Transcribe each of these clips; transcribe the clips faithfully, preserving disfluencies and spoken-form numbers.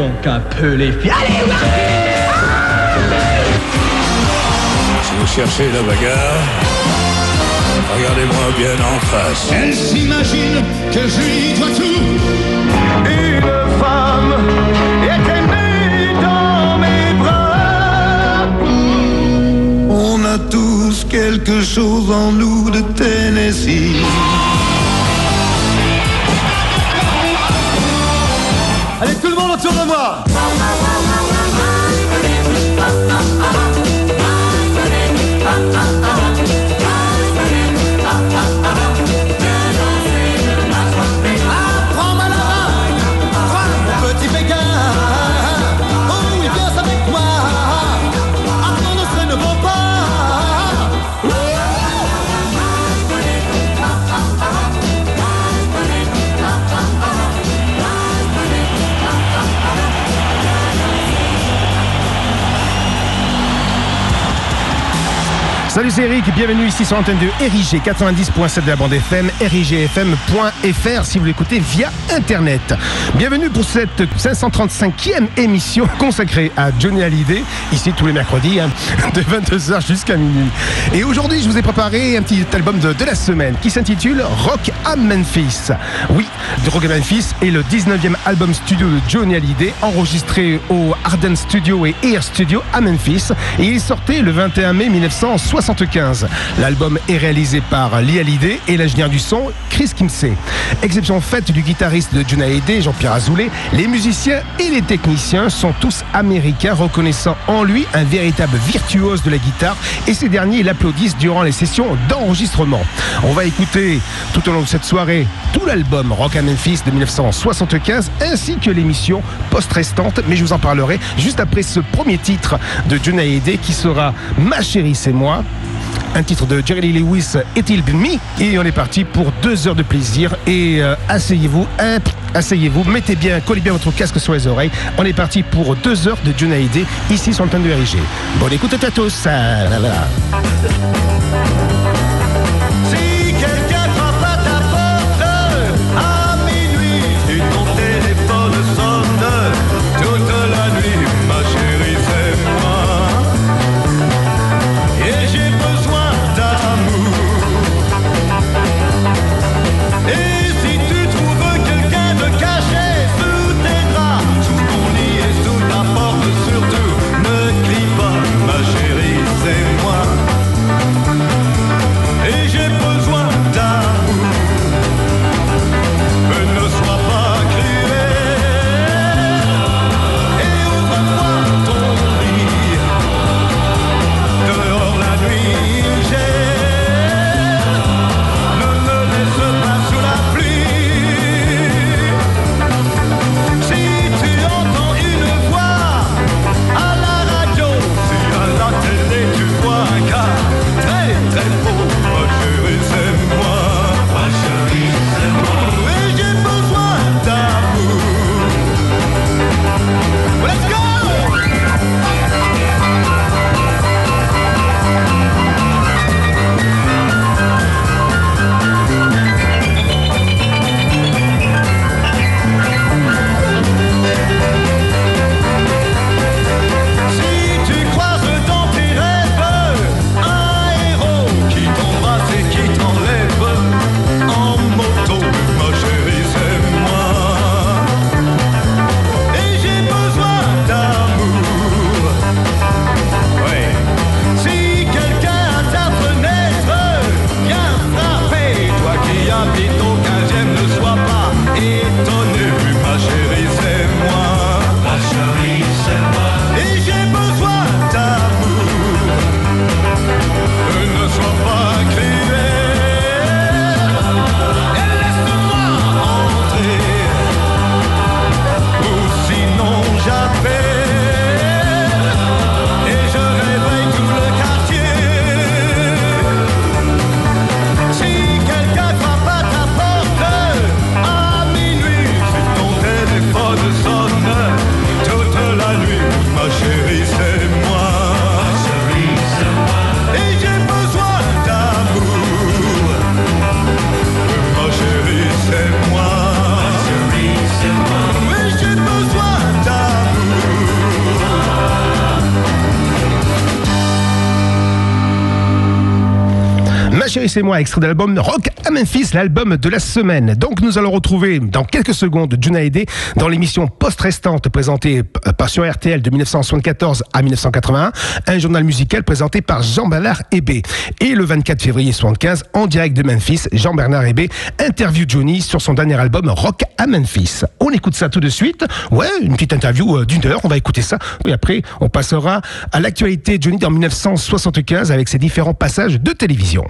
donc un peu les filles. Allez, si vous cherchez la bagarre, regardez-moi bien en face. Elle s'imagine que je lui dois tout. Une femme était née dans mes bras. On a tous quelque chose en nous de Tennessee. Allez, tout le monde autour de moi. Salut, c'est Eric, bienvenue ici sur l'antenne de R I G quatre-vingt-dix point sept de la bande F M, R I G F M point F R si vous l'écoutez via Internet. Bienvenue pour cette cinq cent trente-cinquième émission consacrée à Johnny Hallyday, ici tous les mercredis, hein, de vingt-deux heures jusqu'à minuit. Et aujourd'hui, je vous ai préparé un petit album de, de la semaine qui s'intitule Rock à Memphis. Oui, Rock à Memphis est le dix-neuvième album studio de Johnny Hallyday, enregistré au Ardent Studio et Ear Studio à Memphis, et il sortait le vingt et un mai mille neuf cent soixante-quinze. L'album est réalisé par Lee Hallyday et l'ingénieur du son Chris Kimsey. Exception faite du guitariste de Johnny Hallyday, Jean-Pierre Azoulay, les musiciens et les techniciens sont tous américains, reconnaissant en lui un véritable virtuose de la guitare, et ces derniers l'applaudissent durant les sessions d'enregistrement. On va écouter tout au long de cette soirée tout l'album Rock à Memphis de mille neuf cent soixante-quinze ainsi que l'émission post-restante, mais je vous en parlerai juste après ce premier titre de Johnny Hallyday qui sera Ma chérie c'est moi, un titre de Jerry Lee Lewis, It Will Be Me, et on est parti pour deux heures de plaisir. Et euh, asseyez-vous, hein, asseyez-vous, mettez bien, collez bien votre casque sur les oreilles. On est parti pour deux heures de Johnny Hallyday ici sur le thème de R I G. Bonne écoute à tous. Ah, là, là. Si quelqu'un frappe à ta porte à minuit et ton téléphone sonne toute la nuit, ma chérie c'est moi. Et j'ai besoin d'amour. Et si tu trouves quelqu'un de caché sous tes draps, sous ton lit et sous ta porte, surtout ne crie pas, ma chérie c'est moi. Chérie c'est moi, extrait de l'album Rock à Memphis, l'album de la semaine. Donc nous allons retrouver dans quelques secondes Johnny Hallyday dans l'émission Post Restante présentée par sur R T L de dix-neuf cent soixante-quatorze à dix-neuf cent quatre-vingt-un, un journal musical présenté par Jean-Bernard Hébé. Et le vingt-quatre février soixante-quinze, en direct de Memphis, Jean-Bernard Hébé interview Johnny sur son dernier album Rock à Memphis. On écoute ça tout de suite. Ouais, une petite interview d'une heure, on va écouter ça. Et après, on passera à l'actualité de Johnny dans dix-neuf cent soixante-quinze avec ses différents passages de télévision.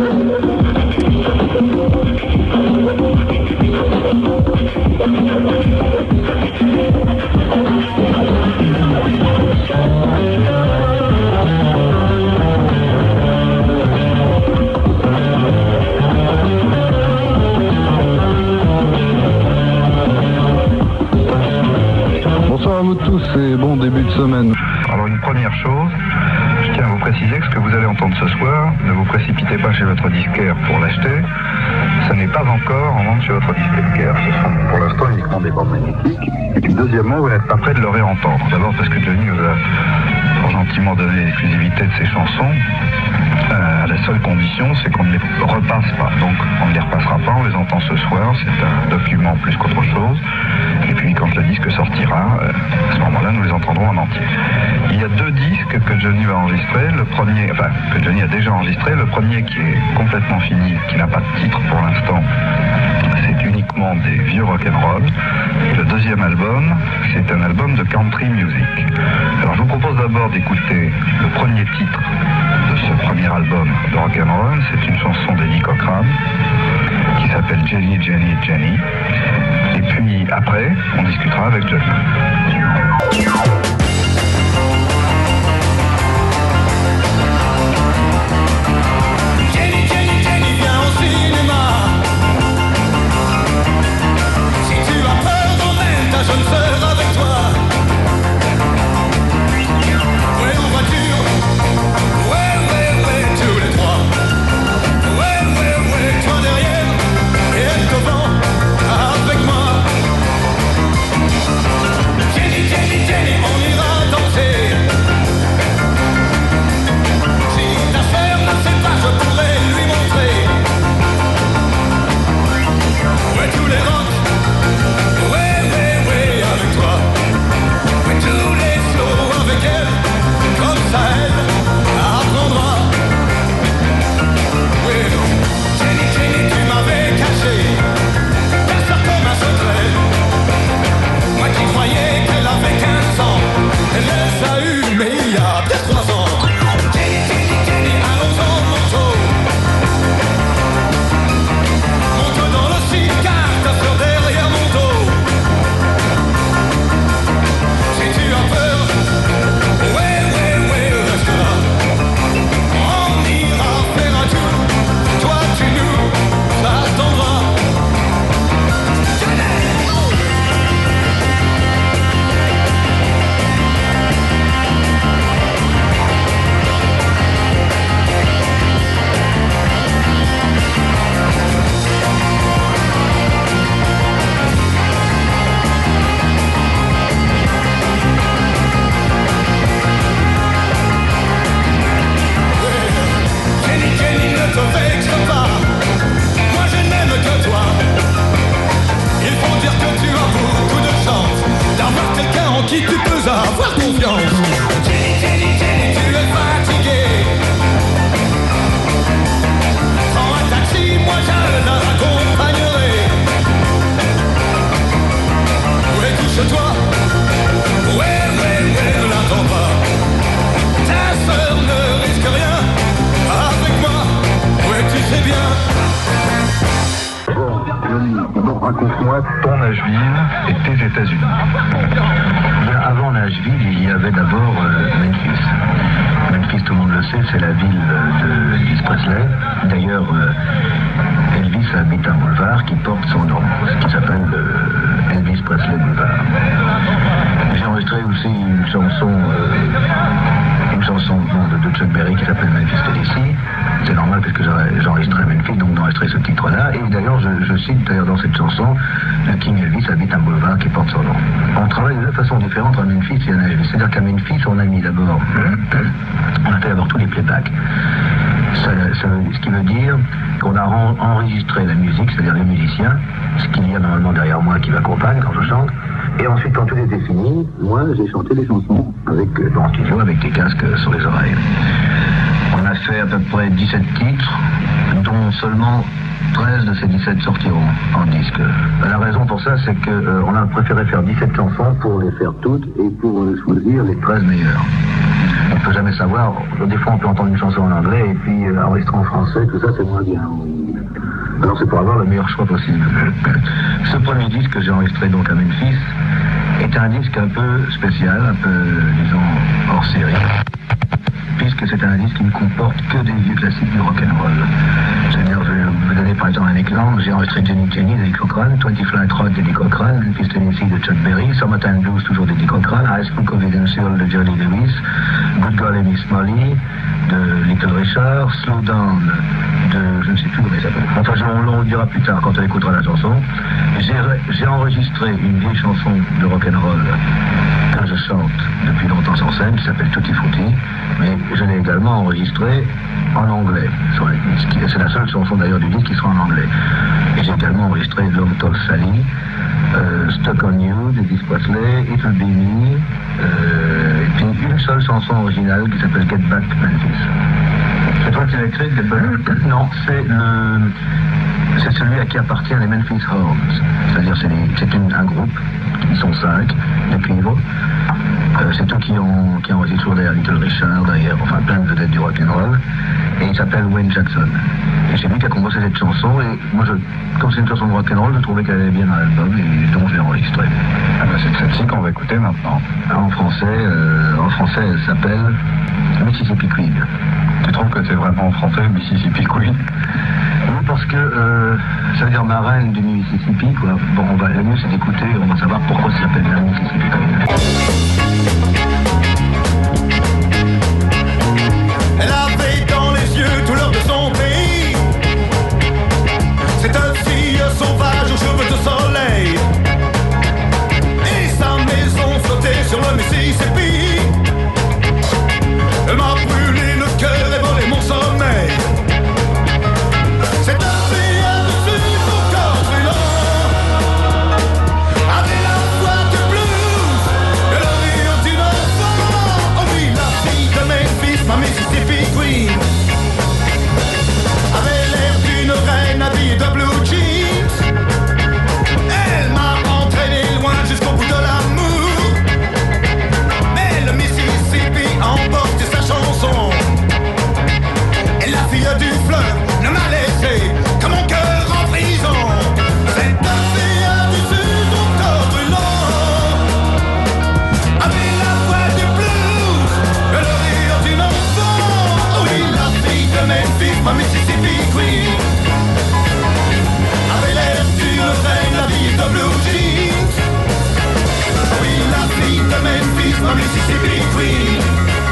Bonsoir à vous tous et bon début de semaine. Alors une première chose, je tiens à vous préciser que ce que vous allez entendre ce soir, ne vous précipitez pas chez votre disquaire pour l'acheter. Ça n'est pas encore en vente chez votre disquaire. Ce sont pour l'instant uniquement des bandes magnétiques. Et puis deuxièmement, vous n'êtes pas prêt de le réentendre. D'abord parce que Johnny nous a gentiment donné l'exclusivité de ses chansons. Euh, la seule condition, c'est qu'on ne les repasse pas. Donc on ne les repassera pas, on les entend ce soir. C'est un document plus qu'autre chose. Et puis quand le disque sortira, euh, à ce moment-là, nous les entendrons en entier. Il y a deux disques que Johnny va enregistrer. Le premier, enfin, que Johnny a déjà enregistré. Le premier qui est complètement fini, qui n'a pas de titre pour l'instant. C'est uniquement des vieux rock'n'roll. Et le deuxième album, c'est un album de country music. Alors je vous propose d'abord d'écouter le premier titre de ce premier album de rock'n'roll. C'est une chanson d'Eddie Cochran qui s'appelle Jenny, Jenny, Jenny. Et puis après, on discutera avec Johnny. Je ne serai avec toi. Ouais, en voiture. Ouais, ouais, ouais, tous les trois. Ouais, ouais, ouais, toi derrière et elle devant avec moi. Jenny, Jenny, Jenny, on ira danser. Si ta sœur ne sait pas, je pourrais lui montrer. Ouais, tous les rangs. Ça elle apprendra. Oui, Jenny, Jenny, tu m'avais caché ta sœur comme un secret. Moi qui croyais qu'elle avait quinze ans, elle les a eu, mais il y a peut-être trois ans. Jenny, Jenny, Jenny, allons-en, monto. Monto dans le cigare, ta sœur derrière mon dos. Si tu as peur, ouais. Qui tu peux avoir confiance. Jenny, Jenny, Jenny, tu es fatigué. Prends un taxi, moi je la raccompagnerai. Ouais, couche-toi. Ouais, ouais, ouais, ne l'attends pas. Ta sœur ne risque rien avec moi. Ouais, tu sais bien. Bon, Johnny, d'abord raconte-moi ton Nashville et tes États-Unis. Avant Nashville, il y avait d'abord euh, Memphis. Memphis, tout le monde le sait, c'est la ville de Elvis Presley. D'ailleurs, euh, Elvis habite un boulevard qui porte son nom, ce qui s'appelle euh, Elvis Presley Boulevard. J'ai enregistré aussi une chanson, euh, une chanson bon, de, de Chuck Berry qui s'appelle Memphis Tennessee. C'est normal parce que j'enregistrais à Memphis, donc d'enregistrer ce titre-là. Et d'ailleurs, je, je cite d'ailleurs dans cette chanson, le King Elvis habite un boulevard qui porte son nom. On travaille de façon différente à Memphis et à Nashville. C'est-à-dire qu'à Memphis, on a mis d'abord, on a fait d'abord tous les playbacks. Ça, ça, ce qui veut dire qu'on a en, enregistré la musique, c'est-à-dire les musiciens, ce qu'il y a normalement derrière moi qui m'accompagne quand je chante. Et ensuite, quand tout était fini, moi, j'ai chanté les chansons avec, dans le studio avec des casques sur les oreilles. On a fait à peu près dix-sept titres, dont seulement treize de ces dix-sept sortiront en disque. La raison pour ça, c'est qu'on euh, a préféré faire dix-sept chansons pour les faire toutes et pour euh, choisir les treize meilleures. On ne peut jamais savoir. Des fois, on peut entendre une chanson en anglais et puis euh, enregistrer en français, tout ça, c'est moins bien. Alors, c'est pour avoir le meilleur choix possible. Ce premier disque que j'ai enregistré donc à Memphis est un disque un peu spécial, un peu, disons, hors série, puisque c'est un disque qui ne comporte que des vieux classiques du rock'n'roll. C'est-à-dire, je vais vous donner par exemple un exemple. J'ai enregistré Jenny Jenny d'Eddie Cochran, twenty Flight Rock d'Eddie Cochran, Memphis Tennessee de Chuck Berry, Summertime Blues toujours d'Eddie Cochran, High School Confidential de Jerry Lewis, Good Golly Miss Molly de Little Richard, Slow Down de je ne sais plus comment il s'appelle. Enfin, on, on le dira plus tard quand on écoutera la chanson. J'ai enregistré une vieille chanson de rock'n'roll que je chante depuis longtemps sur scène, qui s'appelle Tutti Frutti, mais je l'ai également enregistrée en anglais. C'est la seule chanson d'ailleurs du disque qui sera en anglais. Et j'ai également enregistré Long Tall Sally, euh, Stuck on You de Elvis Presley, It'll Be Me, euh, et puis une seule chanson originale qui s'appelle Get Back Memphis. C'est toi qui l'as écrit, Get Back? Non, c'est le... c'est celui à qui appartient les Memphis Horns. C'est-à-dire c'est, c'est une, un groupe, ils sont cinq, de cuivre. Euh, c'est eux qui ont, qui ont enregistré derrière Little Richard, derrière, enfin plein de vedettes du rock'n'roll. Et il s'appelle Wayne Jackson. Et c'est lui qui a composé cette chanson. Et moi, je, comme c'est une chanson de rock'n'roll, je trouvais qu'elle allait bien dans l'album et donc je l'ai enregistrée. Ah ben c'est celle-ci qu'on va écouter maintenant. En français, euh, en français, elle s'appelle Mississippi Queen. Tu trouves que c'est vraiment en français Mississippi Queen? Oui, parce que euh, ça veut dire ma reine du Mississippi, quoi. Bon, on va, le mieux c'est d'écouter, on va savoir pourquoi ça s'appelle la Mississippi Queen. Elle avait dans les yeux tout l'or de son pays. Cette fille sauvage aux cheveux de soleil. Et sa maison flottait sur le Mississippi. Elle m'a brûlé le cœur et volé mon sommeil. Cette fille a-dessus mon corps brûlant, avait la voix du blues et le rire d'une enfant. Oh oui, la fille de Memphis, ma Mississippi Queen, avait l'air d'une reine habillée de blue jeans. Elle m'a entraîné loin jusqu'au bout de l'amour. Mais le Mississippi emporte sa chanson. Et la fille du fleuve ne m'a laissé que mon cœur en prison. Cette fille a-dessus mon corps brûlant, avait la voix du blues et le rire d'une enfant. Oh oui, la fille de Memphis, ma Mississippi Queen, avait l'air d'une reine habillée de blue jeans. Oh oui, la fille de Memphis, ma Mississippi Queen,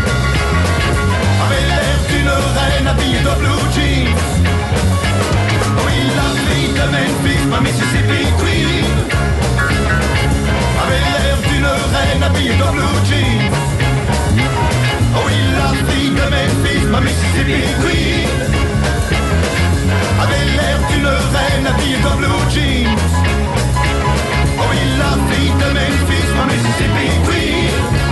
avait l'air d'une reine habillée de blue jeans. Oui, la fille de Memphis, ma Mississippi Queen, avait l'air d'une reine habillée de blue jeans. Oui, la fille de Memphis, ma Mississippi Queen, avait l'air d'une reine habillée de blue jeans. Oui, la fille de Memphis, ma Mississippi Queen,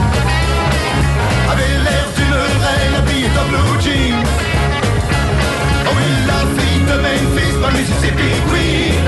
avait l'air d'une reine habillée de blue jeans. Oh oui, la fille de Memphis, ma Mississippi Queen,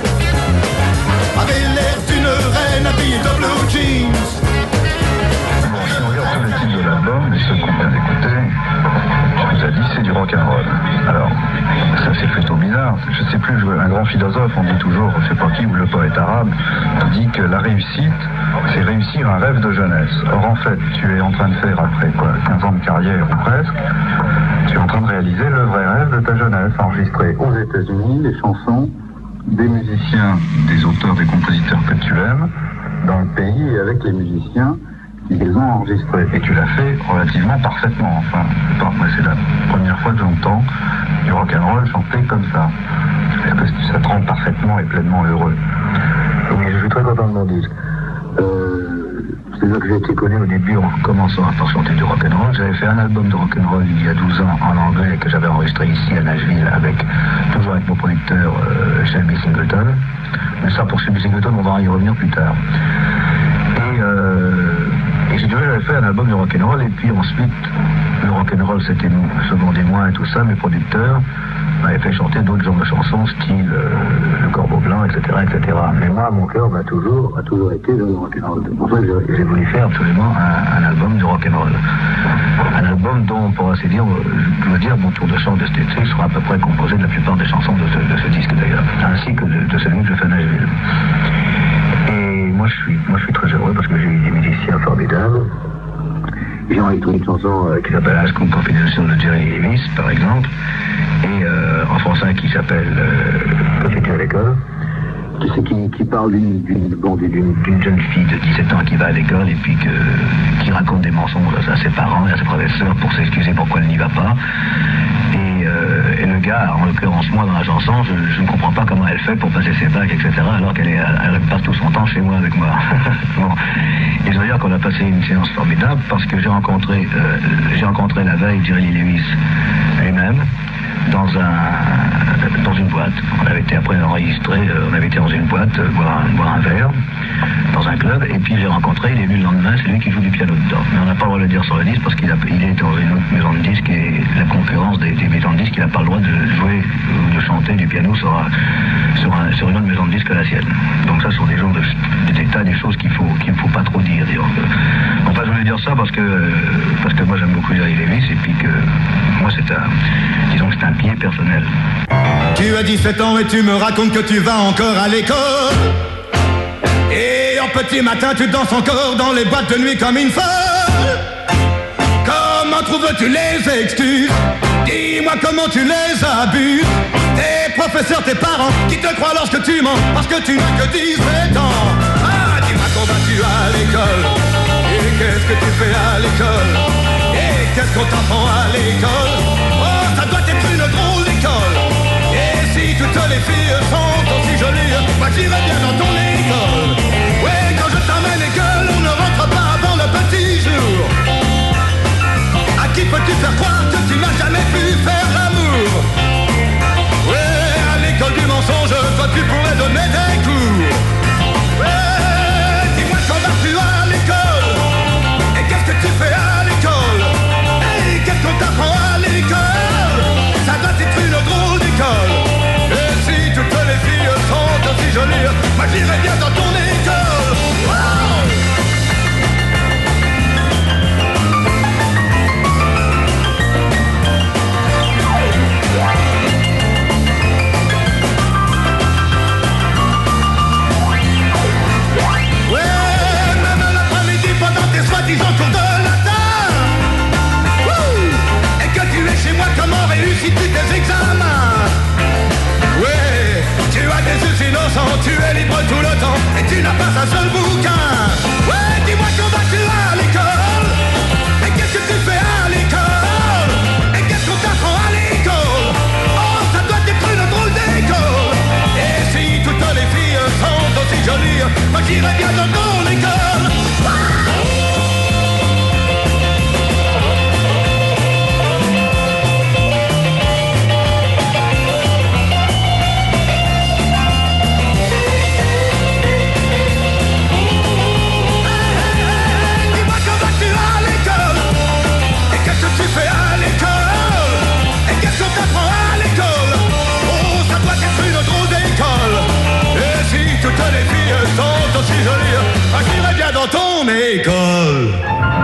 avait l'air d'une reine habillée de blue jeans. Bon, si on regarde tous les titres de l'album, et ceux qu'on vient d'écouter, je vous ai dit c'est du rock'n'roll. Alors, ça c'est plutôt bizarre. Je sais plus, un grand philosophe, on dit toujours, je sais pas qui, ou le poète arabe, dit que la réussite, c'est réussir un rêve de jeunesse. Or en fait, tu es en train de faire, après quoi, quinze ans de carrière ou presque, tu es en train de réaliser le vrai rêve de ta jeunesse, enregistrer aux États-Unis les chansons des musiciens, des auteurs, des compositeurs que tu aimes, dans le pays et avec les musiciens ils les ont enregistrés. Et tu l'as fait relativement parfaitement, enfin. Moi, c'est la première fois que j'entends du rock'n'roll chanté comme ça. Ça te rend parfaitement et pleinement heureux. Oui, je suis très content de mon disque. Euh, c'est là que j'ai été connu au début en commençant à faire chanter du rock'n'roll. J'avais fait un album de rock'n'roll il y a douze ans en anglais que j'avais enregistré ici à Nashville avec, toujours avec mon producteur euh, Shelby Singleton. Mais ça, pour Shelby Singleton, on va y revenir plus tard. Et, euh, et si tu veux, j'avais fait un album de rock'n'roll et puis ensuite, le rock'n'roll c'était nous, secondé moi et tout ça, mes producteurs m'avaient fait chanter d'autres genres de chansons, style euh, le Corbeau Blanc, et cetera, et cetera. Mais moi, mon cœur m'a toujours, a toujours été le rock'n'roll. C'est pour ça que j'ai, j'ai voulu faire absolument un, un album de rock'n'roll. Un album dont, pour ainsi dire, je dois dire, mon tour de chant de cet été sera à peu près composé de la plupart des chansons de ce, de ce disque d'ailleurs, ainsi que de, de celui que je fais à Nashville. Et moi je suis, moi je suis très heureux parce que j'ai eu des musiciens formidables. J'ai enregistré une chanson euh, qui s'appelle High School Confidential de Jerry Lewis, par exemple, et euh, en français qui s'appelle euh, Quand j'étais à l'école, qui, qui, qui parle d'une, d'une, bon, d'une, d'une jeune fille de dix-sept ans qui va à l'école et puis que, qui raconte des mensonges à ses parents et à ses professeurs pour s'excuser pourquoi elle n'y va pas. Et, euh, et le gars, en l'occurrence moi dans la chanson, je, je ne comprends pas comment elle fait pour passer ses bacs, et cetera, alors qu'elle est, elle passe tout son temps chez moi avec moi. Bon. Et je veux dire qu'on a passé une séance formidable parce que j'ai rencontré, euh, j'ai rencontré la veille Jerry Lewis lui-même dans un dans une boîte. On avait été après enregistré, euh, on avait été dans une boîte euh, boire, un, boire un verre dans un club et puis j'ai rencontré, il est venu le lendemain, c'est lui qui joue du piano dedans. Mais on n'a pas le droit de le dire sur le disque parce qu'il a, il est dans une autre maison de disques et la concurrence des, des maisons de disques, il n'a pas le droit de jouer ou de chanter du piano sur, un, sur, un, sur une autre maison de disques que la sienne. Donc ça ce sont des genres de, des détails, des choses qu'il faut qu'il ne faut pas trop dire. Disons. Enfin je voulais dire ça parce que parce que moi j'aime beaucoup Jerry Lewis et puis que moi c'est un disons que c'est un pied personnel. Tu as dix-sept ans et tu me racontes que tu vas encore à l'école. Et en petit matin tu danses encore dans les boîtes de nuit comme une folle. Comment trouves-tu les excuses? Dis-moi comment tu les abuses. Tes professeurs, tes parents qui te croient lorsque tu mens parce que tu n'as que dix-sept ans. Ah, dis-moi quand vas-tu à l'école? Et qu'est-ce que tu fais à l'école? Et qu'est-ce qu'on t'apprend à l'école? Oh, ça doit être une drôle d'école. Et si toutes les filles sont aussi jolies, moi j'irai bien dans ton école. Ouais, quand je t'amène l'école, on ne rentre pas avant le petit jour. À qui peux-tu faire croire que tu n'as jamais pu faire l'amour? Ouais, à l'école du mensonge, toi tu pourrais donner des cours. Ouais, dis-moi quand vas-tu à l'école? Et qu'est-ce que tu fais à l'école? Et qu'est-ce qu'on t'apprend à l'école? Ça doit être une drôle d'école. Et si toutes les filles sont aussi jolies, moi j'irai bien dans ton école. Wow! Soi-disant cours de latin. Wouh! Et que tu es chez moi, comment réussis-tu tes examens? Ouais, tu as des yeux innocents, tu es libre tout le temps et tu n'as pas un seul bouquin. Ouais, dis-moi quand vas-tu à l'école? Et qu'est-ce que tu fais à l'école? Et qu'est-ce qu'on t'apprend à l'école? Oh, ça doit être une drôle d'école. Et si toutes les filles sont aussi jolies, moi j'irai bien dans ton école. Dans ton école.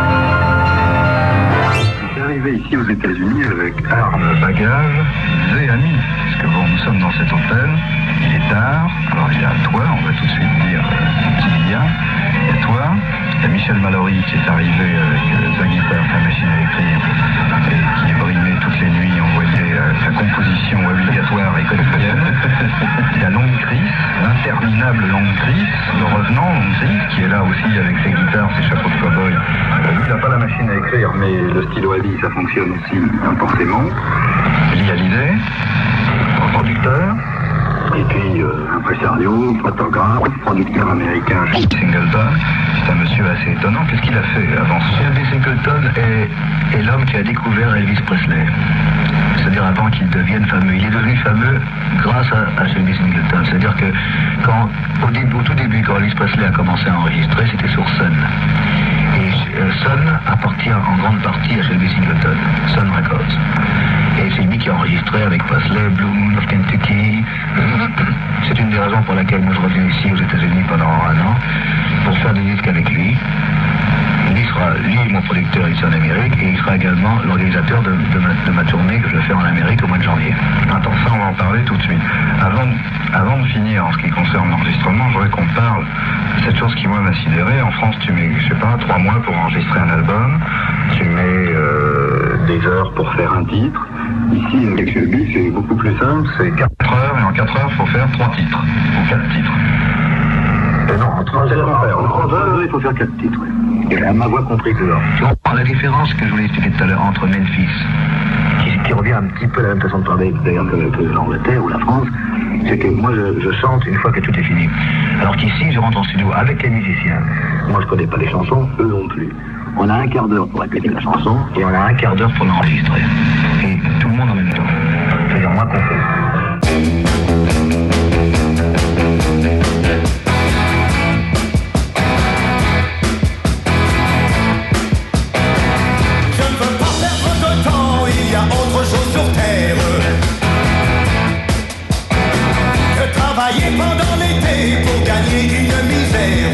Je suis arrivé ici aux États-Unis avec armes, bagages et amis. Parce que bon, nous sommes dans cet hôtel, il est tard, alors il y a toi, on va tout de suite dire euh, petit Lilian, il y a toi, il y a Michel Mallory qui est arrivé avec euh, sa guitare, sa machine à écrire, et qui brimait toutes les nuits, envoyait euh, sa composition obligatoire et quotidienne. Il y a Long Chris, interminable Long Chris, le revenant Long Chris, qui est là aussi avec ses guitares, ses chapeaux de cow-boy. Euh, lui, il n'a pas la machine à écrire, mais le stylo à Lee, ça fonctionne aussi intensément. Lee Hallyday, producteur. Et puis, euh, impresario, photographe, producteur américain, Singleton. C'est un monsieur assez étonnant. Qu'est-ce qu'il a fait avant ça? Shelby Singleton est, est l'homme qui a découvert Elvis Presley. C'est-à-dire avant qu'il devienne fameux. Il est devenu fameux grâce à, à Shelby Singleton. C'est-à-dire que quand, au, début, au tout début, quand Elvis Presley a commencé à enregistrer, c'était sur Sun. Et euh, Sun appartient en grande partie à Shelby Singleton, Sun Records. Et c'est lui qui a enregistré avec Presley Blue Moon of Kentucky. C'est une des raisons pour laquelle moi je reviens ici aux États-Unis pendant un an pour faire des disques avec lui. Lui sera, lui, mon producteur ici en Amérique, et il sera également l'organisateur de, de, ma, de ma tournée que je vais faire en Amérique au mois de janvier. Attends, ça on va en parler tout de suite. Avant, avant de finir en ce qui concerne l'enregistrement, je voudrais qu'on parle de cette chose qui moi m'a sidéré. En France, tu mets, je sais pas, trois mois pour enregistrer un album, tu mets euh, des heures pour faire un titre. Ici, avec Shelby, c'est beaucoup plus simple, c'est quatre heures, et en quatre heures, il faut faire trois titres, ou quatre titres. Et non, en trois heures, en trois heures, il faut faire quatre titres. Et là, ma voix compris que là. Tu comprends la différence que je voulais expliquer tout à l'heure entre Memphis, qui, qui revient un petit peu à la même façon de parler d'ailleurs que, que l'Angleterre ou la France, c'est que moi je, je chante une fois que tout est fini. Alors qu'ici, je rentre en studio avec les musiciens. Moi, je connais pas les chansons, eux non plus. On a un quart d'heure pour répéter la chanson et on a un quart d'heure pour l'enregistrer. Et tout le monde en même temps. C'est-à-dire moi qu'on fait. Je ne veux pas perdre de temps, il y a autre chose sur terre que travailler pendant l'été pour gagner une misère.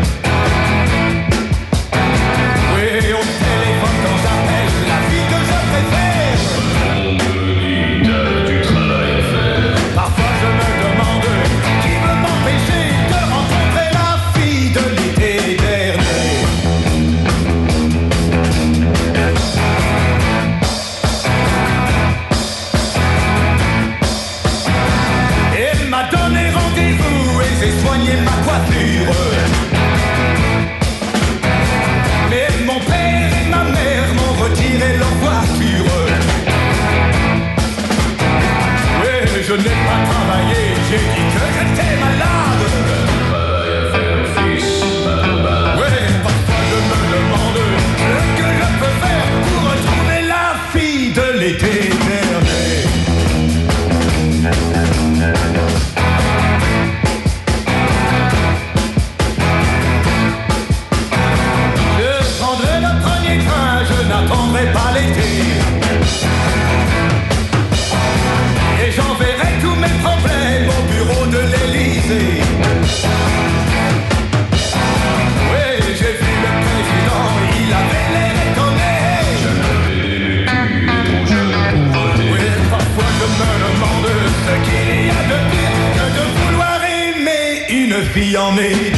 en été.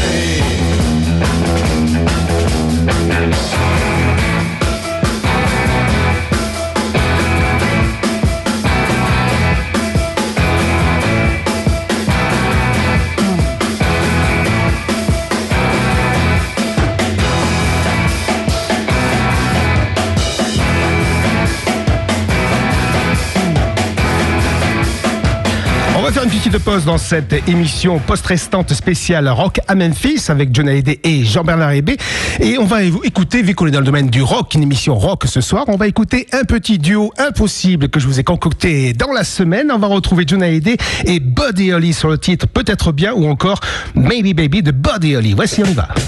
On va faire une petite pause dans cette émission post-restante spéciale Rock à Memphis avec John Hallyday et Jean-Bernard Hébé. Et on va écouter, vu qu'on est dans le domaine du rock, une émission rock ce soir, on va écouter un petit duo impossible que je vous ai concocté dans la semaine. On va retrouver John Hallyday et Buddy Holly sur le titre Peut-être bien ou encore Maybe Baby de Buddy Holly. Voici, on y va.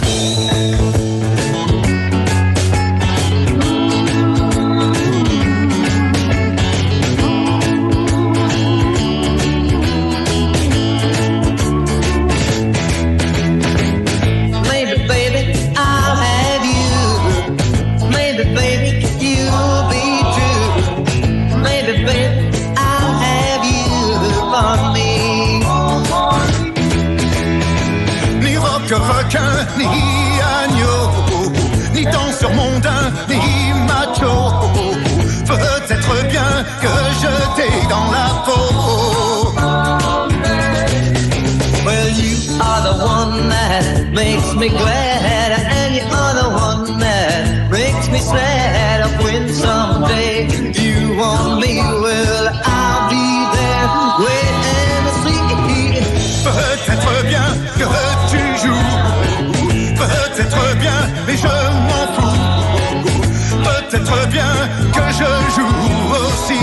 Ni agneau, ni danse sur mondain, ni macho. Peut-être bien que je t'ai dans la peau. Well, you are the one that makes me glad, and you are the one that makes me sad. When someday you want me, well, I'll be there, waiting to see. Peut-être bien que tu joues, peut-être bien, mais je m'en fous. Peut-être bien que je joue aussi.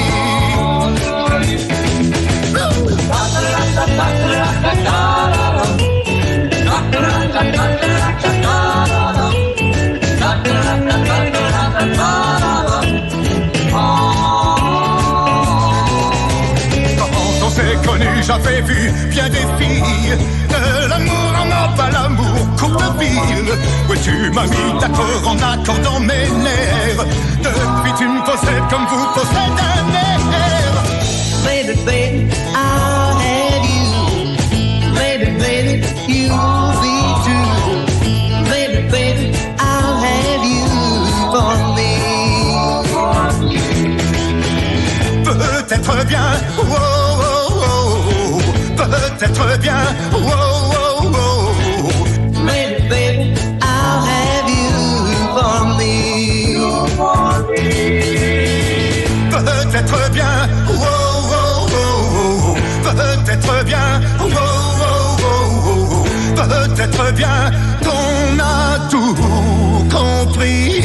Quand on s'est connus, j'avais vu bien des filles. De l'amour en or, pas l'amour, courte ville. Oui, tu m'as mis d'accord en accordant mes nerfs. Depuis tu me possèdes comme vous possédez un air. Baby, baby, I'll have you. Baby, baby, you'll be true. Baby, baby, I'll have you for me. Peut-être bien, oh, oh, oh, peut-être bien, oh, oh, oh. Baby, baby, I'll have you for me. Peut-être bien, oh, oh, oh, peut-être bien, oh, oh, oh, peut-être bien qu'on a tout compris.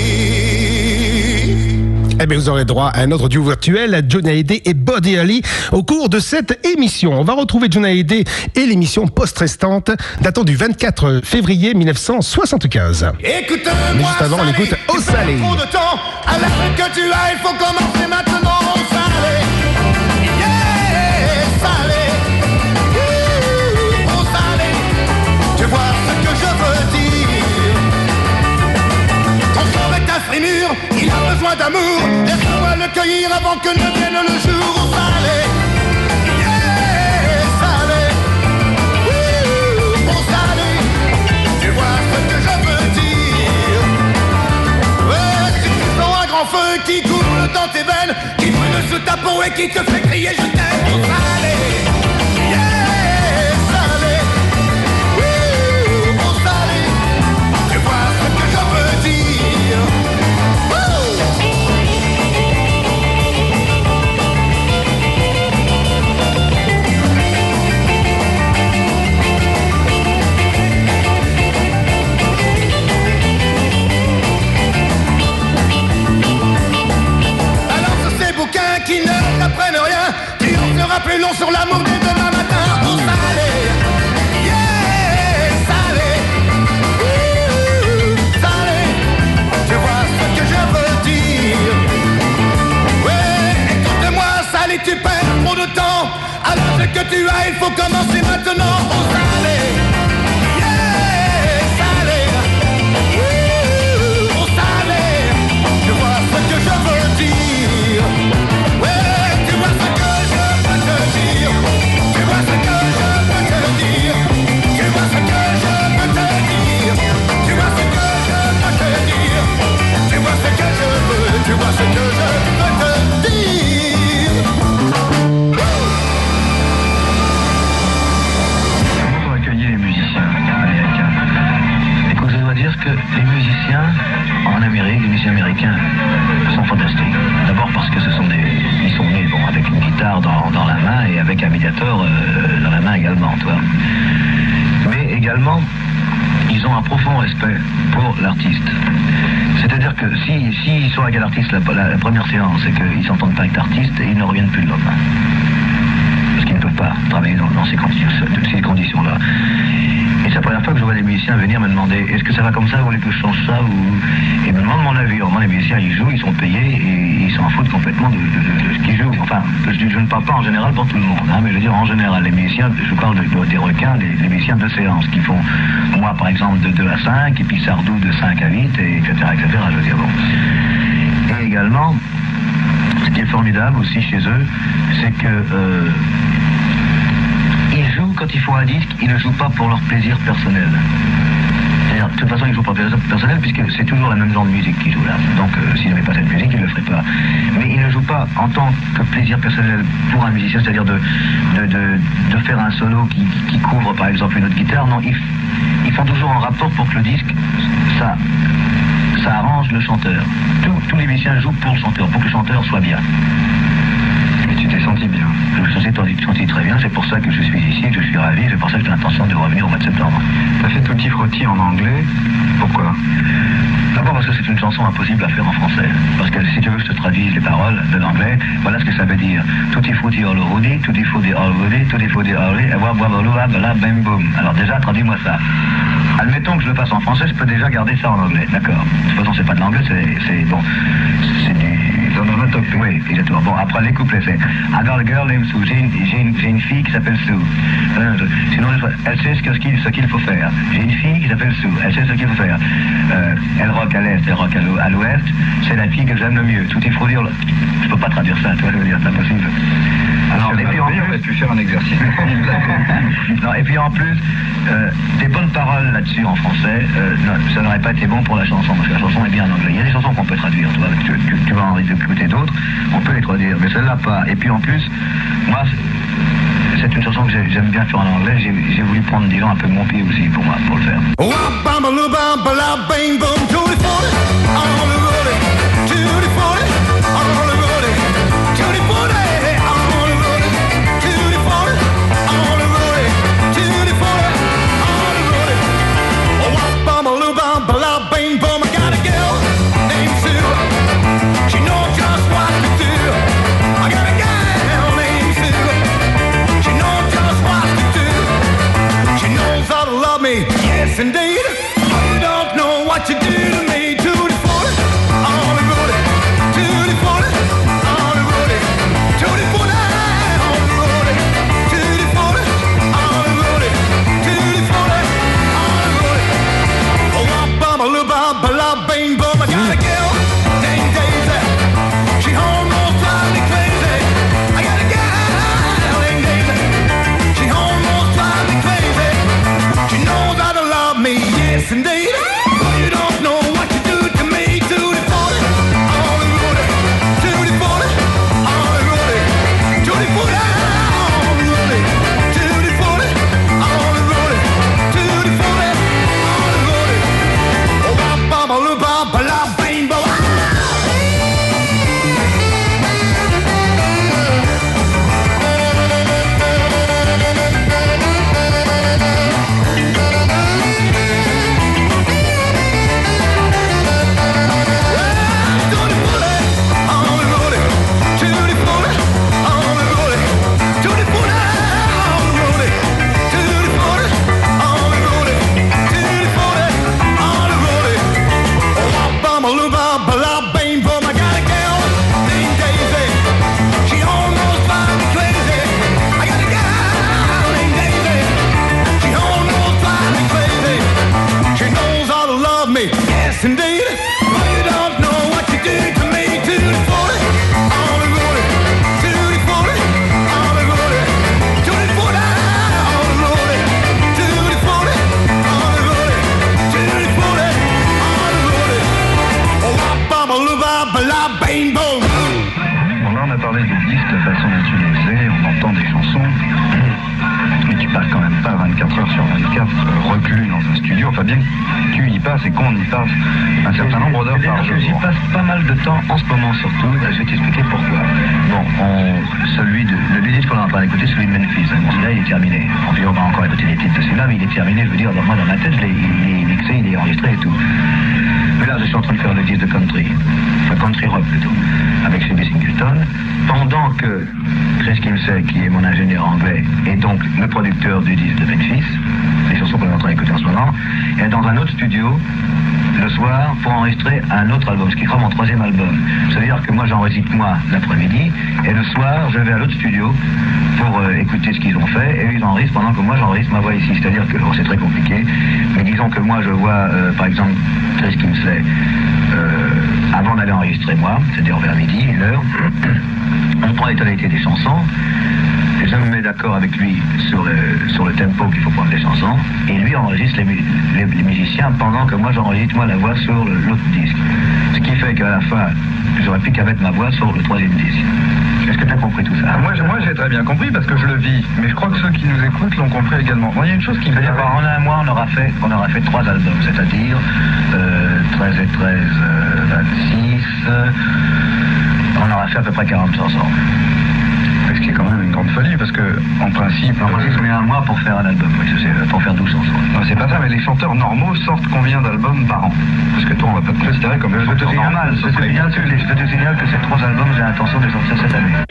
Eh bien, vous aurez droit à un autre duo virtuel, à Johnny Hallyday et Buddy Holly, au cours de cette émission. On va retrouver Johnny Hallyday et l'émission post-restante datant du vingt-quatre février mille neuf cent soixante-quinze. Écoute-moi, mais juste avant, on écoute Au Salé. Trop de temps, à la fin que tu as, il faut commencer maintenant au Salé. Yeah, Salé. Ouh, au Salé. Tu vois ce que je veux dire. Ton corps est un frimur, il a besoin d'amour. Laisse-moi le cueillir avant que ne vienne le jour au Salé. Yeah, Salé. Ouh, au Salé. Tu vois ce que je veux dire. Ouais, si tu sens un grand feu qui coule dans tes veines, qui brûle sous ta peau et qui te fait crier je t'aime au Salé. Yeah, Salé. Ouh, au Salé. Tu vois ce que je veux dire. Qui ne t'apprennent rien, qui en sera plus long sur l'amour dès demain matin. Au Salé, yeah, Salé, ouh, Salé, tu vois ce que je veux dire. Ouais, écoute-moi, Salé, tu perds trop de temps. À l'âge que tu as, il faut commencer maintenant. Au Salé, yeah, Salé, ouh, au Salé, tu vois ce que je veux dire. Tu vois ce que je peux te dire. Pour accueillir les musiciens américains. Écoute, je dois dire que les musiciens en Amérique, les musiciens américains sont fantastiques. D'abord parce que ce sont des... Ils sont nés bon, avec une guitare dans, dans la main et avec un médiator euh, dans la main également, toi. Mais également, ils ont un profond respect pour l'artiste. C'est-à-dire que si, si ils sont avec l'artiste la, la, la première séance et qu'ils ne s'entendent pas avec l'artiste, ils ne reviennent plus le lendemain. Parce qu'ils ne peuvent pas travailler dans, dans ces, conditions, ces conditions-là. Et c'est la première fois que je vois les musiciens venir me demander est-ce que ça va comme ça, vous voulez que je change ça ou... Et ils me demandent mon avis. Au moins, les musiciens, ils jouent, ils sont payés et ils s'en foutent complètement de, de, de, de ce qu'ils jouent. Enfin, je, je ne parle pas en général pour tout le monde, hein, mais je veux dire en général, les musiciens, je parle de, de, des requins, des, des musiciens de séance qui font, moi par exemple, de deux à cinq, et puis Sardou de cinq à huit, et etc., et cetera. Je veux dire, bon. Et également, ce qui est formidable aussi chez eux, c'est que euh, ils jouent quand ils font un disque, ils ne jouent pas pour leur plaisir personnel. C'est-à-dire, de toute façon, il joue pour plaisir personnel, puisque c'est toujours la même genre de musique qu'il joue là. Donc, euh, s'il n'aimait pas cette musique, il ne le ferait pas. Mais il ne joue pas en tant que plaisir personnel pour un musicien, c'est-à-dire de, de, de, de faire un solo qui, qui couvre, par exemple, une autre guitare. Non, ils, ils font toujours un rapport pour que le disque, ça, ça arrange le chanteur. Tous, tous les musiciens jouent pour le chanteur, pour que le chanteur soit bien. Et tu t'es senti bien? Je me suis senti très bien, c'est pour ça que je suis ici, je suis ravi, c'est pour ça que j'ai l'intention de revenir au mois de septembre. T'as fait Tutti Frutti en anglais, pourquoi? D'abord parce que c'est une chanson impossible à faire en français. Parce que si tu veux que je te traduise les paroles de l'anglais, voilà ce que ça veut dire. Tutti frutti all rudy, tutti frutti all rudy, tutti frutti all rudy, et voilà, voilà, voilà, bam boum. Alors déjà, traduis-moi ça. Admettons que je le fasse en français, je peux déjà garder ça en anglais, d'accord. De toute façon, c'est pas de l'anglais, c'est bon, c'est du... Oui, exactement. Bon, après les couplets, c'est I got a girl named Sue, j'ai une, j'ai une, j'ai une fille qui s'appelle Sue. Euh, sinon, elle sait ce qu'il ce qu'il faut faire. J'ai une fille qui s'appelle Sue, elle sait ce qu'il faut faire. Euh, elle rock à l'est, elle rock à l'ouest, c'est la fille que j'aime le mieux. Tout il faut dire, je peux pas traduire ça, tu vois, je veux dire, c'est impossible. Alors, et puis en plus, on aurait pu faire un exercice. non, et puis en plus, euh, des bonnes paroles là-dessus en français, euh, non, ça n'aurait pas été bon pour la chanson, parce que la chanson est bien en anglais. Il y a des chansons qu'on peut traduire, tu vois, tu, tu, tu vas en écouter d'autres, on peut les traduire, mais celle-là pas. Et puis en plus, moi, c'est une chanson que j'aime bien faire en anglais, j'ai voulu prendre, disons, un peu mon pied aussi pour moi, pour le faire. Yes, indeed. You don't know what you do to me. Tutti frutti, on the road. Tutti frutti, on the road. Tutti frutti, on the road. Tutti frutti, on the road. Tutti frutti, on the road. Oh, bum, a bum, a la bing, bum. I got a girl named Daisy. She almost drives me crazy. I got a girl named Daisy. She almost drives me crazy. She knows how to love me, yes indeed. You don't know what you do to me. Tutti frutti, on the road. Tutti frutti, on the road. Tutti frutti, on the road. Tutti frutti, on the road. Tutti frutti, on the road. Oh, ba ba ba ba ba la bing ba. Yes, indeed. You don't know what you do to me. Tutti frutti, on the road. Tutti frutti, on the road. Tutti frutti, on the road. Tutti frutti, on the road. Tutti frutti, on the road. Oh, ba ba ba ba la bing boom. Bon, là, on a parlé des disques, de façon dont tu les faisais, on entend des chansons. Mais tu passes quand même pas vingt-quatre heures sur vingt-quatre euh, reclus dans un studio. Enfin, bien que tu y passes et qu'on y passe un certain nombre d'heures par jour. J'y passe pas mal de temps en ce moment surtout, et je vais t'expliquer pourquoi. Bon, on, celui de, le disque qu'on est en train d'écouter, celui de Memphis, hein, bon, celui-là il est terminé. On va pas encore écouter les titres de celui-là, mais il est terminé, je veux dire, moi dans ma tête, je l'ai, il est mixé, il est enregistré et tout. Mais là, je suis en train de faire le disque de country, enfin country rock plutôt, avec Shelby Singleton, pendant que Chris Kimsey, qui est mon ingénieur anglais, et donc le producteur du disque de Memphis, les chansons qu'on est en train d'écouter en ce moment, est dans un autre studio le soir pour enregistrer un autre album, ce qui sera mon troisième album. Ça veut dire que moi j'enregistre moi l'après-midi, et le soir je vais à l'autre studio pour euh, écouter ce qu'ils ont fait, et eux ils enregistrent pendant que moi j'enregistre ma voix ici. C'est-à-dire que bon, c'est très compliqué, mais disons que moi je vois euh, par exemple Chris Kimsey euh, avant d'aller enregistrer moi, c'est-à-dire vers midi, une heure, on prend les tonalités des chansons. je me mets d'accord avec lui sur le, sur le tempo qu'il faut prendre les chansons, et lui enregistre les, les, les musiciens pendant que moi j'enregistre moi la voix sur l'autre disque. Ce qui fait qu'à la fin, j'aurais plus qu'à mettre ma voix sur le troisième disque. Est-ce que tu as compris tout ça? Moi, moi j'ai très bien compris parce que je le vis, mais je crois que ceux qui nous écoutent l'ont compris également. Bon, il y a une chose qui me C'est-à-dire qu'en un mois, on aura fait, on aura fait trois albums, c'est-à-dire euh, treize et treize, euh, vingt-six, euh, on aura fait à peu près quarante chansons. Ce qui est quand même une grande folie parce que, en principe. Non, moi j'ai mis un mois pour faire un album, oui, je sais, pour faire douze chansons. Non, c'est pas ça, mais les chanteurs normaux sortent combien d'albums par an? Parce que toi, on va pas te considérer comme un chanteur normal. Je te signale que, je te signale que ces trois albums, j'ai l'intention de les sortir cette année.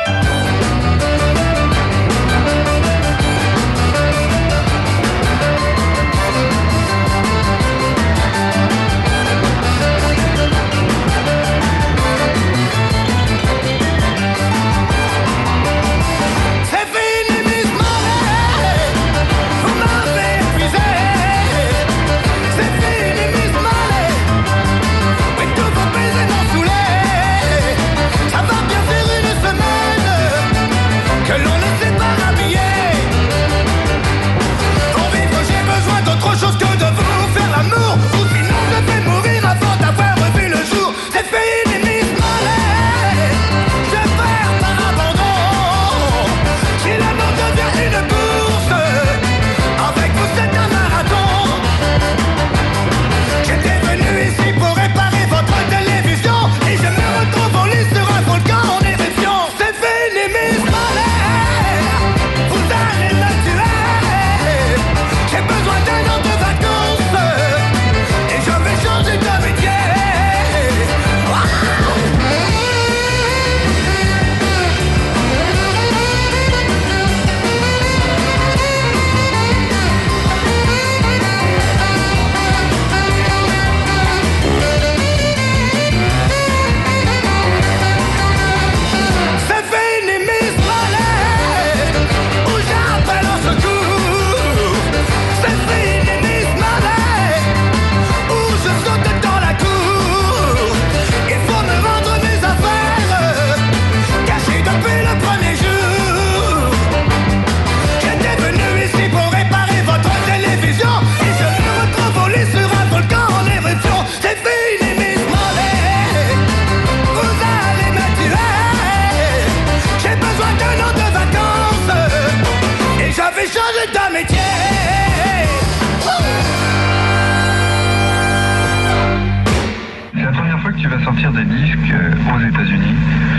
sortir des disques aux États-Unis?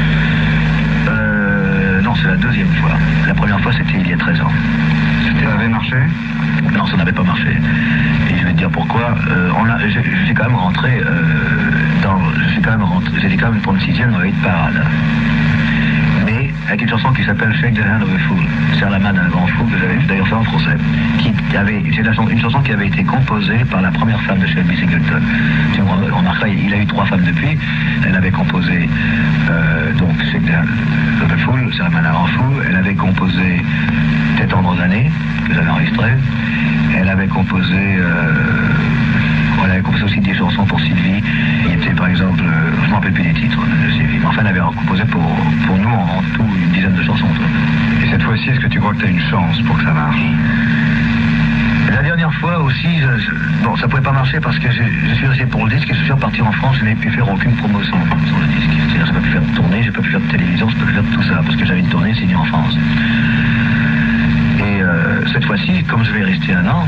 Euh, non, c'est la deuxième fois. La première fois, c'était il y a treize ans. Ça avait marché? Non, ça n'avait pas marché. Et je vais te dire pourquoi. Euh, on a, je, je suis quand même rentré euh, dans. Je suis quand même rentré. J'étais quand même pour le sixième dans la hit parade. Mais avec une chanson qui s'appelle Shake the Hand of a Fool, serre la main d'un grand fou, que j'avais d'ailleurs fait en français, qui avait, c'est la chanson, une chanson qui avait été composée par la première femme de Shelby Singleton. Tu remarqueras, il a eu trois femmes depuis. Elle avait composé euh, donc Shake the Hand of a Fool, serre la main d'un grand fou. Elle avait composé Tes tendres années, que j'avais enregistré. Elle avait composé euh, elle avait composé aussi des chansons pour Sylvie. Il était par exemple, euh, je ne me rappelle plus des titres de Sylvie, mais enfin elle avait composé pour, pour nous en, en tout une dizaine de chansons. Et cette fois-ci, est-ce que tu crois que tu as une chance pour que ça marche? La dernière fois aussi, je, je, bon, ça pouvait pas marcher parce que je, je suis resté pour le disque et je suis reparti en France, je n'ai pu faire aucune promotion sur le disque. C'est-à-dire, je n'ai pas pu faire de tournée, je n'ai pas pu faire de télévision, je n'ai pas pu faire de tout ça parce que j'avais une tournée signée en France. Et euh, cette fois-ci, comme je vais rester un an,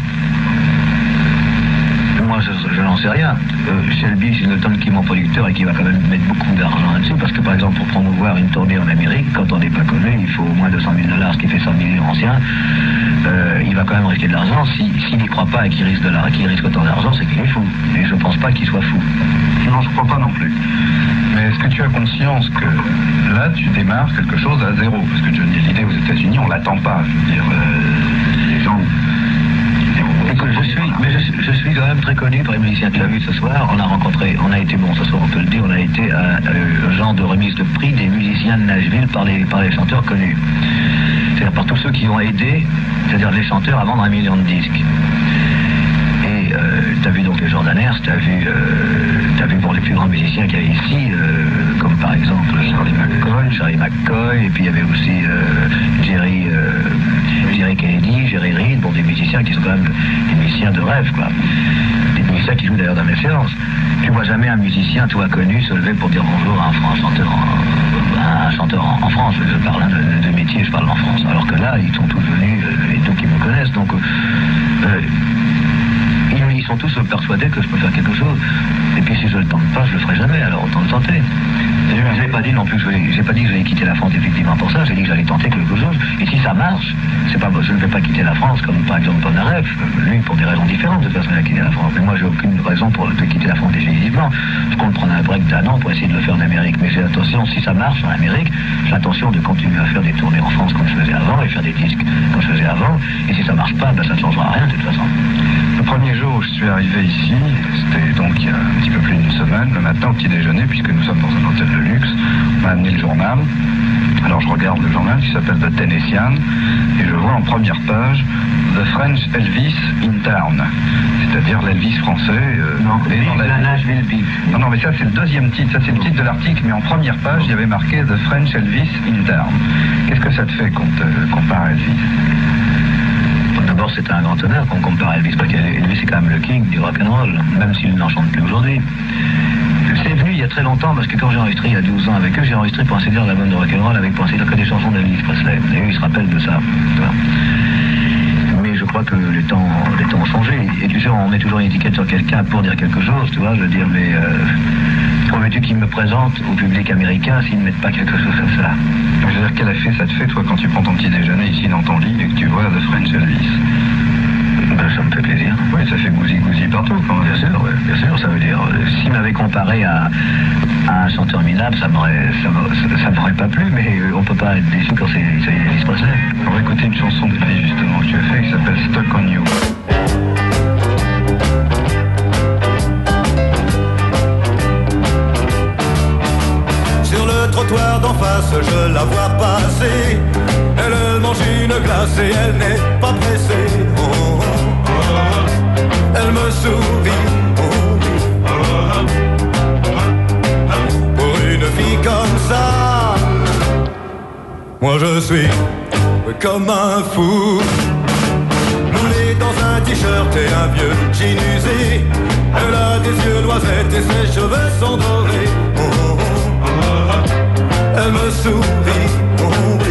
moi je, je n'en sais rien. Euh, Shelby Singleton qui est mon producteur et qui va quand même mettre beaucoup d'argent là-dessus parce que par exemple pour promouvoir une tournée en Amérique, quand on n'est pas connu, il faut au moins deux cent mille dollars, ce qui fait cent millions anciens. Euh, il va quand même risquer de l'argent. Si, s'il n'y croit pas et qu'il risque, de la, qu'il risque autant d'argent, c'est qu'il est fou. Et je ne pense pas qu'il soit fou. Non, je ne crois pas non plus. Mais est-ce que tu as conscience que là, tu démarres quelque chose à zéro? Parce que Johnny Hallyday aux États-Unis, on ne l'attend pas. Je veux dire, euh, les gens. Écoute, je suis, mais je, je suis quand même très connu par les musiciens. Tu l'as vu ce soir, on a rencontré, on a été, bon, ce soir on peut le dire, on a été à, à un genre de remise de prix des musiciens de Nashville par les, par les chanteurs connus. C'est-à-dire par tous ceux qui ont aidé, c'est-à-dire les chanteurs à vendre un million de disques. Et euh, t'as vu donc les Jordaners, t'as vu, euh, t'as vu pour les plus grands musiciens qu'il y avait ici, euh, comme par exemple Charlie McCoy, Charlie McCoy, et puis il y avait aussi euh, Jerry, euh, Jerry Kennedy, Jerry Reed, bon, des musiciens qui sont quand même des musiciens de rêve, quoi. Des musiciens qui jouent d'ailleurs dans mes séances. Tu vois jamais un musicien, toi, connu, se lever pour dire bonjour à un, un chanteur, en, un chanteur en, en France. Je parle hein, de, de métier, je parle en France. Alors que là, ils sont tous venus, euh, et donc ils me connaissent. Donc, euh, ils, ils sont tous persuadés que je peux faire quelque chose. Et puis si je le tente pas, je le ferai jamais. Alors autant le tenter. Je n'ai pas dit non plus que je j'ai pas dit que j'allais quitter la France effectivement pour ça. J'ai dit que j'allais tenter quelque chose. Et si ça marche, c'est pas, je ne vais pas quitter la France comme par exemple Polnareff. Lui, pour des raisons différentes, de toute façon, il a quitté la France. Mais moi, j'ai aucune raison pour de quitter la France définitivement. Je compte prendre un break d'un an pour essayer de le faire en Amérique. Mais j'ai l'intention, si ça marche en Amérique, j'ai l'intention de continuer à faire des tournées en France comme je faisais avant et faire des disques comme je faisais avant. Et si ça marche pas, ben, ça ne changera rien de toute façon. Le premier jour où je suis arrivé ici, c'était donc il y a un petit peu plus d'une semaine, le matin au petit déjeuner, puisque nous sommes dans un hôtel de luxe, on m'a amené le journal. Alors je regarde le journal qui s'appelle The Tennessean et je vois en première page The French Elvis in Town, c'est-à-dire l'Elvis français. Euh, non, et dans la Nashville Beef. Non, non, mais ça c'est le deuxième titre, ça c'est le titre de l'article, mais en première page il y avait marqué The French Elvis in Town. Qu'est-ce que ça te fait qu'on te compare à Elvis? D'abord, c'est un grand honneur qu'on compare à Elvis, parce qu'Elvis c'est quand même le king du rock'n'roll, même s'il n'en chante plus aujourd'hui. C'est venu il y a très longtemps, parce que quand j'ai enregistré il y a douze ans avec eux, j'ai enregistré pour ainsi dire l'album de rock'n'roll avec pour ainsi dire que des chansons d'Elvis Presley. Et eux, ils se rappellent de ça. Mais je crois que les temps, les temps ont changé. Et tu sais, on met toujours une étiquette sur quelqu'un pour dire quelque chose, tu vois, je veux dire, mais... Euh, comment veux-tu qu'ils me présentent au public américain s'ils ne mettent pas quelque chose comme ça? Je veux dire, quel effet ça te fait, toi, quand tu prends ton petit déjeuner ici dans ton lit et que tu vois The French Elvis? Ben, ça me fait plaisir. Oui, ça fait gousi-gousi partout, quand même. Bien sûr, ouais, bien sûr, ça veut dire... Euh, s'il m'avait comparé à, à un chanteur minable, ça m'aurait ça, ça, ça m'aurait pas plu, mais euh, on peut pas être déçu quand c'est Elvis Presley. On va écouter une chanson d'Elvis, justement, que tu as fait, qui s'appelle Stuck on You. Trottoir d'en face, je la vois passer. Elle mange une glace et elle n'est pas pressée. Oh, oh, oh. Elle me sourit. Oh, oh. Pour une fille comme ça, moi je suis comme un fou. Moulé dans un t-shirt et un vieux jean usé. Elle a des yeux noisettes et ses cheveux sont dorés. Oh, oh, oh. Elle me sourit, oh oui.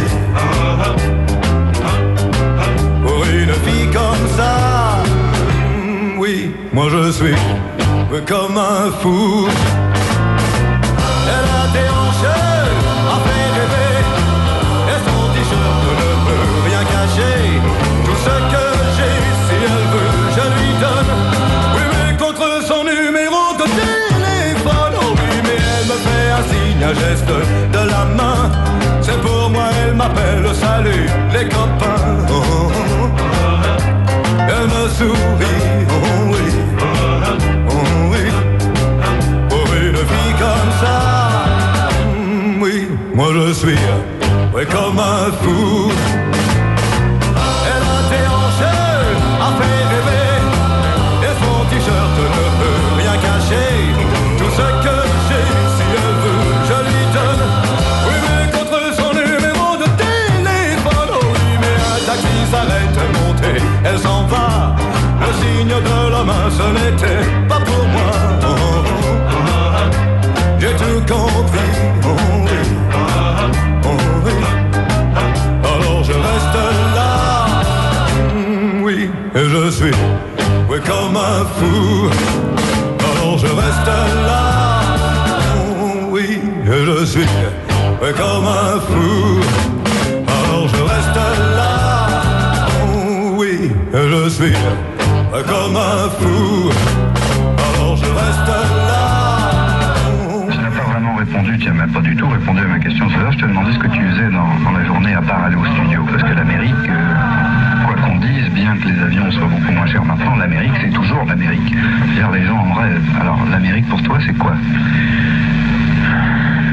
Pour une fille comme ça, mm, oui, moi je suis comme un fou. Elle a des hanches à faire rêver, et son t-shirt ne peut rien cacher. Tout ce que j'ai, si elle veut, je lui donne. Oui, mais contre son numéro de téléphone, oh oui, mais elle me fait un signe, un geste de la main. C'est pour moi, elle m'appelle, salut les copains. Oh, oh, oh. Elle me sourit, oh oui, oh oui. Pour une fille comme ça, mm, oui, moi je suis oui, comme un fou. Elle a des hanches à faire rêver, et son t-shirt ne peut rien cacher. Tout ce que j'ai, si elle veut, je lui donne. Oui, mais contre son numéro de téléphone, oh oui, mais un taxi s'arrête, monter, elle s'en va. Le signe de la main, ce n'était pas pour moi. Oh, oh, oh. J'ai tout compris, oh oui, oh oui. Alors je reste là, mm, oui, et je suis oui, comme un fou. Alors je reste là, oh, oui, et je suis oui, comme un fou. Alors je reste là, oh, oui, et je suis oui, comme un fou. Alors je reste là. Oh. Tu n'as pas vraiment répondu, tu n'as même pas du tout répondu à ma question. C'est là, je te demandais ce que tu faisais dans, dans la journée à part aller au studio. Parce que l'Amérique, euh, quoi qu'on dise, bien que les avions soient beaucoup moins chers maintenant, l'Amérique c'est toujours l'Amérique. C'est-à-dire les gens en rêvent. Alors l'Amérique pour toi c'est quoi?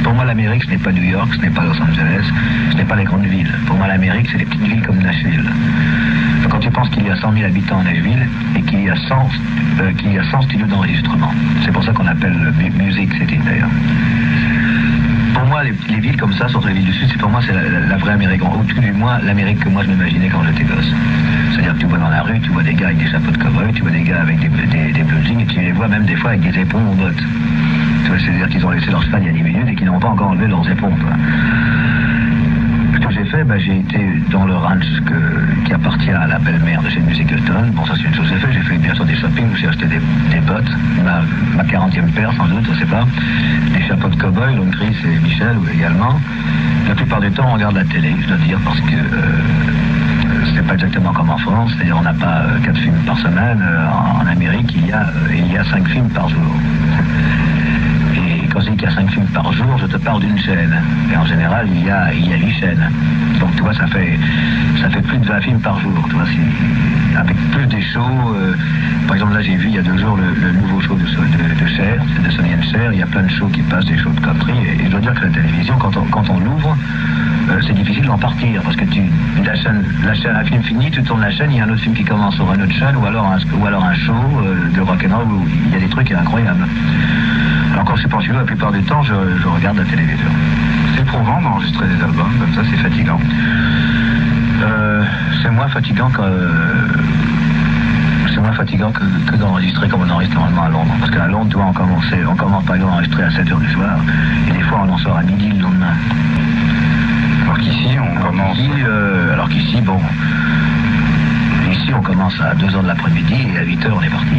Pour moi, l'Amérique, ce n'est pas New York, ce n'est pas Los Angeles, ce n'est pas les grandes villes. Pour moi, l'Amérique, c'est les petites villes comme Nashville. Quand tu penses qu'il y a cent mille habitants à Nashville et qu'il y a cent, euh, qu'il y a cent studios d'enregistrement. C'est pour ça qu'on appelle Music City, d'ailleurs. Pour moi, les, les villes comme ça, surtout les villes du Sud, c'est pour moi, c'est la, la, la vraie Amérique. Ou tout du moins, l'Amérique que moi, je m'imaginais quand j'étais gosse. C'est-à-dire que tu vois dans la rue, tu vois des gars avec des chapeaux de cow-boy, tu vois des gars avec des, des, des blue jeans, et tu les vois même des fois avec des éperons aux bottes. Tu vois, c'est-à-dire qu'ils ont laissé leur cheval il y a dix minutes et qu'ils n'ont pas encore enlevé leurs éperons, quoi. Ce que j'ai fait, bah, j'ai été dans le ranch que, qui appartient à la belle-mère de chez Musicleton. Bon, ça c'est une chose que j'ai fait. J'ai fait bien sûr des shopping, j'ai acheté des, des bottes, ma, ma quarantième paire sans doute, je sais pas. Des chapeaux de cow-boy, donc Chris et Michel également. La plupart du temps, on regarde la télé, je dois dire, parce que euh, c'est pas exactement comme en France. C'est-à-dire, on n'a pas euh, quatre films par semaine. Euh, en, en Amérique, il y a, euh, il y a cinq films par jour. Quand je dis qu'il y a cinq films par jour, je te parle d'une chaîne. Et en général, il y a, il y a huit chaînes. Donc, tu vois, ça fait, ça fait plus de vingt films par jour. Tu vois, c'est, avec plus des shows. Euh, par exemple, là, j'ai vu il y a deux jours le, le nouveau show de, de, de Cher, de Sonny and Cher. Il y a plein de shows qui passent, des shows de country. Et, et je dois dire que la télévision, quand on, quand on l'ouvre, euh, c'est difficile d'en partir. Parce que tu, la chaîne, la chaîne, un film fini, tu tournes la chaîne, il y a un autre film qui commence sur une autre chaîne, ou alors un, ou alors un show euh, de rock'n'roll où il y a des trucs incroyables. Alors quand je suis pas chez vous, la plupart du temps, je, je regarde la télévision. C'est éprouvant d'enregistrer des albums comme ça, c'est fatigant. Euh, c'est moins fatigant que euh, c'est moins fatigant que, que d'enregistrer comme on enregistre normalement à Londres. Parce qu'à Londres, tu vois, on commence, on commence par exemple à enregistrer à sept heures du soir, et des fois on en sort à midi le lendemain. Alors qu'ici, on alors commence... Qu'ici, euh, alors qu'ici, bon... Ici, on commence à deux heures de l'après-midi, et à huit heures, on est parti.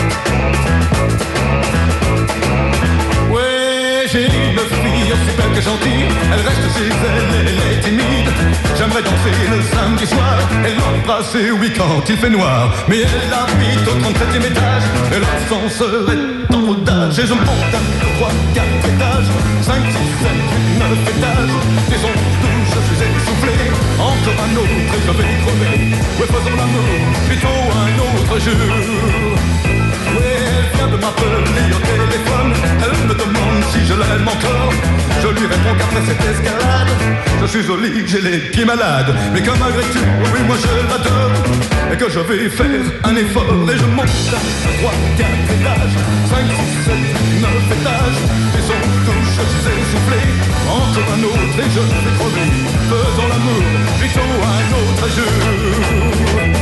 J'ai une fille aussi belle que gentille, elle reste chez elle, elle est timide. J'aimerais danser le samedi soir et l'embrasser, oui, quand il fait noir. Mais elle habite au trente-septième étage et l'ascenseur est en rodage. Et je monte à trois, quatre étages, cinq, six, sept, neuf étages. Disons tout, je suis essoufflé, encore un autre et je vais crever. Ouais, faisons l'amour, plutôt un autre jour. Oui, elle vient de m'appeler au téléphone. Elle me demande si je l'aime encore. Je lui réponds qu'après cette escalade, je suis au lit, j'ai les pieds malades. Mais que malgré tout, oui, moi je l'adore. Et que je vais faire un effort. Et je monte à trois, quatre étages, cinq, six, sept, neuf étages. Et son touche, je suis essoufflé. Entre un autre et je vais crever. Faisons l'amour, plutôt un autre jour.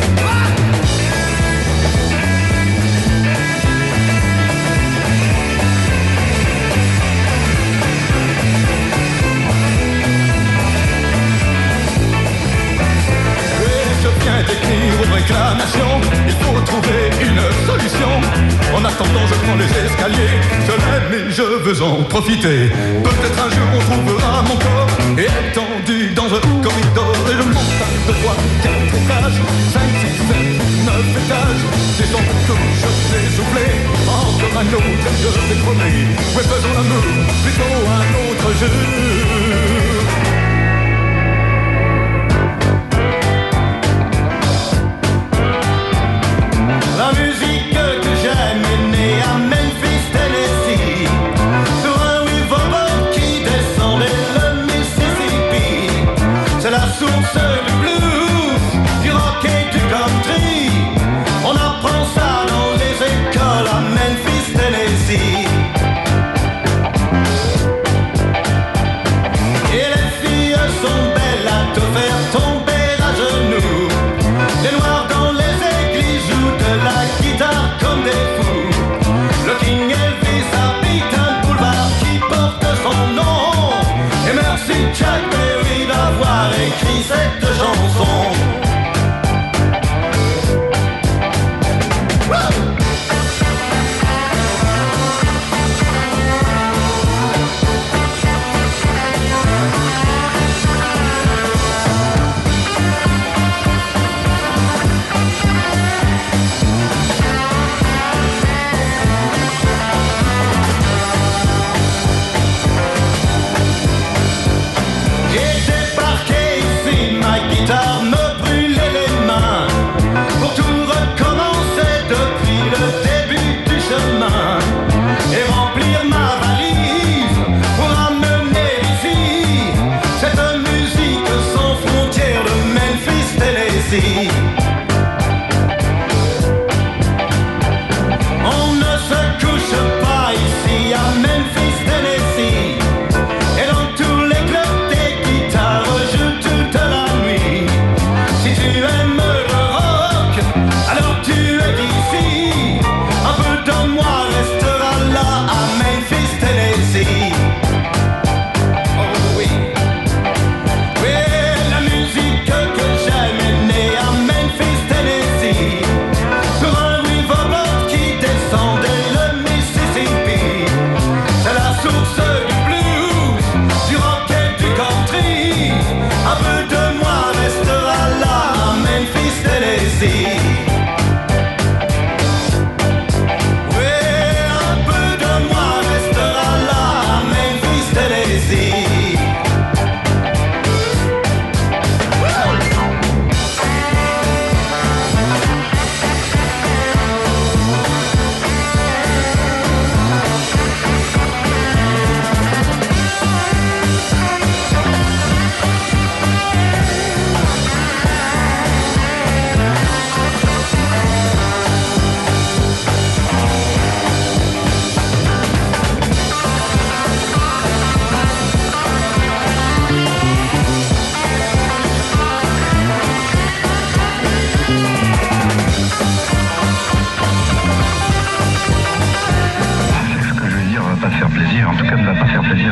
D'écrire aux réclamations, il faut trouver une solution. En attendant, je prends les escaliers, je l'aime et je veux en profiter. Peut-être un jour on trouvera mon corps étendu dans un corridor. Et je monte à deux, trois, quatre étages, cinq, six, sept, neuf étages. J'ai son touche, je suis essoufflé. Encore un autre et je vais crever. Ouais, faisons l'amour, plutôt un autre jour. La musique que j'aime est née à Memphis, Tennessee, sur un riverboat qui descendait le Mississippi. C'est la source du blues, du rock et du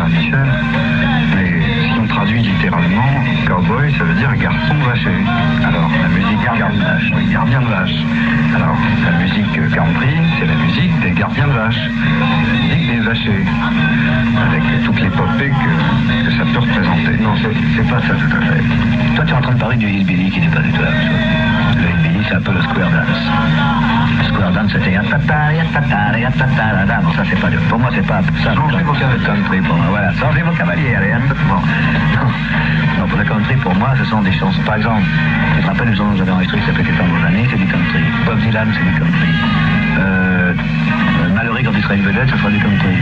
Michel, mais si on traduit littéralement, cowboy, ça veut dire garçon vaché. Alors, la musique gardien de vache, oui, gardien de vache. Alors, la musique country, c'est la musique des gardiens de vache, la musique des vachés, avec toute l'épopée que, que ça peut représenter. Non, c'est, c'est pas ça tout à fait. Toi, tu es en train de parler du hillbilly qui n'est pas du tout la même chose. Le hillbilly, c'est un peu le square dance. Le square dance, c'était yatata, yatata, yatata, là. Non, ça, c'est pas de... Pour moi, c'est pas ça. Changez vos country pour moi. Voilà, changez vos cavaliers, allez, hein. Bon. Non. non, pour le country, pour moi, ce sont des chansons. Par exemple, je te rappelle une chanson que j'avais enregistrée qui s'appelait Tant vos années, c'est du country. Bob Dylan, c'est du country. Euh, Mallory, quand il sera une vedette, ce sera du country.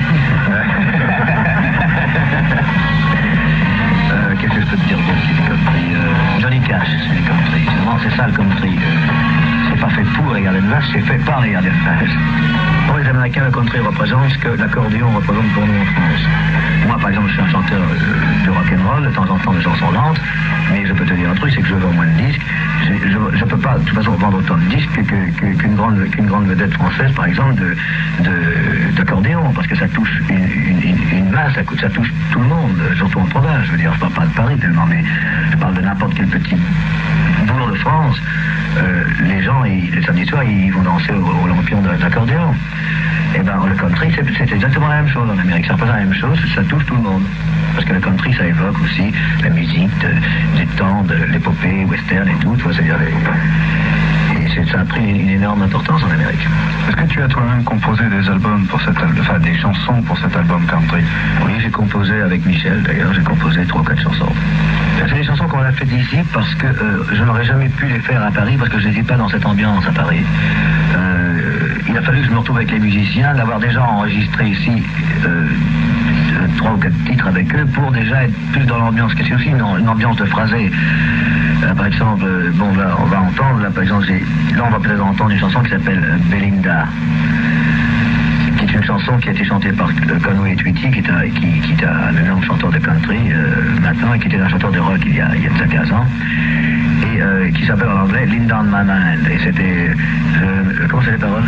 euh, Qu'est-ce que je peux te dire d'autre qui est du country? euh, Johnny Cash, c'est du country. Non, c'est ça le country. Euh, c'est pas fait pour les gardiens de vache, c'est fait par les gardiens de vache. Pour les Américains, le country représente ce que l'accordéon représente pour nous en France. Moi, par exemple, je suis un chanteur euh, de rock'n'roll, de temps en temps de chansons lentes, mais je peux te dire un truc, c'est que je vends moins de disques. Je, je, je peux pas, de toute façon, vendre autant de disques que, que, qu'une, grande, qu'une grande vedette française, par exemple, de, de, d'accordéon, parce que ça touche une, une, une masse, ça, ça touche tout le monde, surtout en province. Je veux dire, je parle pas de Paris tellement, mais je parle de n'importe quel petit bourg de France. Euh, les gens, ils, les samedis soirs, ils vont danser au, au lampion d'accordéon. Et ben le country, c'est, c'est exactement la même chose en Amérique. Ça représente la même chose, ça touche tout le monde. Parce que le country, ça évoque aussi la musique de, du temps, de l'épopée western et tout. C'est-à-dire les... Et c'est, ça a pris une, une énorme importance en Amérique. Est-ce que tu as toi-même composé des albums pour cet album, enfin des chansons pour cet album country? Oui, j'ai composé avec Michel, d'ailleurs, j'ai composé trois ou quatre chansons. C'est des chansons qu'on a faites ici parce que euh, je n'aurais jamais pu les faire à Paris parce que je n'étais pas dans cette ambiance à Paris. Euh, il a fallu que je me retrouve avec les musiciens, d'avoir déjà enregistré ici euh, trois ou quatre titres avec eux pour déjà être plus dans l'ambiance. C'est aussi une, une ambiance de phrasé. Euh, par exemple, euh, bon là on va entendre, là par exemple, j'ai, là on va peut-être entendre une chanson qui s'appelle euh, Belinda, qui est une chanson qui a été chantée par euh, Conway Twitty, qui est un, qui, qui est un énorme chanteur de country euh, maintenant, et qui était un chanteur de rock il y a, il y a de ça quinze ans, et euh, qui s'appelle en anglais Linda on My Mind, et c'était, euh, comment c'est les paroles?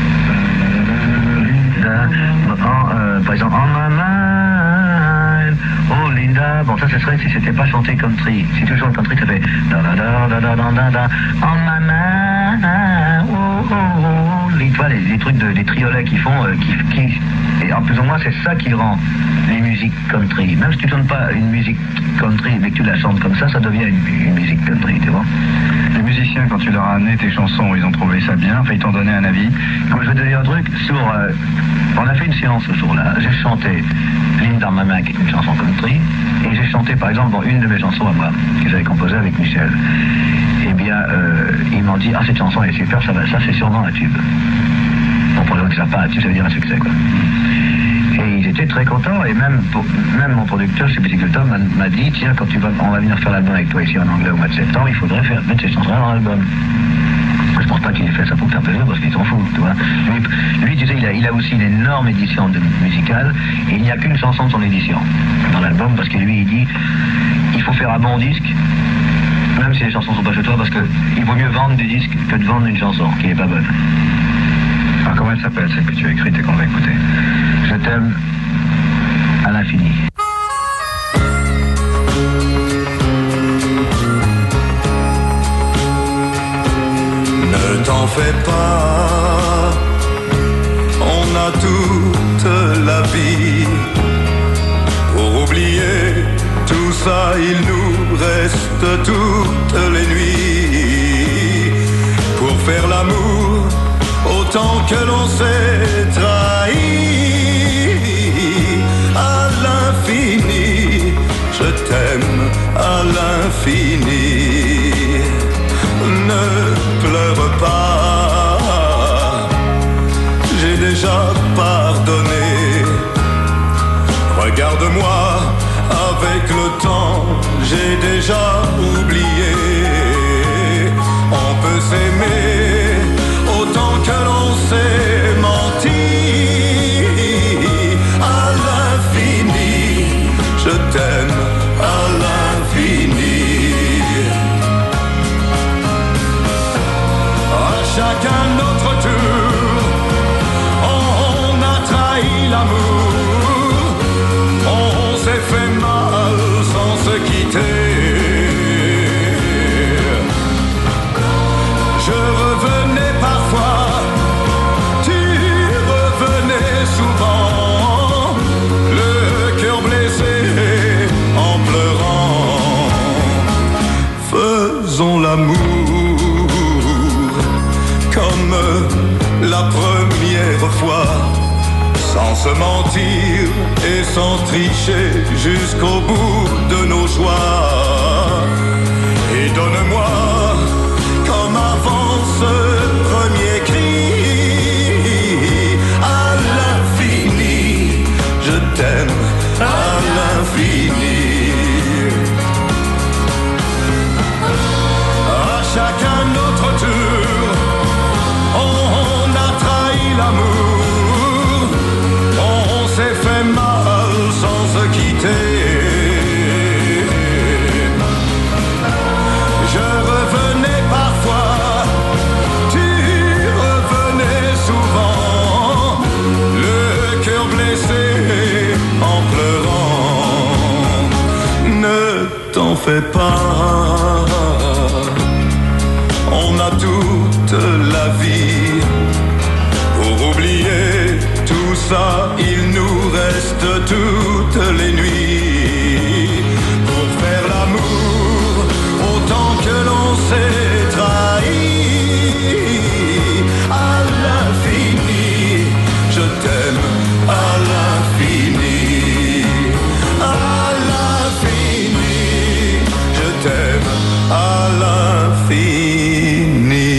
Linda, en, euh, par exemple, On My Mind, oh Linda, bon ça ce serait si c'était pas chanté country, si tu chantes country ça fait da da da da da da da, On My Mind, oh oh oh, les, tu vois, les, les trucs de, des triolets qui font, euh, qui, qui, et en plus ou moins c'est ça qui rend les musiques country. Même si tu ne chantes pas une musique country mais que tu la chantes comme ça, ça devient une, une musique country, tu vois. Les musiciens, quand tu leur as amené tes chansons, ils ont trouvé ça bien, enfin ils t'ont donné un avis. Comme je vais te dire un truc, sur, euh, on a fait une séance ce jour-là, j'ai chanté Linda on My Mind, qui est une chanson country, et j'ai chanté par exemple dans une de mes chansons à moi, que j'avais composée avec Michel. Eh bien, euh, ils m'ont dit, ah cette chanson elle est super, ça, va, ça c'est sûrement un tube. Bon, pour les gens qui ne savent pas, un tube ça veut dire un succès, quoi. Et ils étaient très contents, et même, pour, même mon producteur chez Viticulture m'a, m'a dit, tiens, quand tu vas, on va venir faire l'album avec toi ici en anglais au mois de septembre, il faudrait faire, mettre ces chansons dans l'album. Je pense pas qu'il ait fait ça pour faire plaisir, parce qu'ils s'en foutent, tu vois. Lui, lui tu sais, il a, il a aussi une énorme édition de musicale, et il n'y a qu'une chanson de son édition dans l'album, parce que lui, il dit, il faut faire un bon disque, même si les chansons sont pas chez toi, parce que il vaut mieux vendre des disques que de vendre une chanson qui est pas bonne. Alors comment elle s'appelle, celle que tu as écrite et qu'on va écouter? Je t'aime à l'infini. Ne t'en fais pas, on a toute la vie. Pour oublier tout ça, il nous reste toutes les nuits. Pour faire l'amour, autant que l'on s'est trahi. À l'infini, je t'aime à l'infini. Ne pleure pas, j'ai déjà pardonné. Regarde-moi, avec le temps, j'ai déjà oublié. On peut s'aimer autant que l'on s'est menti. la première fois, sans se mentir et sans tricher jusqu'au bout de nos choix. Et donne-moi, comme avant ce premier cri, à l'infini, je t'aime, à l'infini. À chacun notre tour, on a trahi l'amour, on s'est fait mal sans se quitter. Je revenais parfois, tu revenais souvent, le cœur blessé en pleurant. Ne t'en fais pas, on a toute la vie pour oublier tout ça. Il nous reste toutes les nuits pour faire l'amour autant que l'on s'est trahi. À l'infini, je t'aime, à l'infini, à l'infini, je t'aime, à l'infini.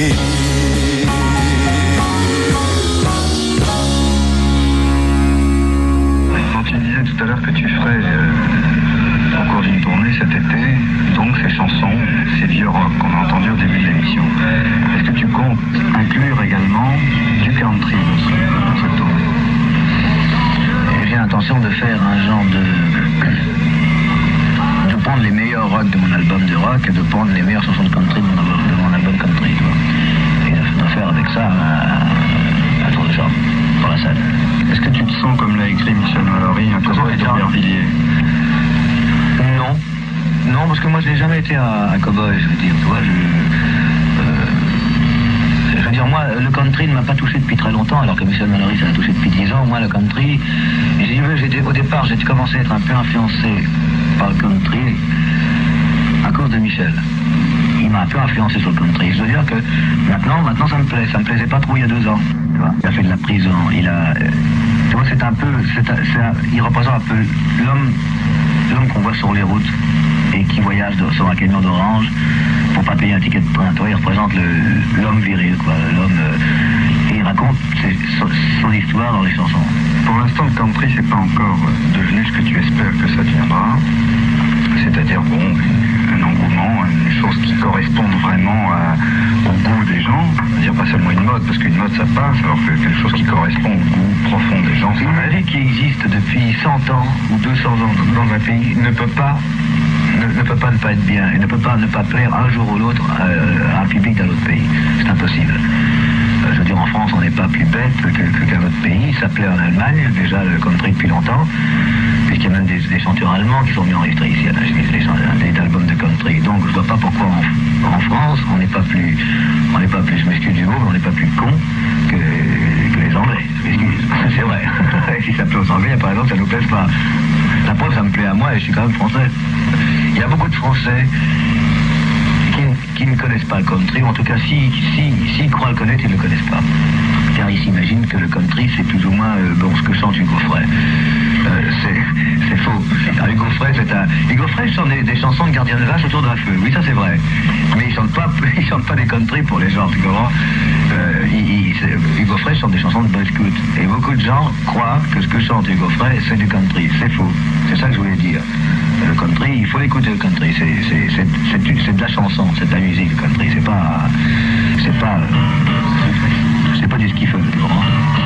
Quand tu disais tout à l'heure que tu ferais euh, encore une tournée cet été, donc ces chansons, ces vieux rock qu'on a entendus au début de l'émission, est-ce que tu comptes inclure également du country dans, ce, dans cette tournée? J'ai l'intention de faire un genre de... de prendre les meilleurs rock de mon album de rock et de prendre les meilleures chansons de country de mon album, de mon album country. Tu vois. Et de faire avec ça un, un tour de chambre pour la salle. Est-ce que tu te sens, comme l'a écrit Michel Mallory, un cowboy d'Aubervilliers? Non. Non, parce que moi je n'ai jamais été un, un cowboy, je veux dire. Tu vois, je... Euh, je veux dire, moi, le country ne m'a pas touché depuis très longtemps, alors que Michel Mallory, ça l'a touché depuis dix ans. Moi, le country, si tu veux, j'étais, au départ, j'ai commencé à être un peu influencé par le country à cause de Michel. Il m'a un peu influencé sur le country. Je veux dire que maintenant, maintenant ça me plaît. Ça me plaisait pas trop il y a deux ans. Tu vois, il a fait de la prison. Il a, tu vois, c'est un peu, c'est un, c'est un, il représente un peu l'homme, l'homme qu'on voit sur les routes et qui voyage de, sur un camion d'orange pour pas payer un ticket de train. Tu vois, il représente le, l'homme viril, quoi. L'homme, euh, et il raconte ses, son, son histoire dans les chansons. Pour l'instant, le country, c'est pas encore devenu ce que tu espères que ça deviendra. C'est-à-dire, bon, un engouement, une chose qui corresponde vraiment à, au goût des gens. C'est-à-dire pas seulement une mode, parce qu'une mode ça passe, alors que quelque chose qui correspond au goût profond des gens, ça Une reste. musique qui existe depuis cent ans ou deux cents ans dans un pays ne peut pas ne, ne peut pas ne pas être bien et ne peut pas ne pas plaire un jour ou l'autre à, à un public d'un autre pays. C'est impossible. Euh, je veux dire, en France, on n'est pas plus bête que, que, qu'un autre pays. Ça plaît en Allemagne, déjà le country depuis longtemps, puisqu'il y a même des, des chanteurs allemands qui sont venus enregistrer ici à la Suisse, des, des albums de country. Donc je ne vois pas pourquoi en, en France, on n'est pas plus, on n'est pas plus, je m'excuse du mot, mais on n'est pas plus con que, que les Anglais. Je m'excuse, c'est vrai. Si ça plaît aux Anglais, par exemple, ça ne nous plaise pas. La preuve, ça me plaît à moi et je suis quand même français. Il y a beaucoup de Français qui, qui ne connaissent pas le country, ou en tout cas, s'ils si, si, si croient le connaître, ils ne le connaissent pas. Car ils s'imaginent que le country, c'est plus ou moins euh, bon, ce que chante Hugo Frey. Euh, c'est, c'est faux. Alors, Hugo Frey, c'est un... Hugo Frey chante des, des chansons de gardien de vache autour d'un feu. Oui, ça c'est vrai. Mais il chante pas, il chante pas des country pour les gens, tu comprends? euh, il, il, Hugo Frey chante des chansons de Boy Scout. Et beaucoup de gens croient que ce que chante Hugo Frey, c'est du country. C'est faux. C'est ça que je voulais dire. Le country, il faut écouter le country. C'est, c'est, c'est, c'est, c'est de la chanson, c'est de la musique, le country. C'est pas... C'est pas... C'est pas du ski fun, tu comprends?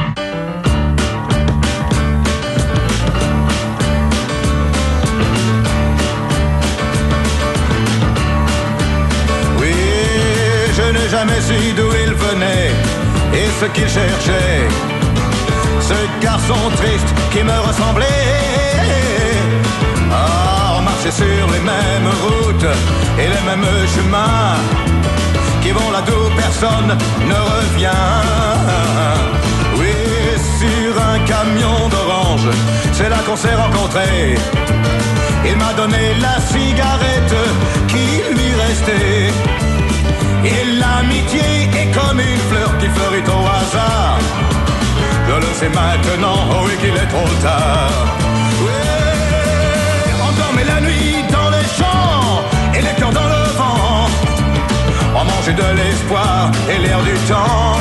Jamais su d'où il venait et ce qu'il cherchait. Ce garçon triste qui me ressemblait. Ah, on marchait sur les mêmes routes et les mêmes chemins qui vont là d'où personne ne revient. Oui, sur un camion d'orange, c'est là qu'on s'est rencontrés. Il m'a donné la cigarette qui lui restait. Et l'amitié est comme une fleur qui fleurit au c'est maintenant, oh oui qu'il est trop tard. Oui, endormez la nuit dans les champs et les cœurs dans le vent. On mangeait de l'espoir et l'air du temps.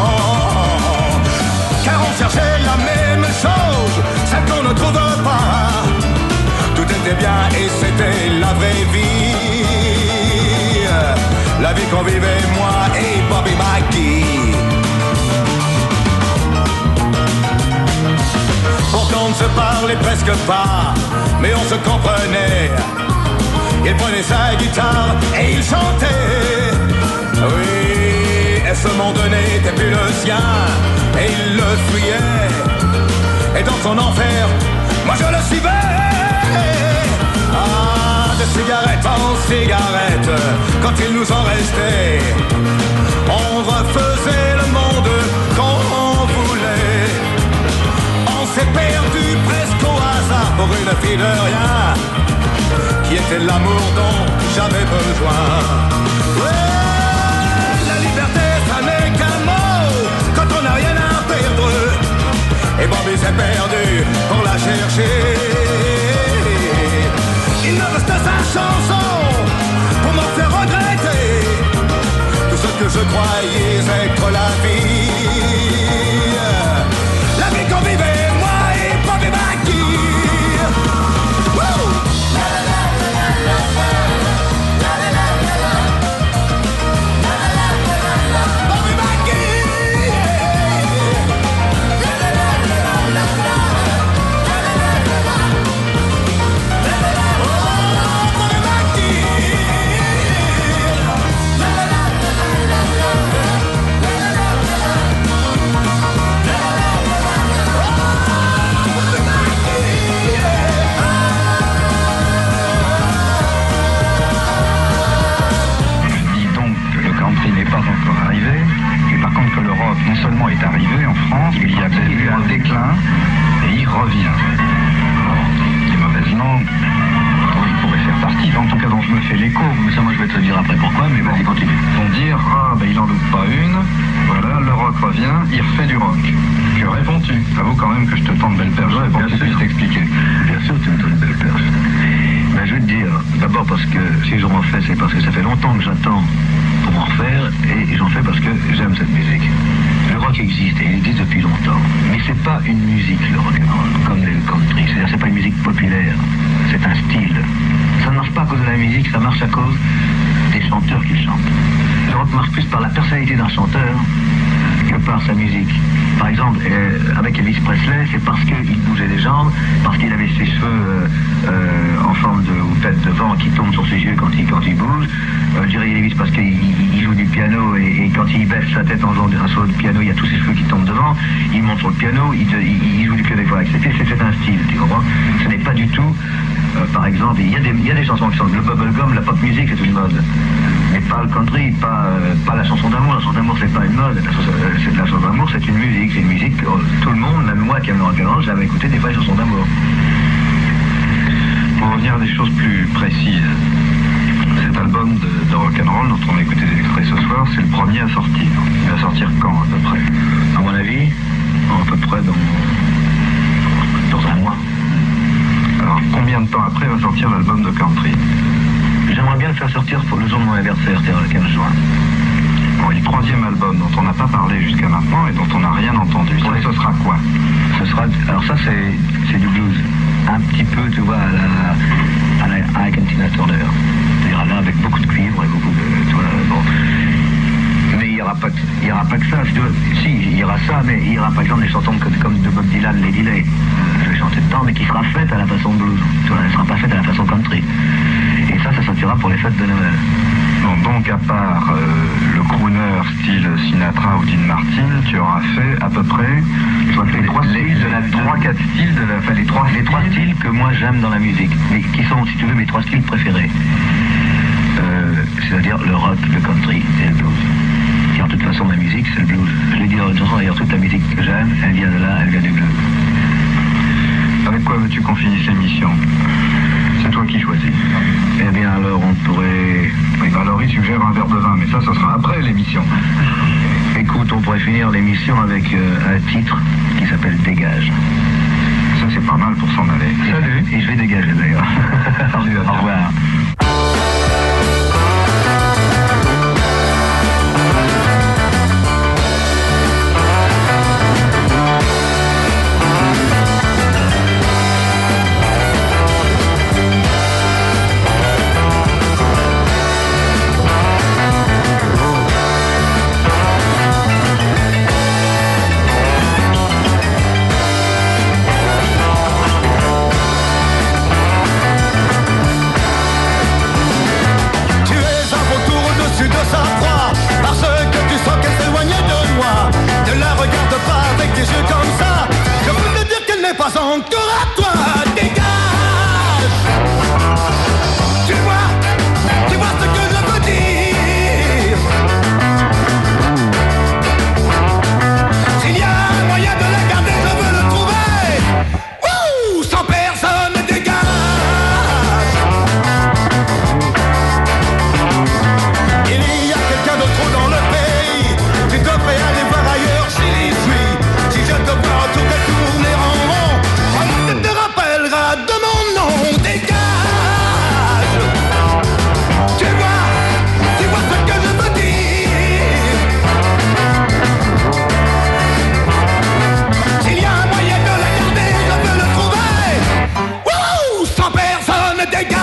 Car on cherchait la même chose, celle qu'on ne trouve pas. Tout était bien et c'était la vraie vie. La vie qu'on vivait moi et Bobby Mackey. Pourtant on ne se parlait presque pas, mais on se comprenait. Il prenait sa guitare et il chantait. Oui, et ce monde n'était plus le sien, et il le fuyait. Et dans son enfer, moi je le suivais. Ah, de cigarette en cigarette, quand il nous en restait, on refaisait le monde qu'on voulait. On s'est perdu presque au hasard pour une fille de rien, qui était l'amour dont j'avais besoin. Ouais, la liberté ça n'est qu'un mot quand on n'a rien à perdre. Et Bobby s'est perdu pour la chercher. Il me reste sa chanson pour m'en faire regretter tout ce que je croyais être la vie. La vie qu'on vivait moi et Bobby Mackey. Non seulement est arrivé en France, il y a eu un déclin et il revient. Les mauvaises langues, il pourrait faire partie, en tout cas dont je me fais l'écho. Ça, moi je vais te dire après pourquoi, mais vas-y, continue. Vont dire, ah ben il en loupe pas une, voilà, le rock revient, il refait du rock. Que réponds-tu? Avoue quand même que je te tente belle perche pour que tu puisses t'expliquer. Bien sûr, tu me donnes une belle perche. Ben, je vais te dire, d'abord parce que si j'en refais, c'est parce que ça fait longtemps que j'attends pour en refaire, et j'en fais parce que j'aime cette musique. Le rock existe, et il existe depuis longtemps, mais c'est pas une musique, le rock and roll, comme le country, c'est-à-dire c'est pas une musique populaire, c'est un style. Ça ne marche pas à cause de la musique, ça marche à cause des chanteurs qui chantent. Le rock marche plus par la personnalité d'un chanteur que par sa musique. Par exemple, euh, avec Elvis Presley, c'est parce qu'il bougeait les jambes, parce qu'il avait ses cheveux euh, euh, en forme de ou tête de vent qui tombent sur ses yeux quand il, quand il bouge. Euh, je dirais Elvis parce qu'il il joue du piano et, et quand il baisse sa tête en faisant un solo de piano, il y a tous ses cheveux qui tombent devant. Il monte sur le piano, il, il, il joue du piano des fois. C'est un style, tu comprends? Ce n'est pas du tout, euh, par exemple, il y, a des, il y a des chansons qui sont le bubblegum, la pop music, c'est une mode. Mais pas le country, pas, euh, pas la chanson d'amour. La chanson d'amour, c'est pas une mode. La chanson, euh, c'est, la chanson d'amour, c'est une musique. C'est une musique que euh, tout le monde, même moi qui aime le rock'n'roll, j'avais écouté des fois les chansons d'amour. Pour revenir à des choses plus précises, cet album de, de rock'n'roll dont on a écouté des extraits ce soir, c'est le premier à sortir. Il va sortir quand à peu près? À mon avis, à peu près dans, dans un mois. Alors combien de temps après va sortir l'album de country? J'aimerais bien le faire sortir pour le jour de mon anniversaire, c'est-à-dire le quinze juin. Bon, et le troisième album dont on n'a pas parlé jusqu'à maintenant et dont on n'a rien entendu, ça, ouais. Ce sera quoi? Ce sera, alors ça c'est, c'est du blues, un petit peu, tu vois, à la, à la Ike and Tina Turner. C'est-à-dire là avec beaucoup de cuivre et beaucoup de, tu vois, bon. Mais il n'y aura pas, il y aura pas que ça. Si, il y aura ça, mais il y aura par exemple des chansons comme, comme de Bob Dylan, Lady Lay. Je vais chanter dedans, mais qui sera faite à la façon blues. Tu vois, elle ne sera pas faite à la façon country. Et ça, ça sortira pour les fêtes de Noël. Bon, donc à part euh, le crooner style Sinatra ou Dean Martin, tu auras fait à peu près les, les trois styles de la trois quatre styles de la, enfin, les trois les trois styles que moi j'aime dans la musique, mais qui sont, si tu veux, mes trois styles préférés. Euh, c'est-à-dire le rock, le country et le blues. Et en toute façon, ma musique, c'est le blues. Je l'ai dit dans une chanson, d'ailleurs, toute la musique que j'aime, elle vient de là, elle vient du blues. Avec quoi veux-tu qu'on finisse l'émission? C'est toi qui choisis. Eh bien, alors, on pourrait... Oui, bah alors, il suggère un verre de vin, mais ça, ça sera après l'émission. Écoute, on pourrait finir l'émission avec euh, un titre qui s'appelle Dégage. Ça, c'est pas mal pour s'en aller. Salut. Et je vais dégager d'ailleurs. Au revoir. Pas encore à toi, dégage. Tu vois, tu vois ce que je veux dire. S'il y a un moyen de la garder, je veux le trouver. Ouh, sans personne, dégage. Il y a quelqu'un d'autre dans le pays. Tu devrais aller voir ailleurs, j'y suis. Si je te vois autour de tourner en rond, te rappellera de mon nom, dégage. Tu vois, tu vois ce que je veux dire. S'il y a un moyen de la garder, je veux le trouver. Wouh, sans personne, dégage.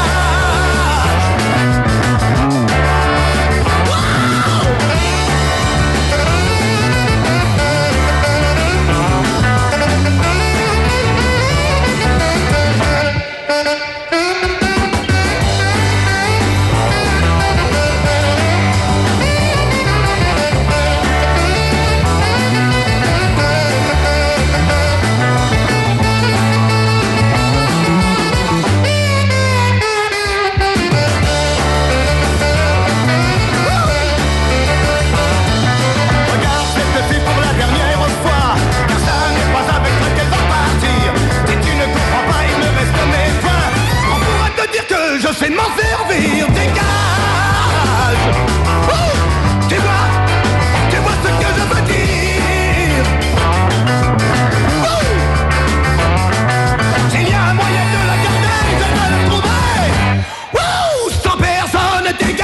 Je sais m'en servir, dégage. Oh, tu vois, tu vois ce que je veux dire. Oh, s'il y a un moyen de la garder, je vais le trouver. Oh, sans personne, dégage.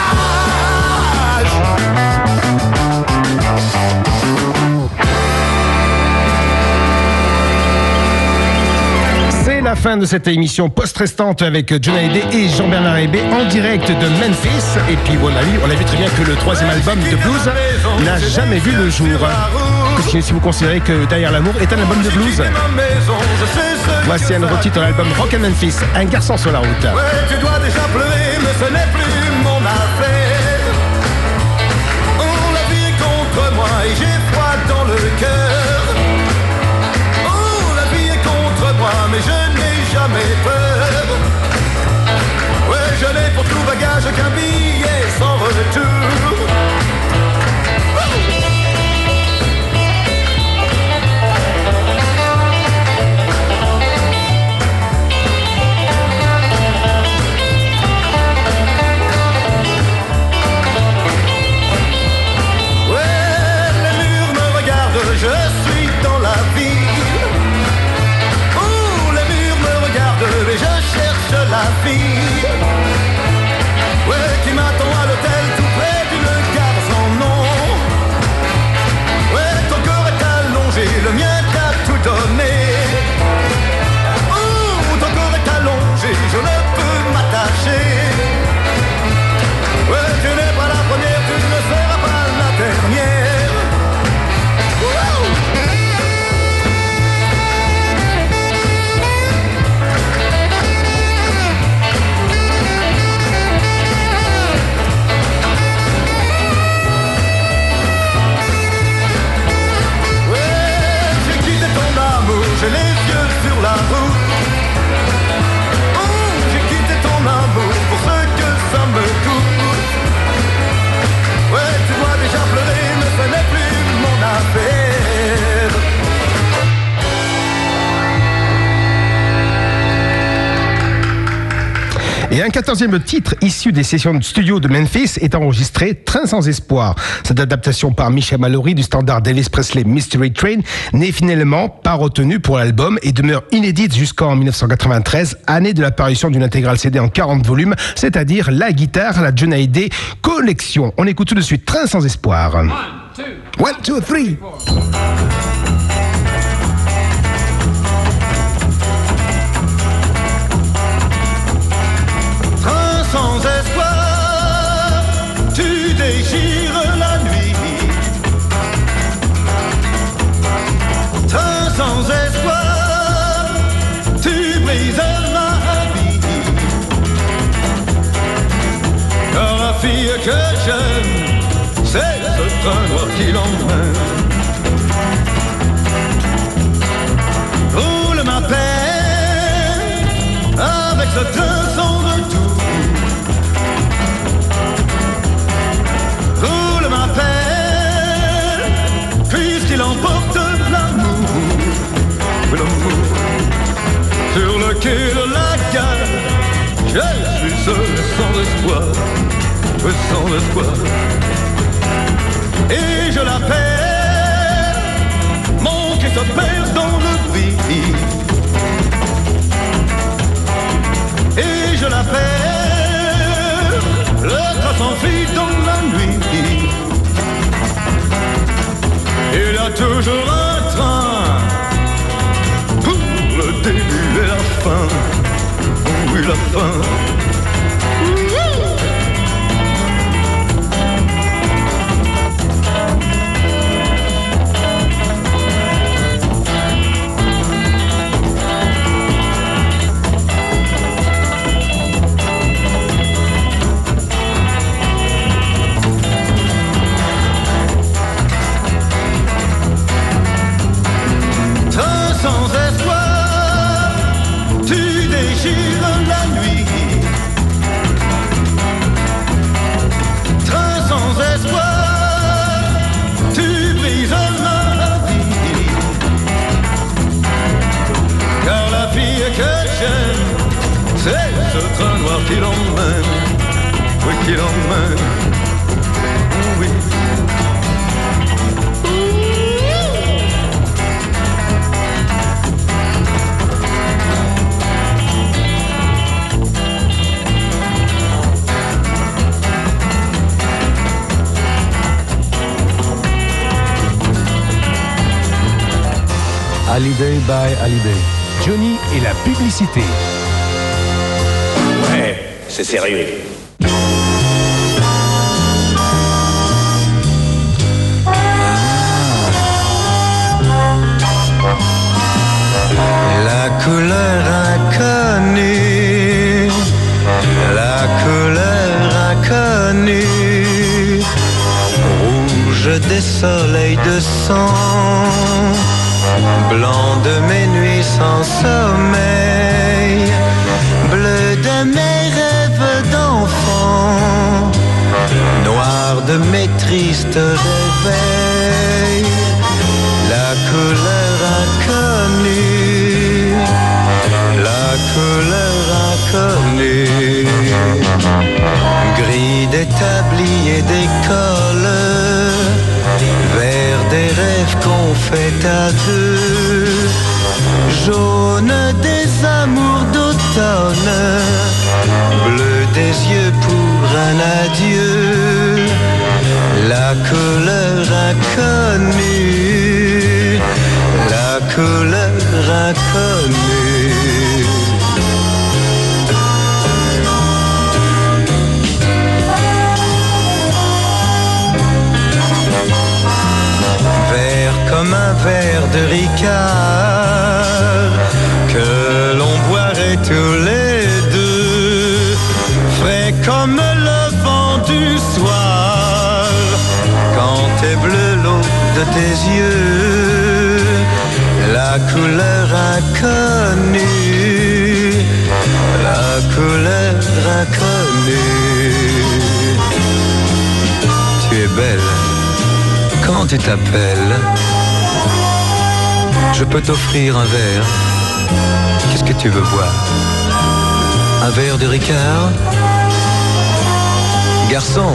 C'est la fin de cette émission post-restante avec John Hallyday et Jean-Bernard Hébé en direct de Memphis. Et puis on a vu, on a vu très bien que le troisième album de blues n'a jamais vu le jour. Si vous considérez que Derrière l'amour est un album de blues, voici un nouveau titre de l'album Rock and Memphis, Un garçon sur la route. Ouais, tu dois déjà pleurer, mais ce n'est plus mon affaire. Oh, la vie est contre moi et j'ai froid dans le cœur. Oh, la vie est contre moi, mais je n'ai jamais peur. Ouais, je n'ai pour tout bagage qu'un billet sans retour. Ouais, les Et un quatorzième titre issu des sessions de studio de Memphis est enregistré, Train sans espoir. Cette adaptation par Michel Mallory du standard d'Elvis Presley Mystery Train n'est finalement pas retenue pour l'album et demeure inédite jusqu'en dix-neuf cent quatre-vingt-treize, année de l'apparition d'une intégrale C D en quarante volumes, c'est-à-dire la guitare, la John Hallyday collection. On écoute tout de suite Train sans espoir. One, two, One, two three. Train sans espoir, tu déchires la nuit. Train sans espoir, tu brises ma vie. Car la fille que j'aime, c'est ce train noir qui l'emmène. Roule ma peine avec ce train sans retour. Roule ma peine puisqu'il emporte l'amour. L'amour sur le quai de la gare, je suis seul sans espoir, sans espoir. Et je la perds, mon quai se perd dans le vide. Et je la perds, le train s'enfuit dans la nuit. Il y a toujours un train pour le début et la fin. Oui, la fin. Sans espoir, tu déchires la nuit. Train sans espoir, tu brises ma vie. Car la fille que j'aime, c'est ce train noir qui l'emmène. Oui, qui l'emmène. Oui. Hallyday by Hallyday. Johnny et la publicité. Ouais, c'est sérieux. La couleur inconnue, la couleur inconnue, rouge des soleils de sang, blanc de mes nuits sans sommeil, bleu de mes rêves d'enfant, noir de mes tristes réveils. La couleur inconnue, la couleur inconnue, gris d'établi et d'école, vert des rêves qu'on fait à deux, jaune des amours d'automne, bleu des yeux pour un adieu. La couleur inconnue, la couleur inconnue. Vert comme un verre de Ricard que l'on boirait tous les deux, frais comme le vent du soir quand est bleu l'eau de tes yeux. La couleur inconnue, la couleur inconnue. Tu es belle. Comment tu t'appelles? Je peux t'offrir un verre. Qu'est-ce que tu veux boire? Un verre de Ricard. Garçon.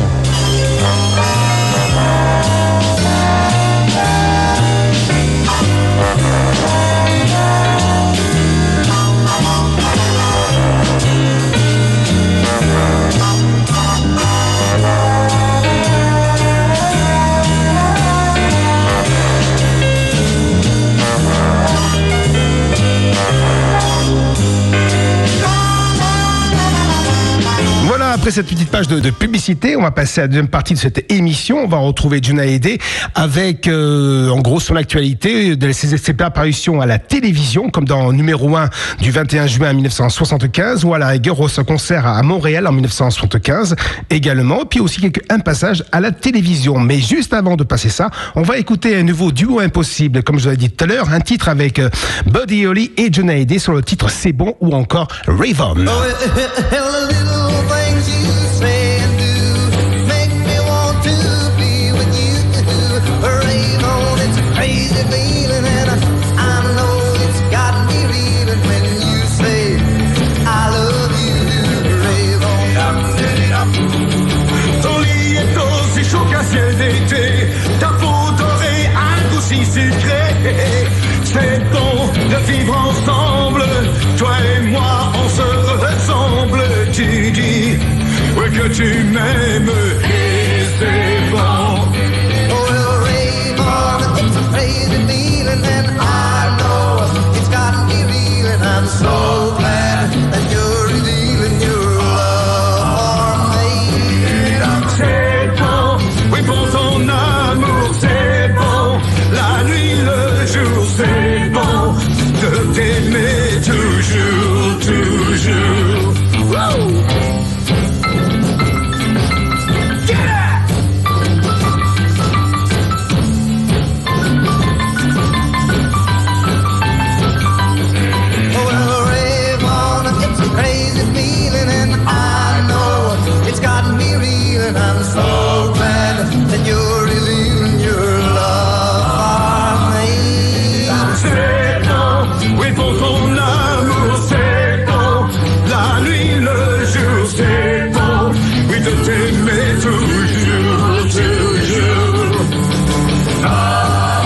Après cette petite page de, de publicité, on va passer à la deuxième partie de cette émission. On va retrouver Johnny Hallyday avec, euh, en gros, son actualité, de ses, ses apparitions à la télévision, comme dans numéro un du vingt et un juin mille neuf cent soixante-quinze, ou à la rigueur au concert à Montréal en mille neuf cent soixante-quinze également. Puis aussi quelques, un passage à la télévision. Mais juste avant de passer ça, on va écouter un nouveau duo impossible, comme je l'ai dit tout à l'heure, un titre avec euh, Buddy Holly et Johnny Hallyday sur le titre C'est bon ou encore Rave On. You say and do make me want to be with you. Rave on, it's a crazy feeling, and I, I know it's got me reeling when you say I love you. Rave on. Ton lit est aussi chaud qu'un ciel d'été, ta peau dorée, un goût si sucré. C'est bon de vivre ensemble, toi et moi on se ressemble. Tu dis ouais, que tu m'aimes et c'est bon. Oh, well, rave on, it's a crazy feeling, and I know it's got me reeling. I'm so glad that you're revealing your love for me. C'est bon, oui pour ton amour, c'est bon. La nuit, le jour, c'est bon de t'aimer toujours, toujours. Woo! I'm so glad that you're revealing your love for me. C'est bon, oui pour ton amour, c'est bon. La nuit, le jour, c'est bon. Oui de t'aimer toujours, toujours. Ah.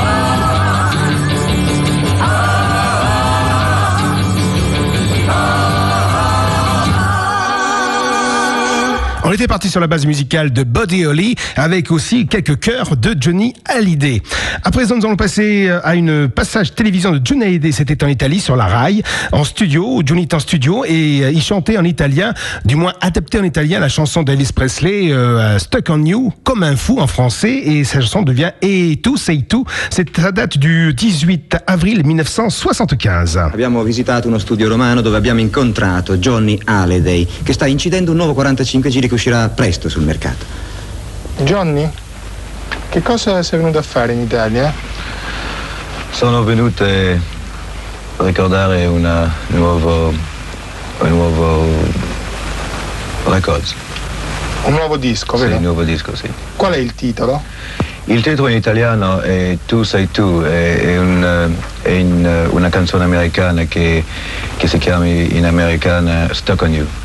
On était parti sur la base musicale de Buddy Holly avec aussi quelques chœurs de Johnny Hallyday. À présent, nous allons passer à une passage télévision de Johnny Hallyday. C'était en Italie, sur la Rai, en studio. Johnny est en studio et il chantait en italien, du moins adapté en italien, la chanson d'Elvis Presley, euh, Stuck on You, comme un fou en français. Et sa chanson devient E tu sei tu. Ça date du dix-huit avril mille neuf cent soixante-quinze. Abbiamo visitato uno studio romano dove abbiamo incontrato Johnny Hallyday, che sta incidendo un nuovo quarantacinque giri che uscirà presto sul mercato. Johnny, che cosa sei venuto a fare in Italia? Sono venuto a ricordare una nuovo, un nuovo record. Un nuovo disco, vero? Sì, un nuovo disco, sì. Qual è il titolo? Il titolo in italiano è Tu sei tu, è, è, un, è in, una canzone americana che, che si chiama in americana Stuck on You.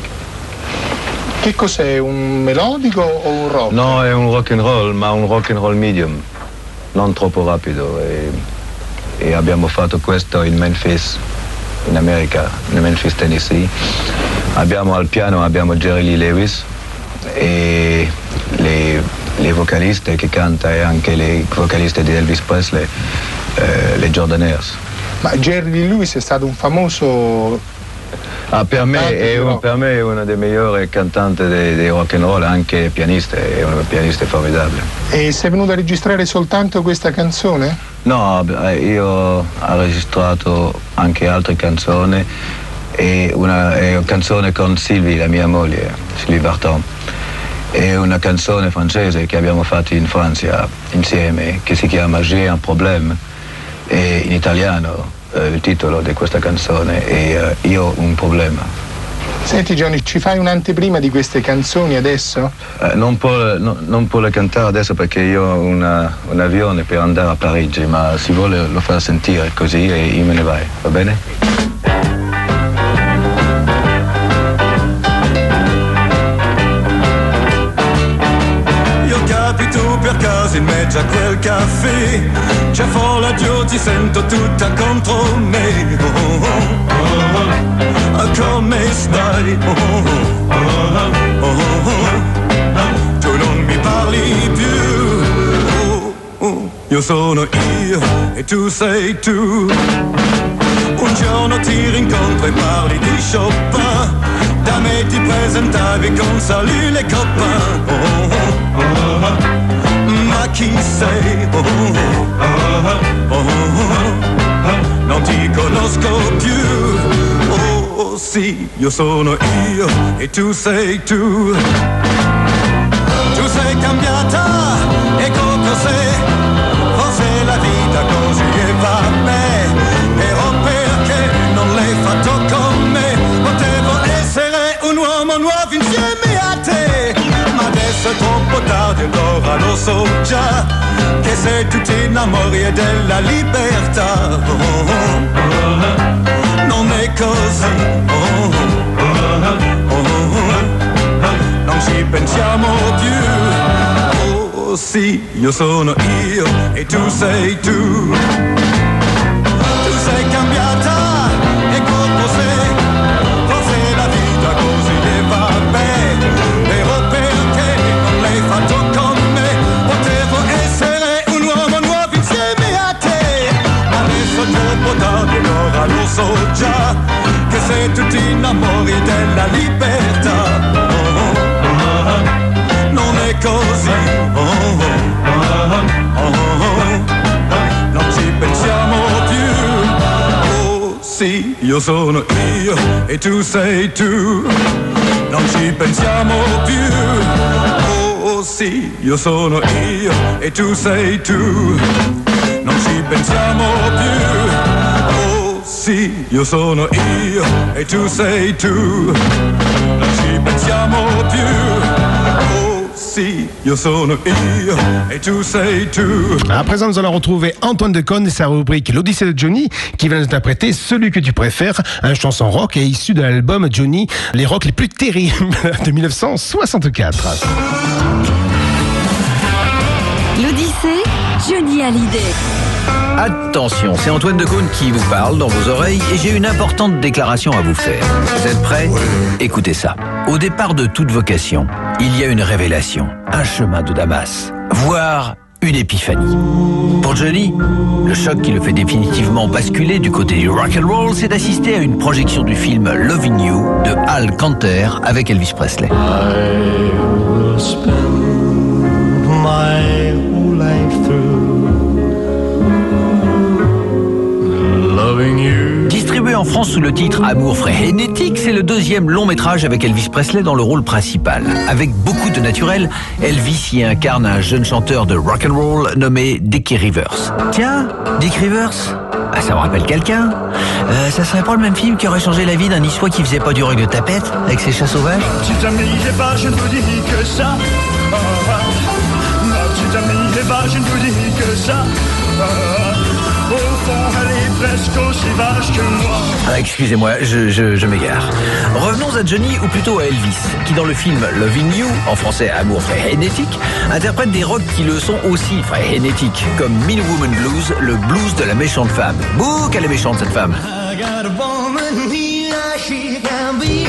Che cos'è, un melodico o un rock? No, è un rock and roll, ma un rock and roll medium, non troppo rapido. E, e abbiamo fatto questo in Memphis, in America, in Memphis, Tennessee. Abbiamo al piano abbiamo Jerry Lee Lewis e le, le vocaliste che canta e anche le vocaliste di Elvis Presley, eh, le Jordanaires. Ma Jerry Lee Lewis è stato un famoso... Ah, per, me è un, per me è uno dei migliori cantanti di rock and roll, anche pianista, è un pianista formidabile. E sei venuto a registrare soltanto questa canzone? No, io ho registrato anche altre canzoni e una, è una canzone con Sylvie, la mia moglie, Sylvie Vartan. È una canzone francese che abbiamo fatto in Francia insieme, che si chiama J'ai un problème, e in italiano eh, il titolo di questa canzone è uh, Io ho un problema. Senti Johnny, ci fai un'anteprima di queste canzoni adesso? Eh, non, può, no, non può le cantare adesso perché io ho una, un avione per andare a Parigi, ma se vuole lo fa sentire così e io me ne vai, va bene? quasi in mezzo a quel caffè, c'è folla giù, ti sento tutta contro me. Oh, oh, oh, oh, come stai? Oh, oh, oh, oh, oh, tu non mi parli più. Oh, oh, io sono io e tu sei tu. Un giorno ti rincontro e parli di Chopin, da me ti presentavi con Salut les copains. Oh, oh, oh, ma chi sei? Oh, oh, oh, oh, non ti conosco più. Oh sì, io sono io e tu sei tu. Tu sei cambiata e con cos'è? Forse la vita così e va bene. Però perché non l'hai fatto con me? Potevo essere un uomo nuovo insieme a te, ma adesso è troppo tardi, allora lo so già che se tu ti innamori della libertà. Oh, oh, oh, non è così. Oh, oh, oh, oh, non ci pensiamo più. Oh sì, io sono io e tu sei tu. Sei cambiata e colpo sei, forse la vita così e va bene, però perché non l'hai fatto con me? Potevo essere un uomo nuovo insieme a te, ma adesso è troppo tardi, allora lo so già che se tu ti innamori della libertà. Oh, oh, oh, non è così. Oh, oh, oh, oh, non ci pensiamo più. Sì, io sono io e tu sei tu, non ci pensiamo più. Oh sì, io sono io e tu sei tu, non ci pensiamo più. Oh sì, io sono io e tu sei tu, non ci pensiamo più. Oh sì, io sono io et tu sei tu. À présent, nous allons retrouver Antoine Decaune et sa rubrique L'Odyssée de Johnny, qui va nous interpréter Celui que tu préfères, une chanson rock et issue de l'album Johnny, les rocks les plus terribles de mille neuf cent soixante-quatre. L'Odyssée, Johnny Hallyday. Attention, c'est Antoine Decaune qui vous parle dans vos oreilles et j'ai une importante déclaration à vous faire. Vous êtes prêts ? Écoutez ça. Au départ de toute vocation, il y a une révélation, un chemin de Damas, voire une épiphanie. Pour Johnny, le choc qui le fait définitivement basculer du côté du rock'n'roll, c'est d'assister à une projection du film Loving You de Al Canter avec Elvis Presley. I will spend my whole life through loving you. Distribué en France sous le titre Amour frénétique, c'est le deuxième long métrage avec Elvis Presley dans le rôle principal. Avec beaucoup de naturel, Elvis y incarne un jeune chanteur de rock'n'roll nommé Dickie Rivers. Tiens, Dick Rivers, ah, ça me rappelle quelqu'un. Euh, ça serait pas le même film qui aurait changé la vie d'un Niçois qui faisait pas du rock de tapette avec ses chats sauvages? Petite amie, et bah, je ne vous dis que ça. Oh, oh. Ma petite amie, et bah, je ne vous dis que ça. Oh, oh. Au fond, elle est presque aussi vache que moi. Ah, excusez-moi, je, je, je m'égare. Revenons à Johnny, ou plutôt à Elvis, qui dans le film Loving You, en français Amour frénétique, interprète des rocks qui le sont aussi frénétiques, comme Mean Woman Blues, le blues de la méchante femme. Bouh, qu'elle est méchante cette femme. I got a woman here, she can be.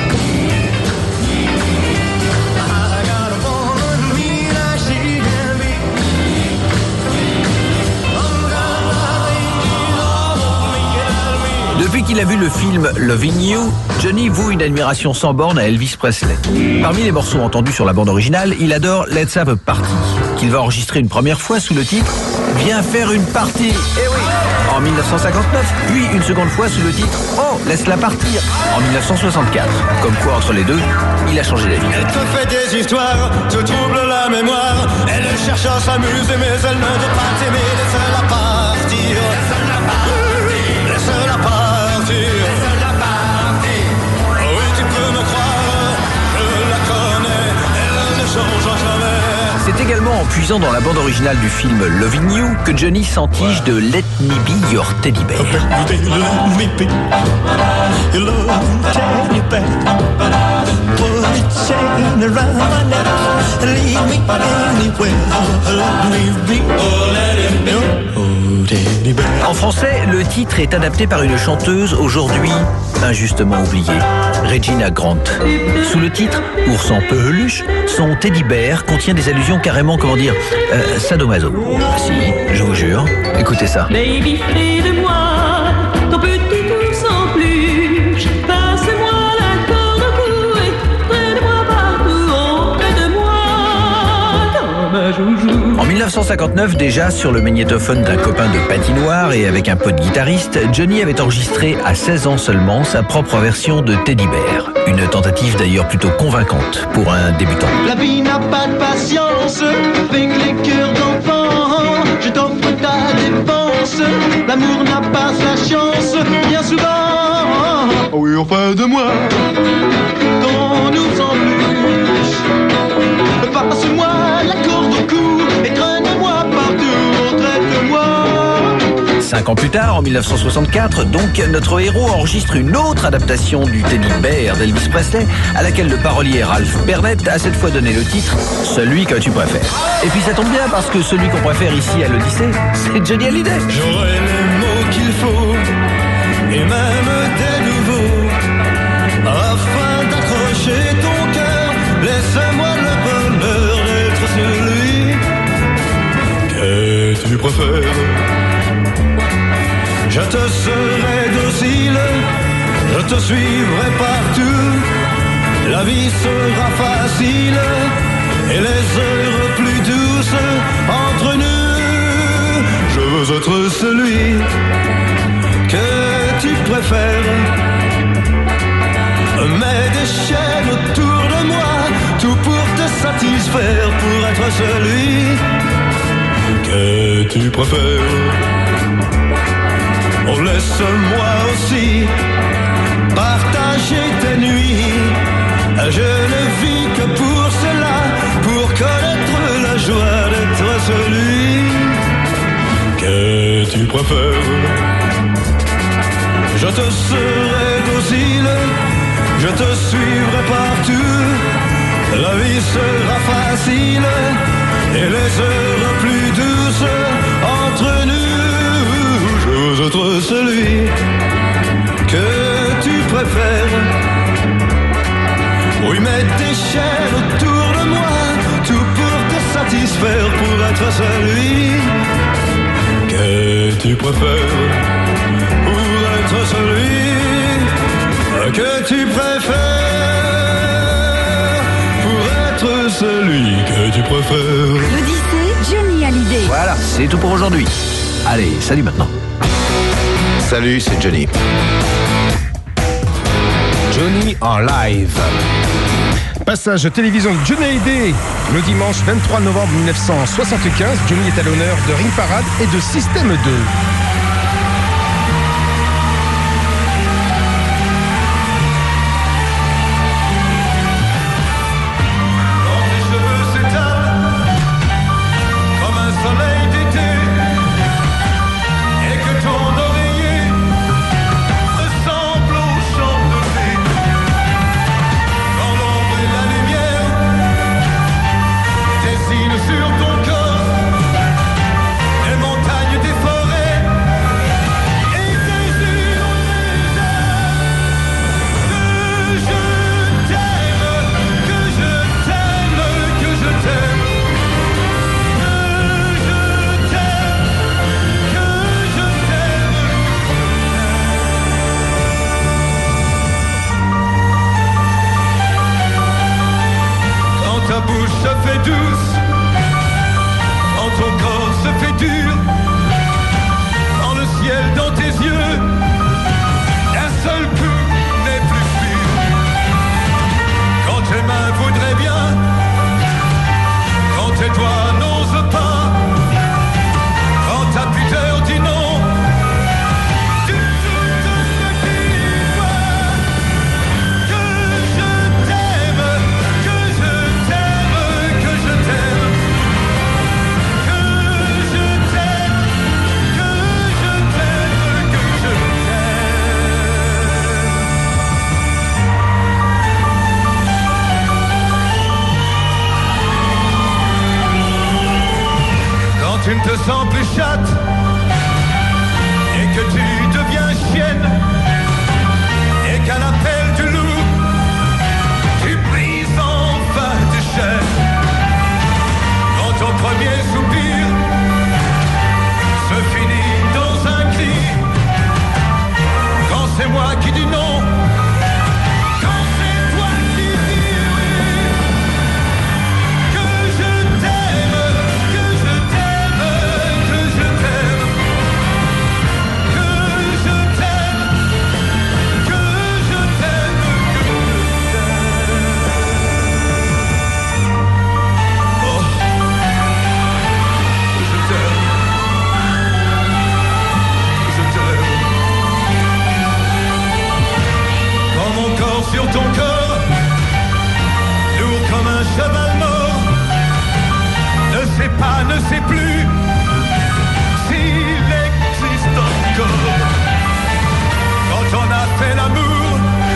Depuis qu'il a vu le film Loving You, Johnny voue une admiration sans borne à Elvis Presley. Parmi les morceaux entendus sur la bande originale, il adore Let's Have a Party, qu'il va enregistrer une première fois sous le titre Viens faire une partie. Eh oui, en mille neuf cent cinquante-neuf, puis une seconde fois sous le titre Oh, laisse-la partir, en mille neuf cent soixante-quatre. Comme quoi, entre les deux, il a changé d'avis. Elle te fait des histoires, te trouble la mémoire. Elle cherche à s'amuser, mais elle ne veut pas t'aimer. Laisse-la partir. Laisse-la partir. Laisse-la partir. Laisse-la partir. Oh oui, tu peux me croire, je la connais. Elle ne changera jamais. C'est également en puisant dans la bande originale du film Loving You que Johnny s'entige de Let Me Be Your Teddy Bear. En français, le titre est adapté par une chanteuse aujourd'hui injustement oubliée, Regina Grant. Sous le titre Ours en peluche, son teddy bear contient des allusions carrément, comment dire, euh, sadomaso. Si, je vous jure. Écoutez ça. Baby, fais de moi ton petit ours en peluche. Passe-moi la corde au cou et traîne-moi partout auprès de moi comme un joujou. En mille neuf cent cinquante-neuf, déjà sur le magnétophone d'un copain de patinoire et avec un pote guitariste, Johnny avait enregistré à seize ans seulement sa propre version de Teddy Bear. Une tentative d'ailleurs plutôt convaincante pour un débutant. La vie n'a pas de patience avec les cœurs d'enfants. Je t'offre ta défense. L'amour n'a pas sa chance, bien souvent. Oh oui, enfin de moi. Quand nous en plus, passe-moi la corde au cou et traîne-moi partout, traite-moi. Cinq ans plus tard, en mille neuf cent soixante-quatre, donc, notre héros enregistre une autre adaptation du Teddy Bear d'Elvis Presley, à laquelle le parolier Ralph Bernett a cette fois donné le titre « Celui que tu préfères ». Et puis ça tombe bien parce que celui qu'on préfère ici à l'Odyssée, c'est Johnny Hallyday. J'aurai les mots qu'il faut, et même des nouveaux, afin d'accrocher ton cœur. Laisse-moi le bonheur d'être celui que tu préfères. Je te serai docile, je te suivrai partout. La vie sera facile et les heures plus douces entre nous. Je veux être celui que tu préfères. Mets des chaînes autour de moi, tout pour te satisfaire, pour être celui que tu préfères. Oh, laisse-moi aussi partager tes nuits. Je ne vis que pour cela, pour connaître la joie d'être celui que tu préfères. Je te serai docile, je te suivrai partout. La vie sera facile et les heures plus douces entre nous. Je veux être celui que tu préfères. Oui, mets tes chaînes autour de moi, tout pour te satisfaire, pour être celui que tu préfères. Pour être celui que tu préfères. Pour être celui que tu préfères. L'Odyssée, Johnny Hallyday. Voilà, c'est tout pour aujourd'hui. Allez, salut maintenant. Salut, c'est Johnny. Johnny en live. Passage télévision de Johnny Hallyday. Le dimanche vingt-trois novembre mille neuf cent soixante-quinze, Johnny est à l'honneur de Ring Parade et de Système deux. Sur ton corps, les montagnes des forêts sens plus chatte et que tu deviens chienne et qu'à l'appel du loup tu brises enfin tes chaînes. Quand ton premier soupir se finit dans un cri, quand c'est moi qui dis non, quand c'est toi qui dis oui, que je t'aime, que je t'aime, que je t'aime, que je t'aime, que je t'aime, que je t'aime. Oh, je t'aime, je t'aime. Quand mon corps sur ton corps, lourd comme un cheval mort, ne sait pas, ne sait plus s'il existe encore. Quand on a fait l'amour,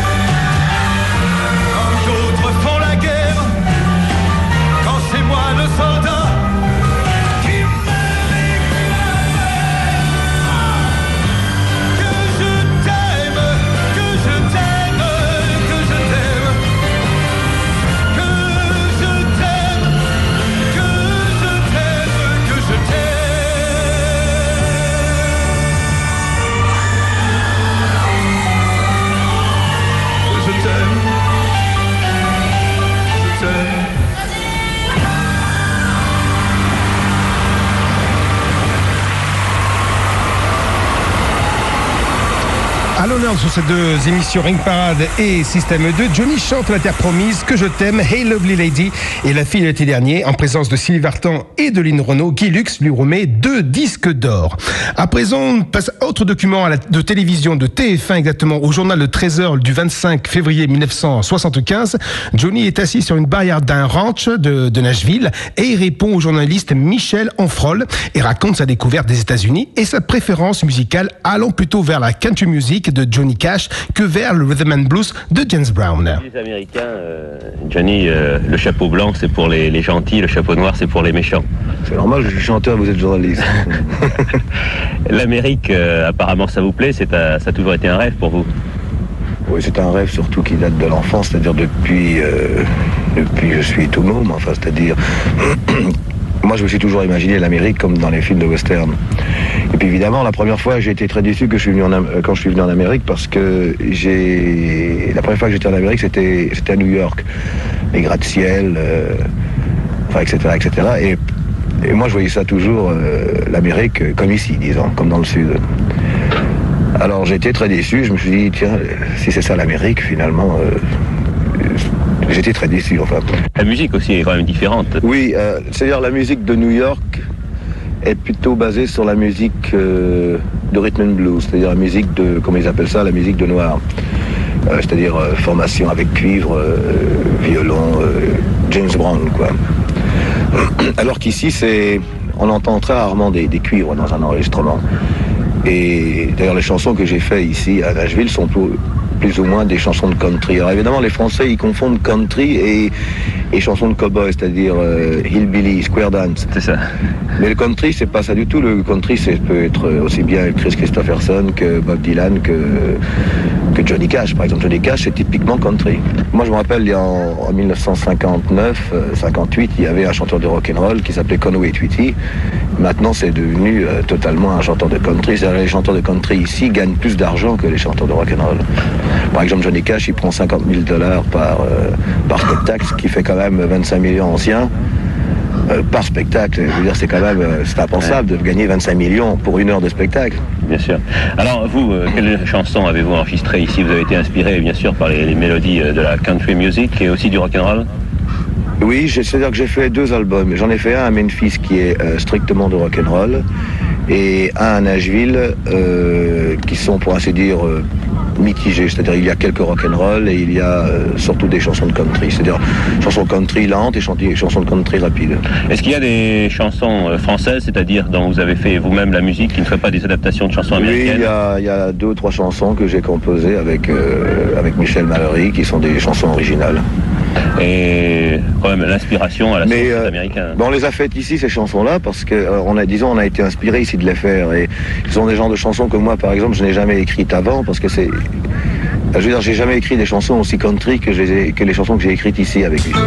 comme d'autres font la guerre, quand c'est moi le soldat qui meurt et qui meurt. Que je t'aime, que je t'aime, que je t'aime, que je t'aime, que je t'aime, que je t'aime. Je t'aime, je t'aime. À l'honneur sur ces deux émissions Ring Parade et Système deux, Johnny chante La Terre Promise, Que je t'aime, Hey Lovely Lady et La Fille de l'été dernier, en présence de Sylvie Vartan et de Lynn Renaud. Guy Lux lui remet deux disques d'or. À présent, on passe à autre document à la, de télévision de T F un, exactement au journal de treize heures du vingt-cinq février mille neuf cent soixante-quinze. Johnny est assis sur une barrière d'un ranch de, de Nashville et il répond au journaliste Michel Onfroll et raconte sa découverte des États-Unis et sa préférence musicale allant plutôt vers la country music de Johnny Cash que vers le rhythm and blues de James Brown. Les Américains, euh, Johnny, euh, le chapeau blanc c'est pour les, les gentils, le chapeau noir c'est pour les méchants. C'est normal, je suis chanteur, vous êtes journaliste. L'Amérique, euh, apparemment ça vous plaît, c'est un, ça a toujours été un rêve pour vous. Oui, c'est un rêve surtout qui date de l'enfance, c'est-à-dire depuis, euh, depuis je suis tout môme, enfin, c'est-à-dire... Moi, je me suis toujours imaginé l'Amérique comme dans les films de western. Et puis évidemment, la première fois, j'ai été très déçu que je suis venu en, quand je suis venu en Amérique parce que j'ai... La première fois que j'étais en Amérique, c'était, c'était à New York. Les gratte-ciel, euh... enfin, et cetera, et cetera. Et, et moi, je voyais ça toujours, euh, l'Amérique, comme ici, disons, comme dans le Sud. Alors, j'ai été très déçu. Je me suis dit, tiens, si c'est ça l'Amérique, finalement... Euh... J'étais très déçu, enfin. La musique aussi est quand même différente. Oui, euh, c'est-à-dire la musique de New York est plutôt basée sur la musique euh, de rhythm and blues, c'est-à-dire la musique de, comment ils appellent ça, la musique de noir. Euh, c'est-à-dire euh, formation avec cuivre, euh, violon, euh, James Brown, quoi. Alors qu'ici, c'est, on entend très rarement des, des cuivres dans un enregistrement. Et d'ailleurs, les chansons que j'ai faites ici à Nashville sont plus, plus ou moins des chansons de country. Alors évidemment, les Français, ils confondent country et, et chansons de cowboy, c'est-à-dire euh, hillbilly, square dance. C'est ça. Mais le country, c'est pas ça du tout. Le country, c'est peut être aussi bien Chris Christopherson que Bob Dylan, que, que Johnny Cash. Par exemple, Johnny Cash, c'est typiquement country. Moi, je me rappelle, il y a en, en mille neuf cent cinquante-neuf, cinquante-huit, il y avait un chanteur de rock'n'roll qui s'appelait Conway Twitty. Maintenant, c'est devenu euh, totalement un chanteur de country. C'est-à-dire les chanteurs de country ici gagnent plus d'argent que les chanteurs de rock'n'roll. Par exemple, Johnny Cash, il prend cinquante mille dollars par, euh, par spectacle, ce qui fait quand même vingt-cinq millions anciens. Euh, par spectacle, je veux dire, c'est quand même euh, c'est impensable ouais. de gagner vingt-cinq millions pour une heure de spectacle. Bien sûr. Alors vous, euh, quelle chanson avez-vous enregistré ici? Vous avez été inspiré bien sûr par les, les mélodies de la country music et aussi du rock'n'roll? Oui, c'est-à-dire que j'ai fait deux albums. J'en ai fait un à Memphis qui est euh, strictement de rock'n'roll et un à Nashville euh, qui sont pour ainsi dire euh, mitigés. C'est-à-dire il y a quelques rock'n'roll et il y a euh, surtout des chansons de country. C'est-à-dire chansons country lentes et chansons de country rapides. Est-ce qu'il y a des chansons françaises, c'est-à-dire dont vous avez fait vous-même la musique, qui ne ferait pas des adaptations de chansons américaines? Oui, il y a, il y a deux ou trois chansons que j'ai composées avec, euh, avec Michel Mallory qui sont des chansons originales. Et quand même l'inspiration à la Mais, source euh, américaine. ben, on les a faites ici, ces chansons-là, parce que, euh, on a, disons, on a été inspiré ici de les faire. Et ce sont des genres de chansons que moi, par exemple, je n'ai jamais écrites avant, parce que c'est... Je veux dire, j'ai jamais écrit des chansons aussi country que, je les ai- que les chansons que j'ai écrites ici avec lui.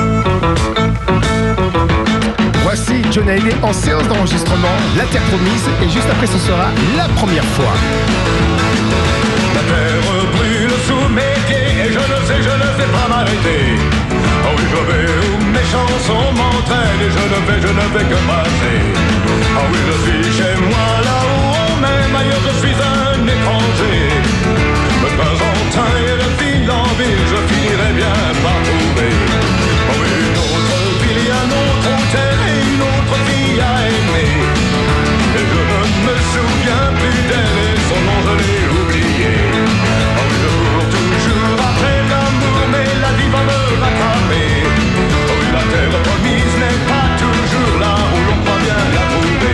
Voici Johnny Hallyday en séance d'enregistrement, La Terre Promise, et juste après ce sera La Première Fois. La terre brûle sous mes pieds et je ne sais, je ne sais pas m'arrêter. Oh oui, je vais où mes chansons m'entraînent et je ne vais, je ne vais que passer. Oh oui, je suis chez moi là où on m'aime, ailleurs je suis un étranger. De temps en temps et de fil en ville, je finirai bien par trouver. Oh oui, une autre ville, un autre hôtel et une autre fille à aimer. Et je ne me souviens plus d'elle et son nom je l'ai oublié. Oh oui, je cours toujours après l'amour, mais la vie va me rattraper. Oh oui, la terre promise n'est pas toujours là où l'on croit bien la trouver.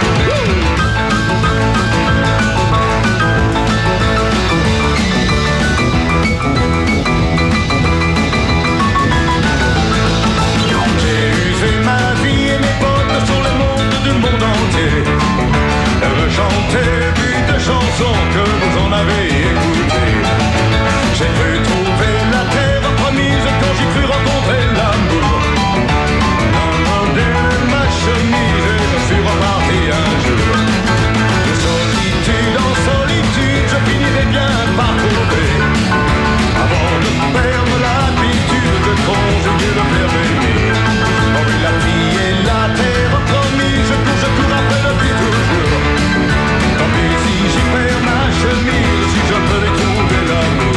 J'ai usé ma vie et mes potes sur le monde du monde entier. Chanter plus de chansons que vous en avez écoutées. J'ai cru trouver la terre promise quand j'ai cru rencontrer l'amour. Demandez ma chemise et je suis reparti un jour. De solitude en solitude, je finirai bien par trouver. Avant de perdre l'habitude de conjuguer le verbe aimer. Oh oui, la vie et la terre promise, je cours, je cours après depuis toujours. Tant pis si j'y perds ma chemise, si je peux retrouver l'amour.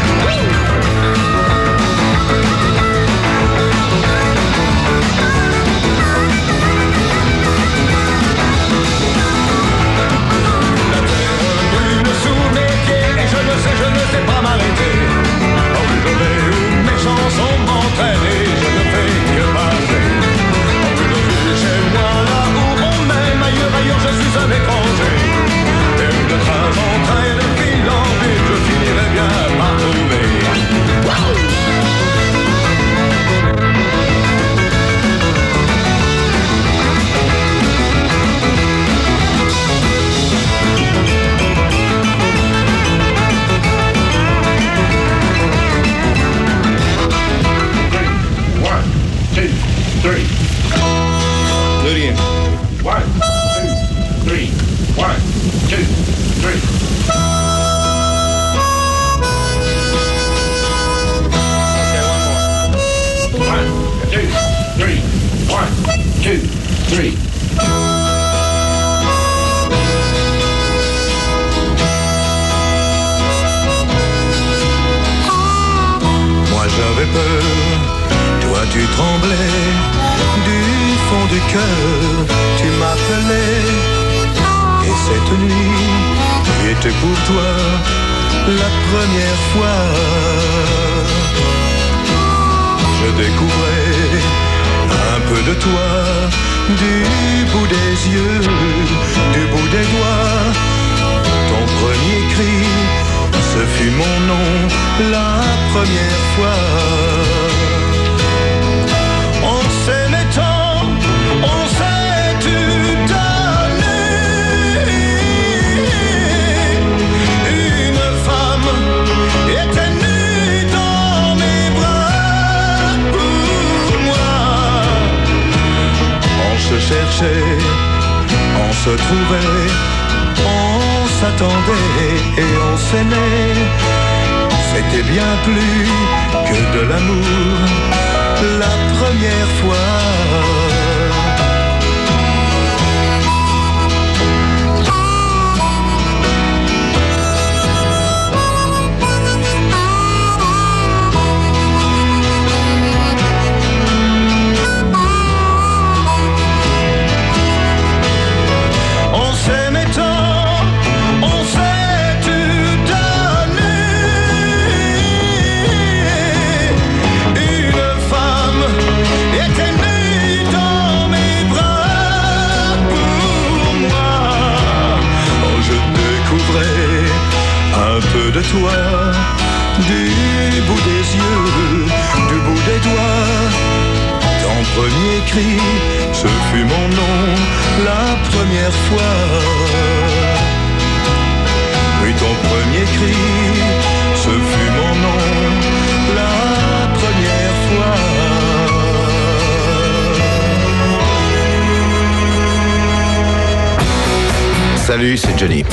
La terre brûle sous mes pieds et je ne sais, je ne sais pas m'arrêter. Oh oui, je vais où mes chansons m'entraînent et je ne fais que passer. Oh oui, je suis chez moi là où on m'aime, ailleurs, ailleurs je suis un étranger. De train en train, de fil en ville, je finirai bien par trouver. One, two, three. Do it again. One, two, three. One, two, three. One, two, three. One, two, three. Moi j'avais peur, toi tu tremblais, du fond du cœur tu m'appelais. Et cette nuit qui était pour toi la première fois, je découvrais un peu de toi, du bout des yeux, du bout des doigts. Ton premier cri, ce fut mon nom la première fois. On s'aimait tant, on s'est tout donné. Une femme était nue dans mes bras pour moi. On se cherchait, on se trouvait, on s'attendait et on s'aimait. C'était bien plus que de l'amour la première fois. Un peu de toi du bout des yeux, du bout des doigts. Ton premier cri, ce fut mon nom la première fois. Oui, ton premier cri, ce fut mon nom la première fois. Salut, c'est Johnny.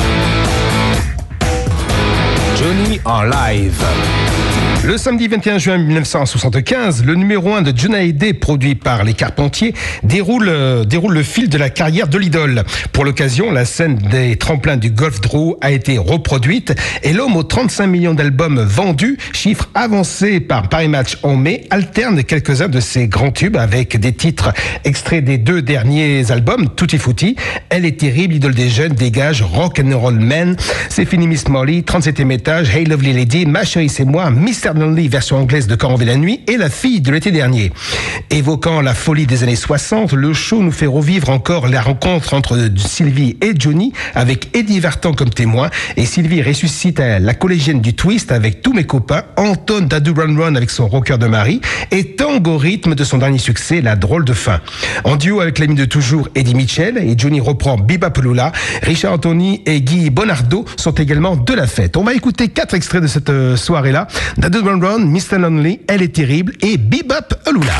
Johnny en live. Le samedi vingt et un juin mille neuf cent soixante-quinze, le numéro un de Johnny Hallyday, produit par les Carpentiers, déroule, euh, déroule le fil de la carrière de l'idole. Pour l'occasion, la scène des tremplins du Golf Drew a été reproduite et l'homme aux trente-cinq millions d'albums vendus, chiffre avancé par Paris Match en mai, alterne quelques-uns de ses grands tubes avec des titres extraits des deux derniers albums, Tutti Frutti, Elle est terrible, Idole des jeunes, Dégage, Rock and Roll Man, C'est fini Miss Molly, trente-septième étage, Hey Lovely Lady, Ma chérie c'est moi, mister Lonely, version anglaise de Quand on vit la nuit, et La fille de l'été dernier. Évoquant la folie des années soixante, le show nous fait revivre encore la rencontre entre Sylvie et Johnny, avec Eddie Vartan comme témoin, et Sylvie ressuscite la collégienne du Twist avec tous mes copains, Anton Dadu Run Run avec son rocker de Marie, et Tango Rythme de son dernier succès, La drôle de fin. En duo avec l'ami de toujours, Eddie Mitchell, et Johnny reprend Bebop Lula, Richard Anthony et Guy Bonardo sont également de la fête. On va écouter quatre extraits de cette soirée-là. Dadu Run Run, mister Lonely, Elle est terrible et Bebop Lula.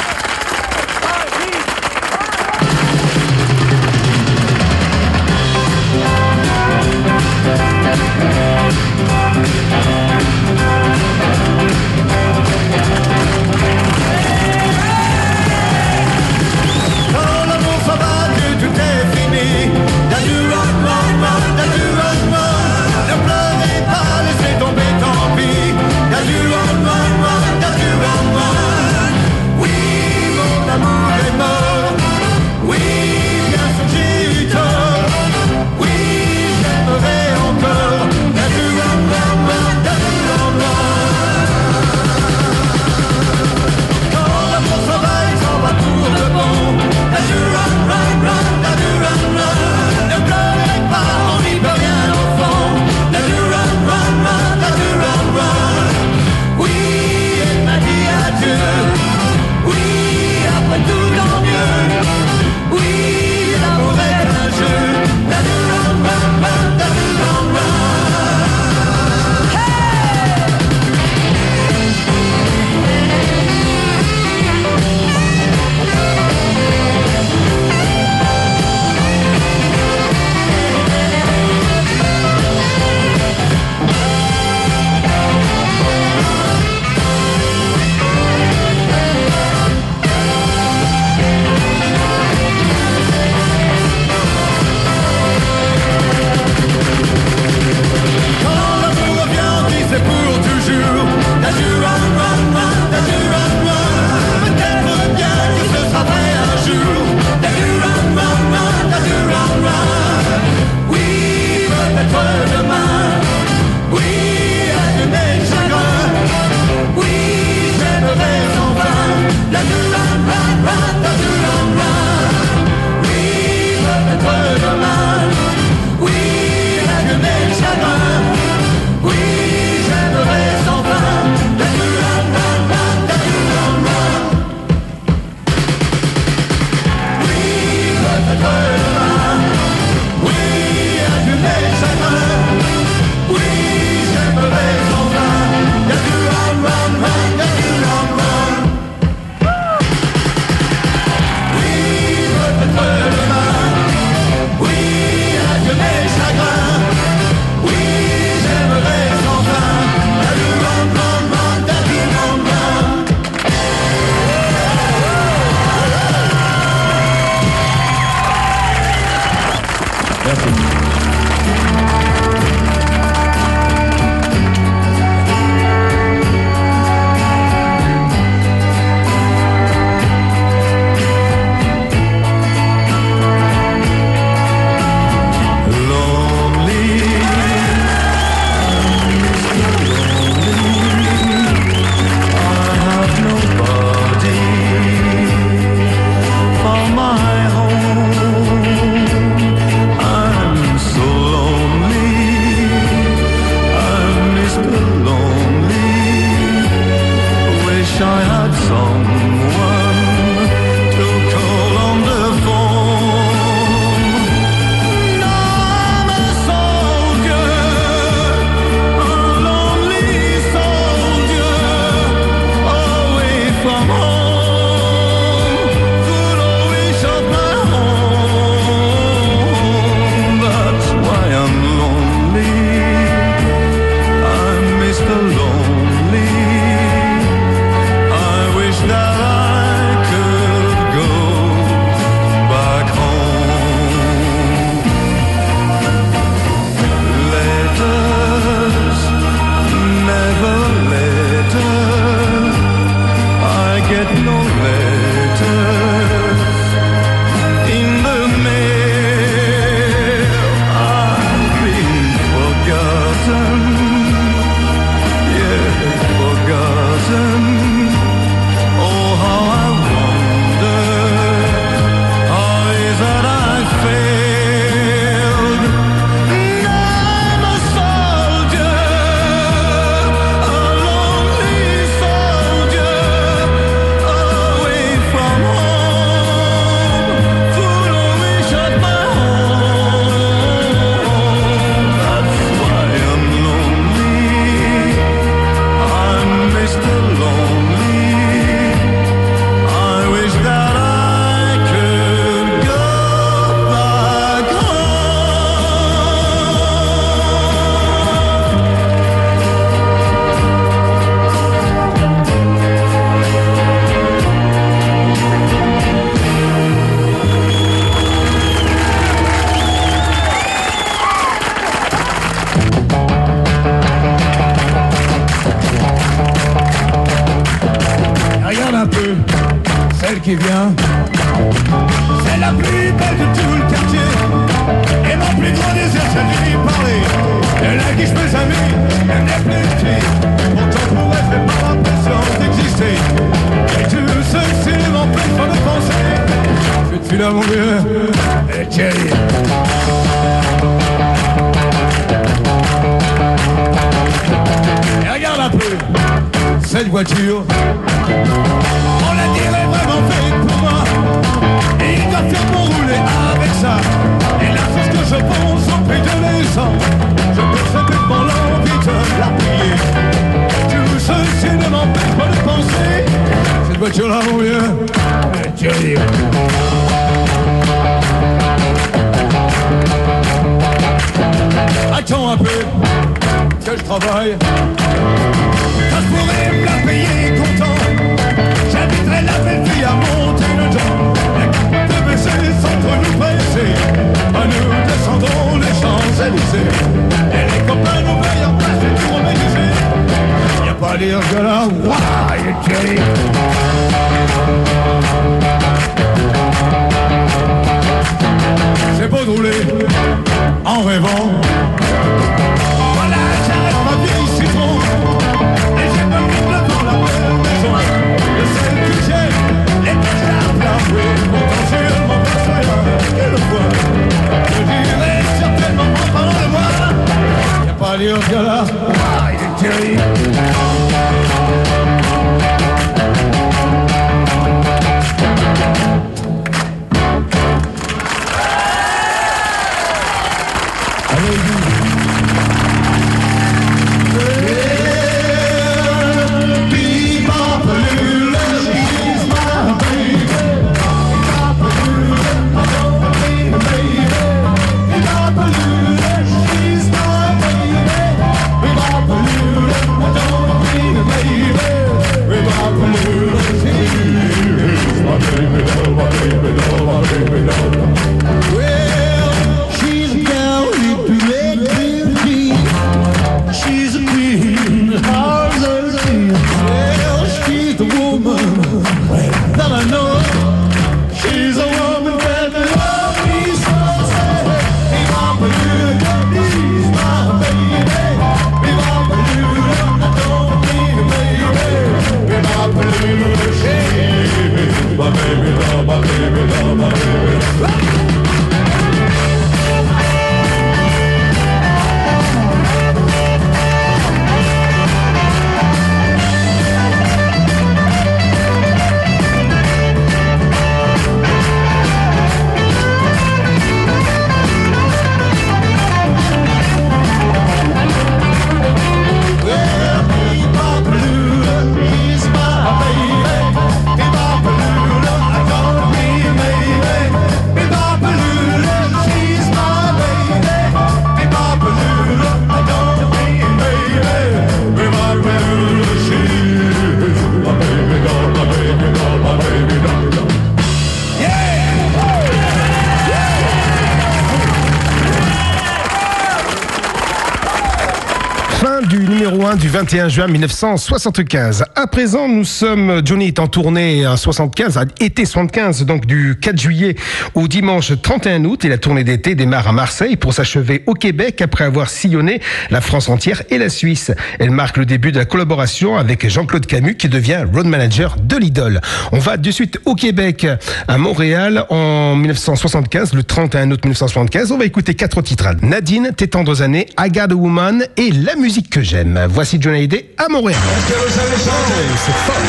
Quand l'amour s'en va, que tout est fini. Dadu run, run, run, dadu run, run. Ne pleurez pas, laissez tomber, tant pis. Dadu run, run, run, dadu run, run. We qui vient. C'est la plus belle de tout le quartier. Et mon plus grand désir c'est de lui parler. Elle a qui je mes amis, elle n'est plus petite. Pourtant pour elle fait pas l'impression d'exister. Et tout ceci m'empêche pas de penser. Je suis là mon vieux, et Thierry. Et regarde un peu cette voiture. On la dirait vraiment faite pour moi. Et il doit faire pour rouler avec ça. Et la chose que je pense au prix de l'essence, je peux simplement l'envie de la payer. Tout ceci ne m'empêche pas de penser. Cette voiture-là, mon vieux, tu vas dire. Attends un peu, que je travaille. Quand je pourrais me la payer content, j'inviterai la belle fille à monter le temps. La carte de baisser sans trop nous presser. À nous descendons les Champs-Élysées. Et les copains nous veillent en place et tout remédiser. Y'a pas à dire que là, waouh, il est terrible. C'est beau de rouler en rêvant. Voilà, j'arrête ma vieille citron. Et j'ai pas mis devant la belle maison. Le seul que j'ai, les cachards bien joués. Pourtant j'ai mon personne et le voix. Je dirais certainement en parlant de moi. Y'a pas à dire que là, ah, il est terrible. Du vingt et un juin mille neuf cent soixante-quinze. À présent, nous sommes, Johnny est en tournée en soixante-quinze, à été soixante-quinze, donc du quatre juillet au dimanche trente et un août, et la tournée d'été démarre à Marseille pour s'achever au Québec après avoir sillonné la France entière et la Suisse. Elle marque le début de la collaboration avec Jean-Claude Camus qui devient road manager de l'Idole. On va de suite au Québec, à Montréal en mille neuf cent soixante-quinze, le trente et un août mille neuf cent soixante-quinze. On va écouter quatre titres. Nadine, Tes tendres années, I Got a Woman et La musique que j'aime. Voici Johnny Hallyday à Montréal. Est-ce que vous savez chanter? C'est fort.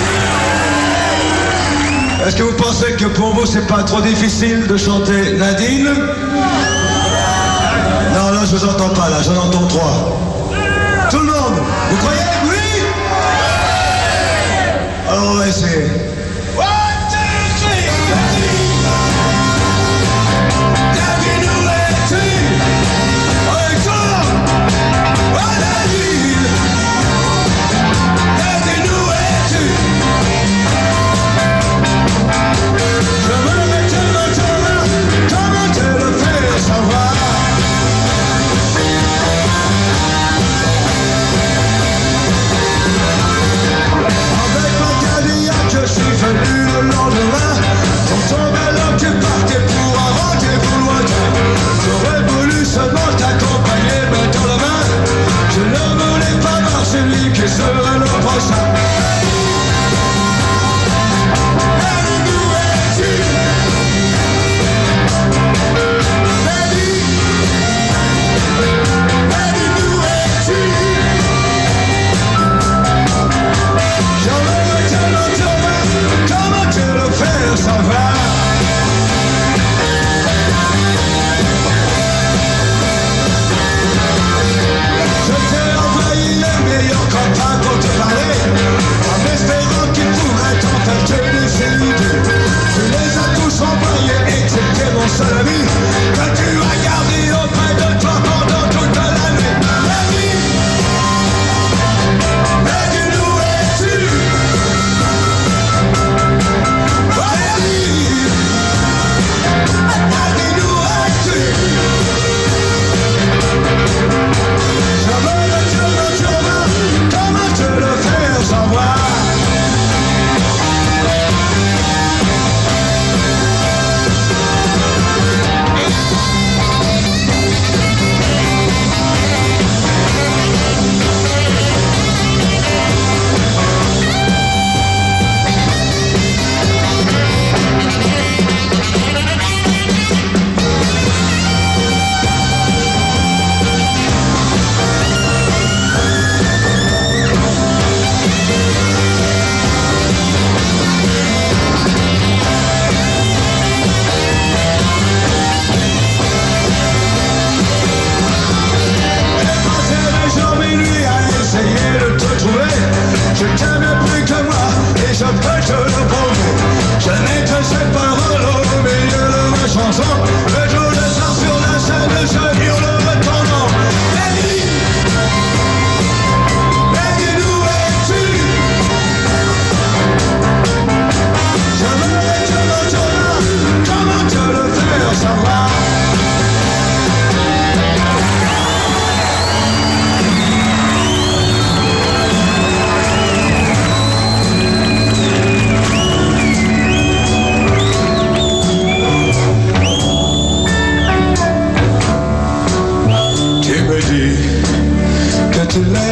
Est-ce que vous pensez que pour vous c'est pas trop difficile de chanter Nadine? Non, là je vous entends pas, là j'en entends trois. Tout le monde, vous croyez? Oui? Alors on va essayer. Comment te le faire savoir?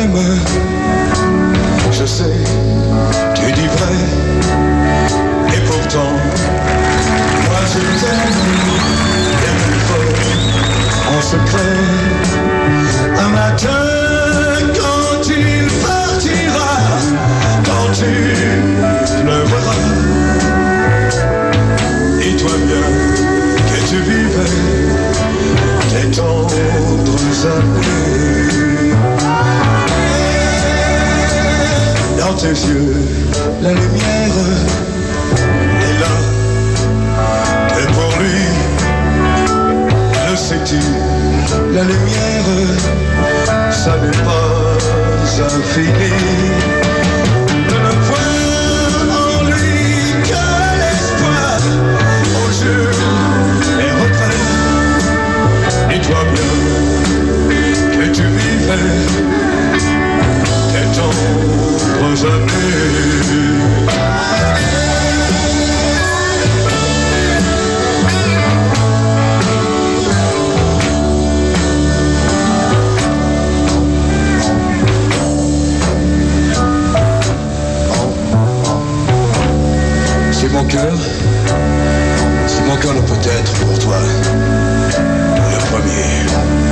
m'aimes. Je sais, tu dis vrai. Et pourtant, moi je t'aime bien plus fort, en secret. Un matin, quand il partira, quand tu pleureras, dis-toi bien que tu vivais tes tendres années. Dans tes yeux, la lumière est là. Et pour lui, le sais-tu, la lumière, ça n'est pas infini. Ne me vois en lui que l'espoir, au jeu et regrets. Dis-toi bien que tu vivais tes tendres années. Si mon cœur, si mon cœur ne peut être pour toi le premier,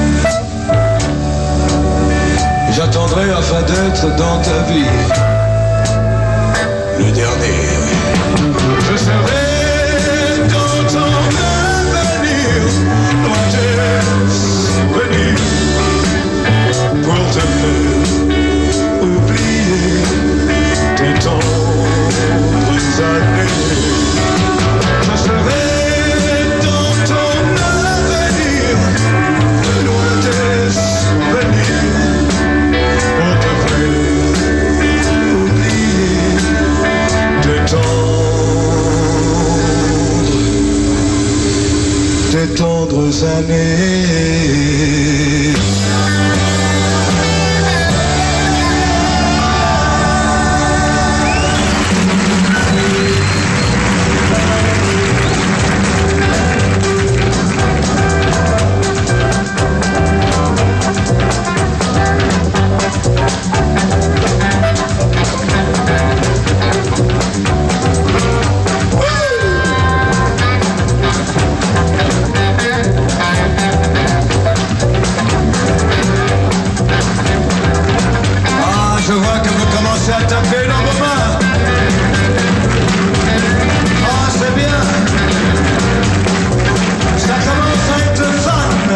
j'attendrai afin d'être dans ta vie le dernier. Je serai dans ton avenir, loin des souvenirs, pour te faire oublier tes tendres années. Je serai dans ton avenir, loin des souvenirs, pour te faire oublier tes tendres, tes tendres années. À taper dans vos mains. Ah, c'est bien. Ça commence à être fun.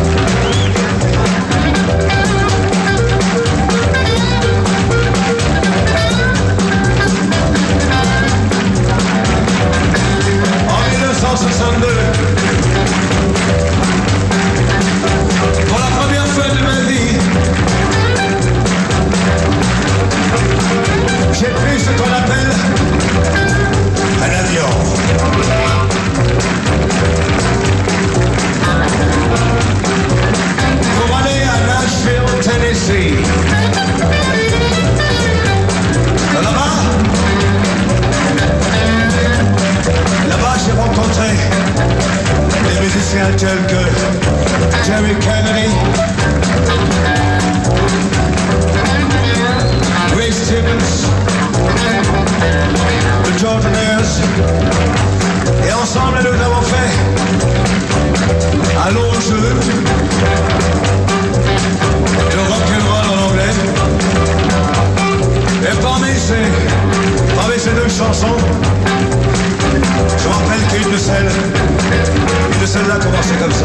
En mille neuf cent soixante-deux, pour la première fois de ma vie, j'ai pris ce qu'on appelle un avion. Pour aller à Nashville, Tennessee. Là-bas, là-bas j'ai rencontré des musiciens tels que Jerry Kennedy, Ray Stevens, The Jordanaires, et ensemble nous avons fait un long jeu de rock'n'roll en anglais. Et parmi ces, parmi ces deux chansons, je me rappelle qu'une de celles, une de celles-là commençait comme ça.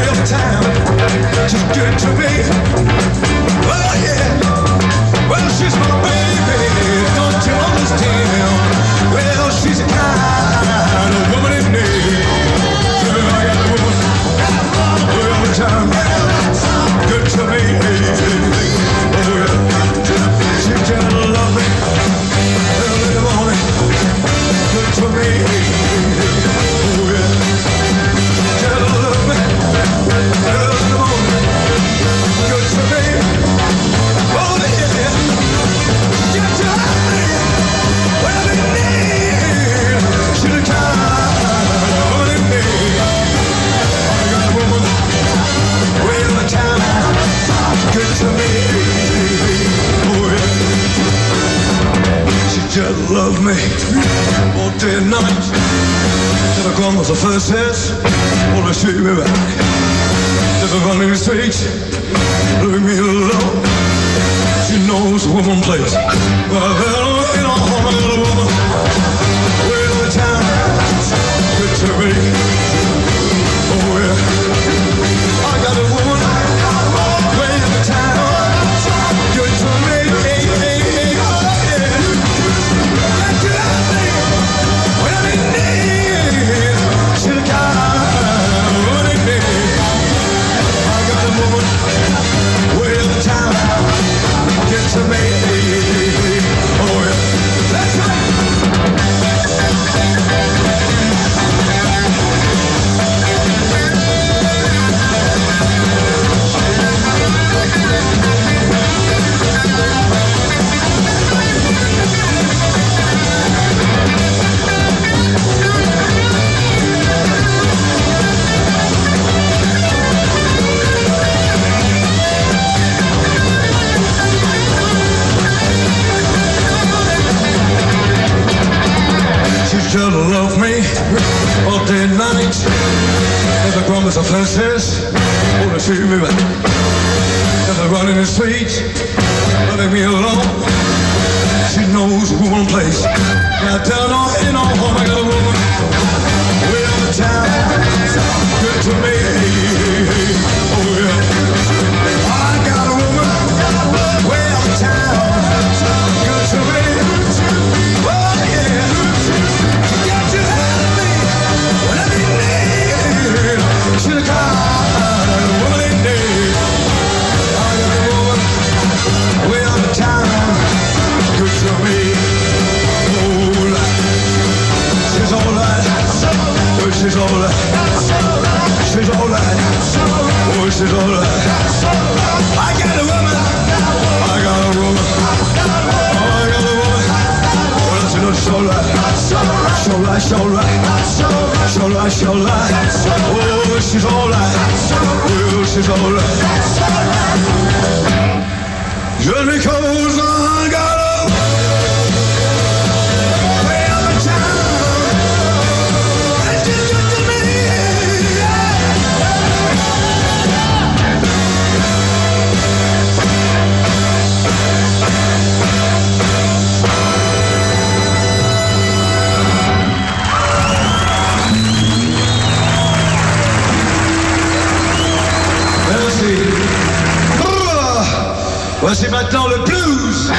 She's all day and night. Never come with the first hit, always treat me back. Never running the streets, leave me alone. She knows a woman place. Well, there ain't no woman, a woman. Where the town, good to me. Oh yeah, I got a woman. Where the town, good to me. To me, oh yeah, that's right. She'll love me all day and night. Never promise of princess, wanna treat me right. Never run in the street, letting me alone. She knows a woman place. Now down on in on home, I got a woman. Way out of town, good to me. Oh yeah, I got a woman. Way out of town, good to me. Oh yeah. She's a kind woman indeed. I got a woman way out of town, good to me. Oh, she's alright. Oh, she's alright. She's alright. Oh, she's alright. I got a woman. I got a woman. Oh, I got a woman. Oh, that's enough. She's alright. She's alright. She's alright. She's alright. She's alright. Oh, she's alright. Oh, she's alright. Just because I got a way out of town, and she's good to me. Voici maintenant le blues.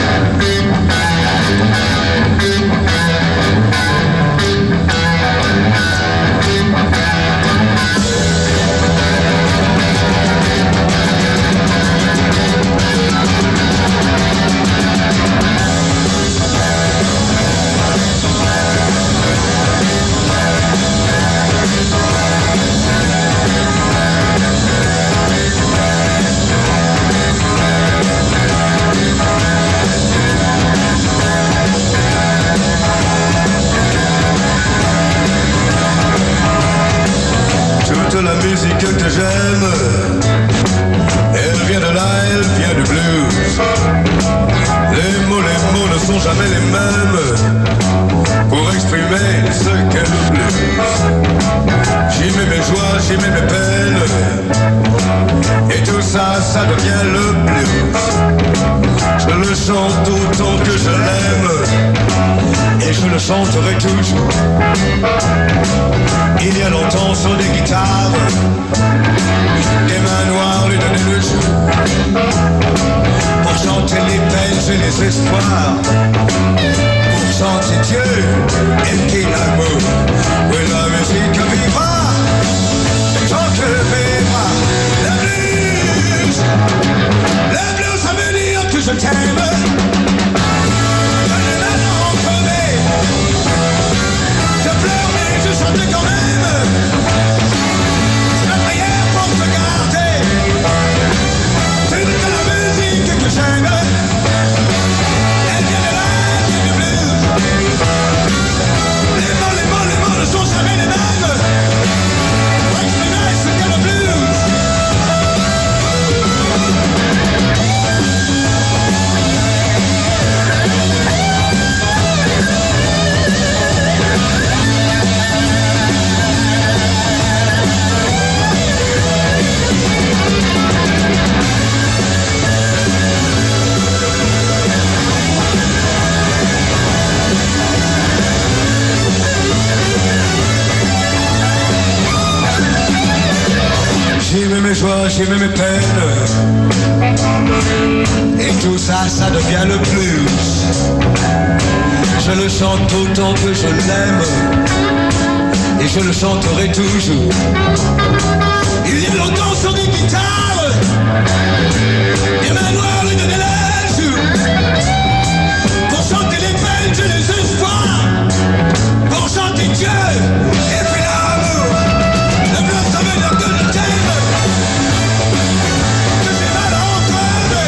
La musique que j'aime, elle vient de là, elle vient du blues. Les mots, les mots ne sont jamais les mêmes pour exprimer ce qu'est le blues. J'y mets mes joies, j'y mets mes peines, et tout ça, ça devient le blues. Je le chante autant que je l'aime, et je le chanterai toujours. Il y a longtemps sur des guitares, des mains noires lui donnaient le jour, pour chanter les peines et les espoirs, pour chanter Dieu et qu'il l'amour. Oui, la musique vivra, tant que vivra le blues. Le blues, ça veut dire que je t'aime. Je chante quand même. C'est ma prière pour te garder. C'est de la musique que j'aime. Elle vient de là, elle vient du blues. j'ai mes peines. Et tout ça, ça devient le plus. Je le chante autant que je l'aime. Et je le chanterai toujours. Il y a longtemps sur des guitares, des mains noires et de neige, pour chanter les peines et les espoirs, pour chanter Dieu et puis l'amour. Le blanc ça veut dire que je t'aime, que j'ai mal entendu.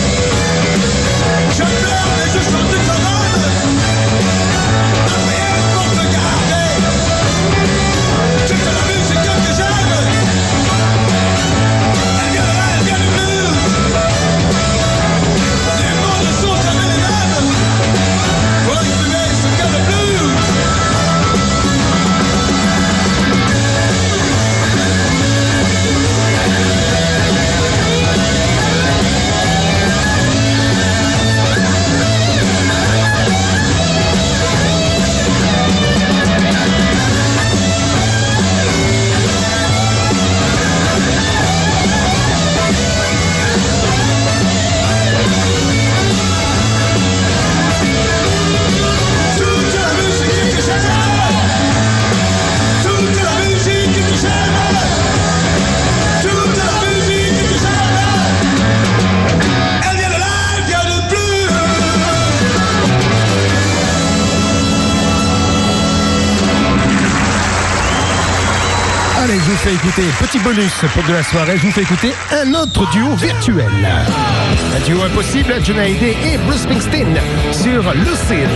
Je pleure et je chante quand même, un rien pour te garder. Toute la musique que j'aime, elle vient de là, elle vient de nous. Les mots ne sont jamais les mêmes pour exprimer ce qu'est le blues. Allez, je vous fais écouter, petit bonus pour de la soirée, je vous fais écouter un autre duo virtuel. Un duo impossible, Johnny Hallyday et Bruce Springsteen sur Lucille.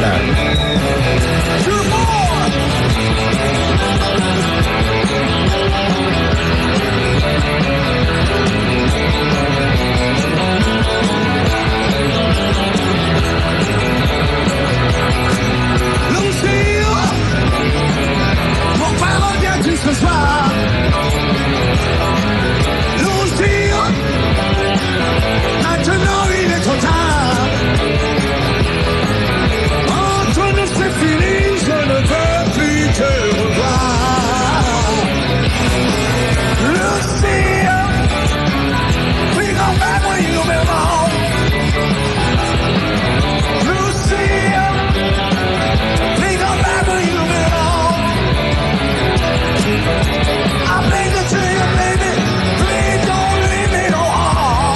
Lucille, pourquoi reviens-tu ce soir? Lucille, maintenant il est trop tard. Entre nous c'est fini, je ne veux plus te revoir. Lucille, we go back when you belong. Lucille, we go back when you belong. I beg to you, baby, please don't leave me no harm.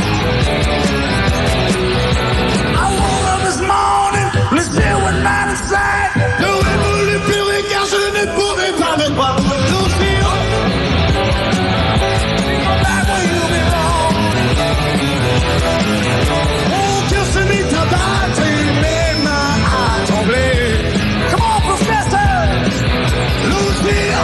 I woke up this morning, Lucille was not inside. Je n'aurais voulu pleurer car je ne pouvais pas me voir. Lucille, go back where you belong. Mon cœur se mit à battre et mes mains à trembler. Come on, professor! Lucille!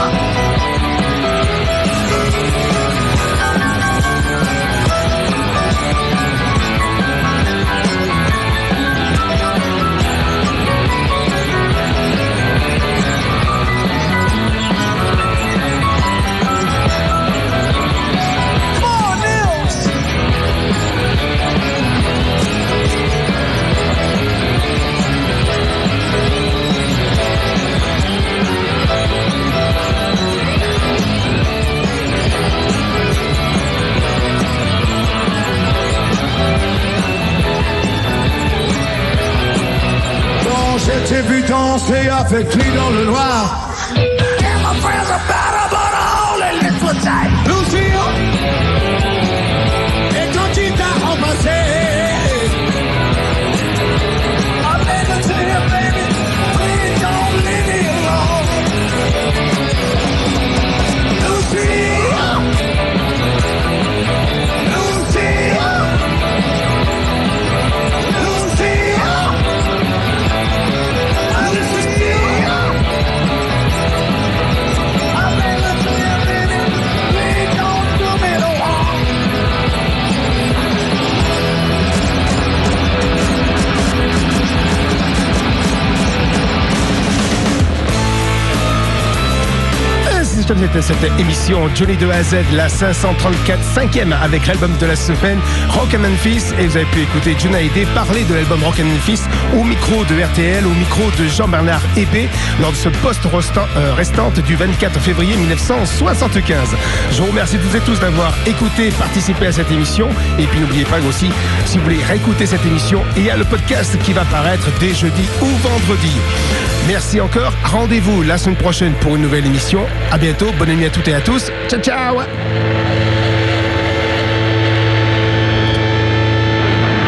Je t'ai vu danser avec lui dans le noir. And my friends are better, but all les lips were tight. Lucille, et quand il t'a remplacé, I beg to you, baby, please don't leave me alone. Lucille, Lucille, Lucille. termine cette émission Johnny de A à Z, la cinq cent trente-quatre, cinquième avec l'album de la semaine Rock and Memphis. Et vous avez pu écouter Johnny Hallyday parler de l'album Rock and Memphis au micro de R T L, au micro de Jean-Bernard Hébé lors de ce post-restante du vingt-quatre février mille neuf cent soixante-quinze. Je vous remercie toutes et tous d'avoir écouté, participé à cette émission. Et puis n'oubliez pas aussi, si vous voulez réécouter cette émission, il y a le podcast qui va paraître dès jeudi ou vendredi. Merci encore. Rendez-vous la semaine prochaine pour une nouvelle émission. À bientôt. Bonne nuit à toutes et à tous. Ciao, ciao.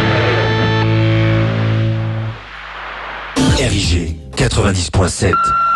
R I G quatre-vingt-dix point sept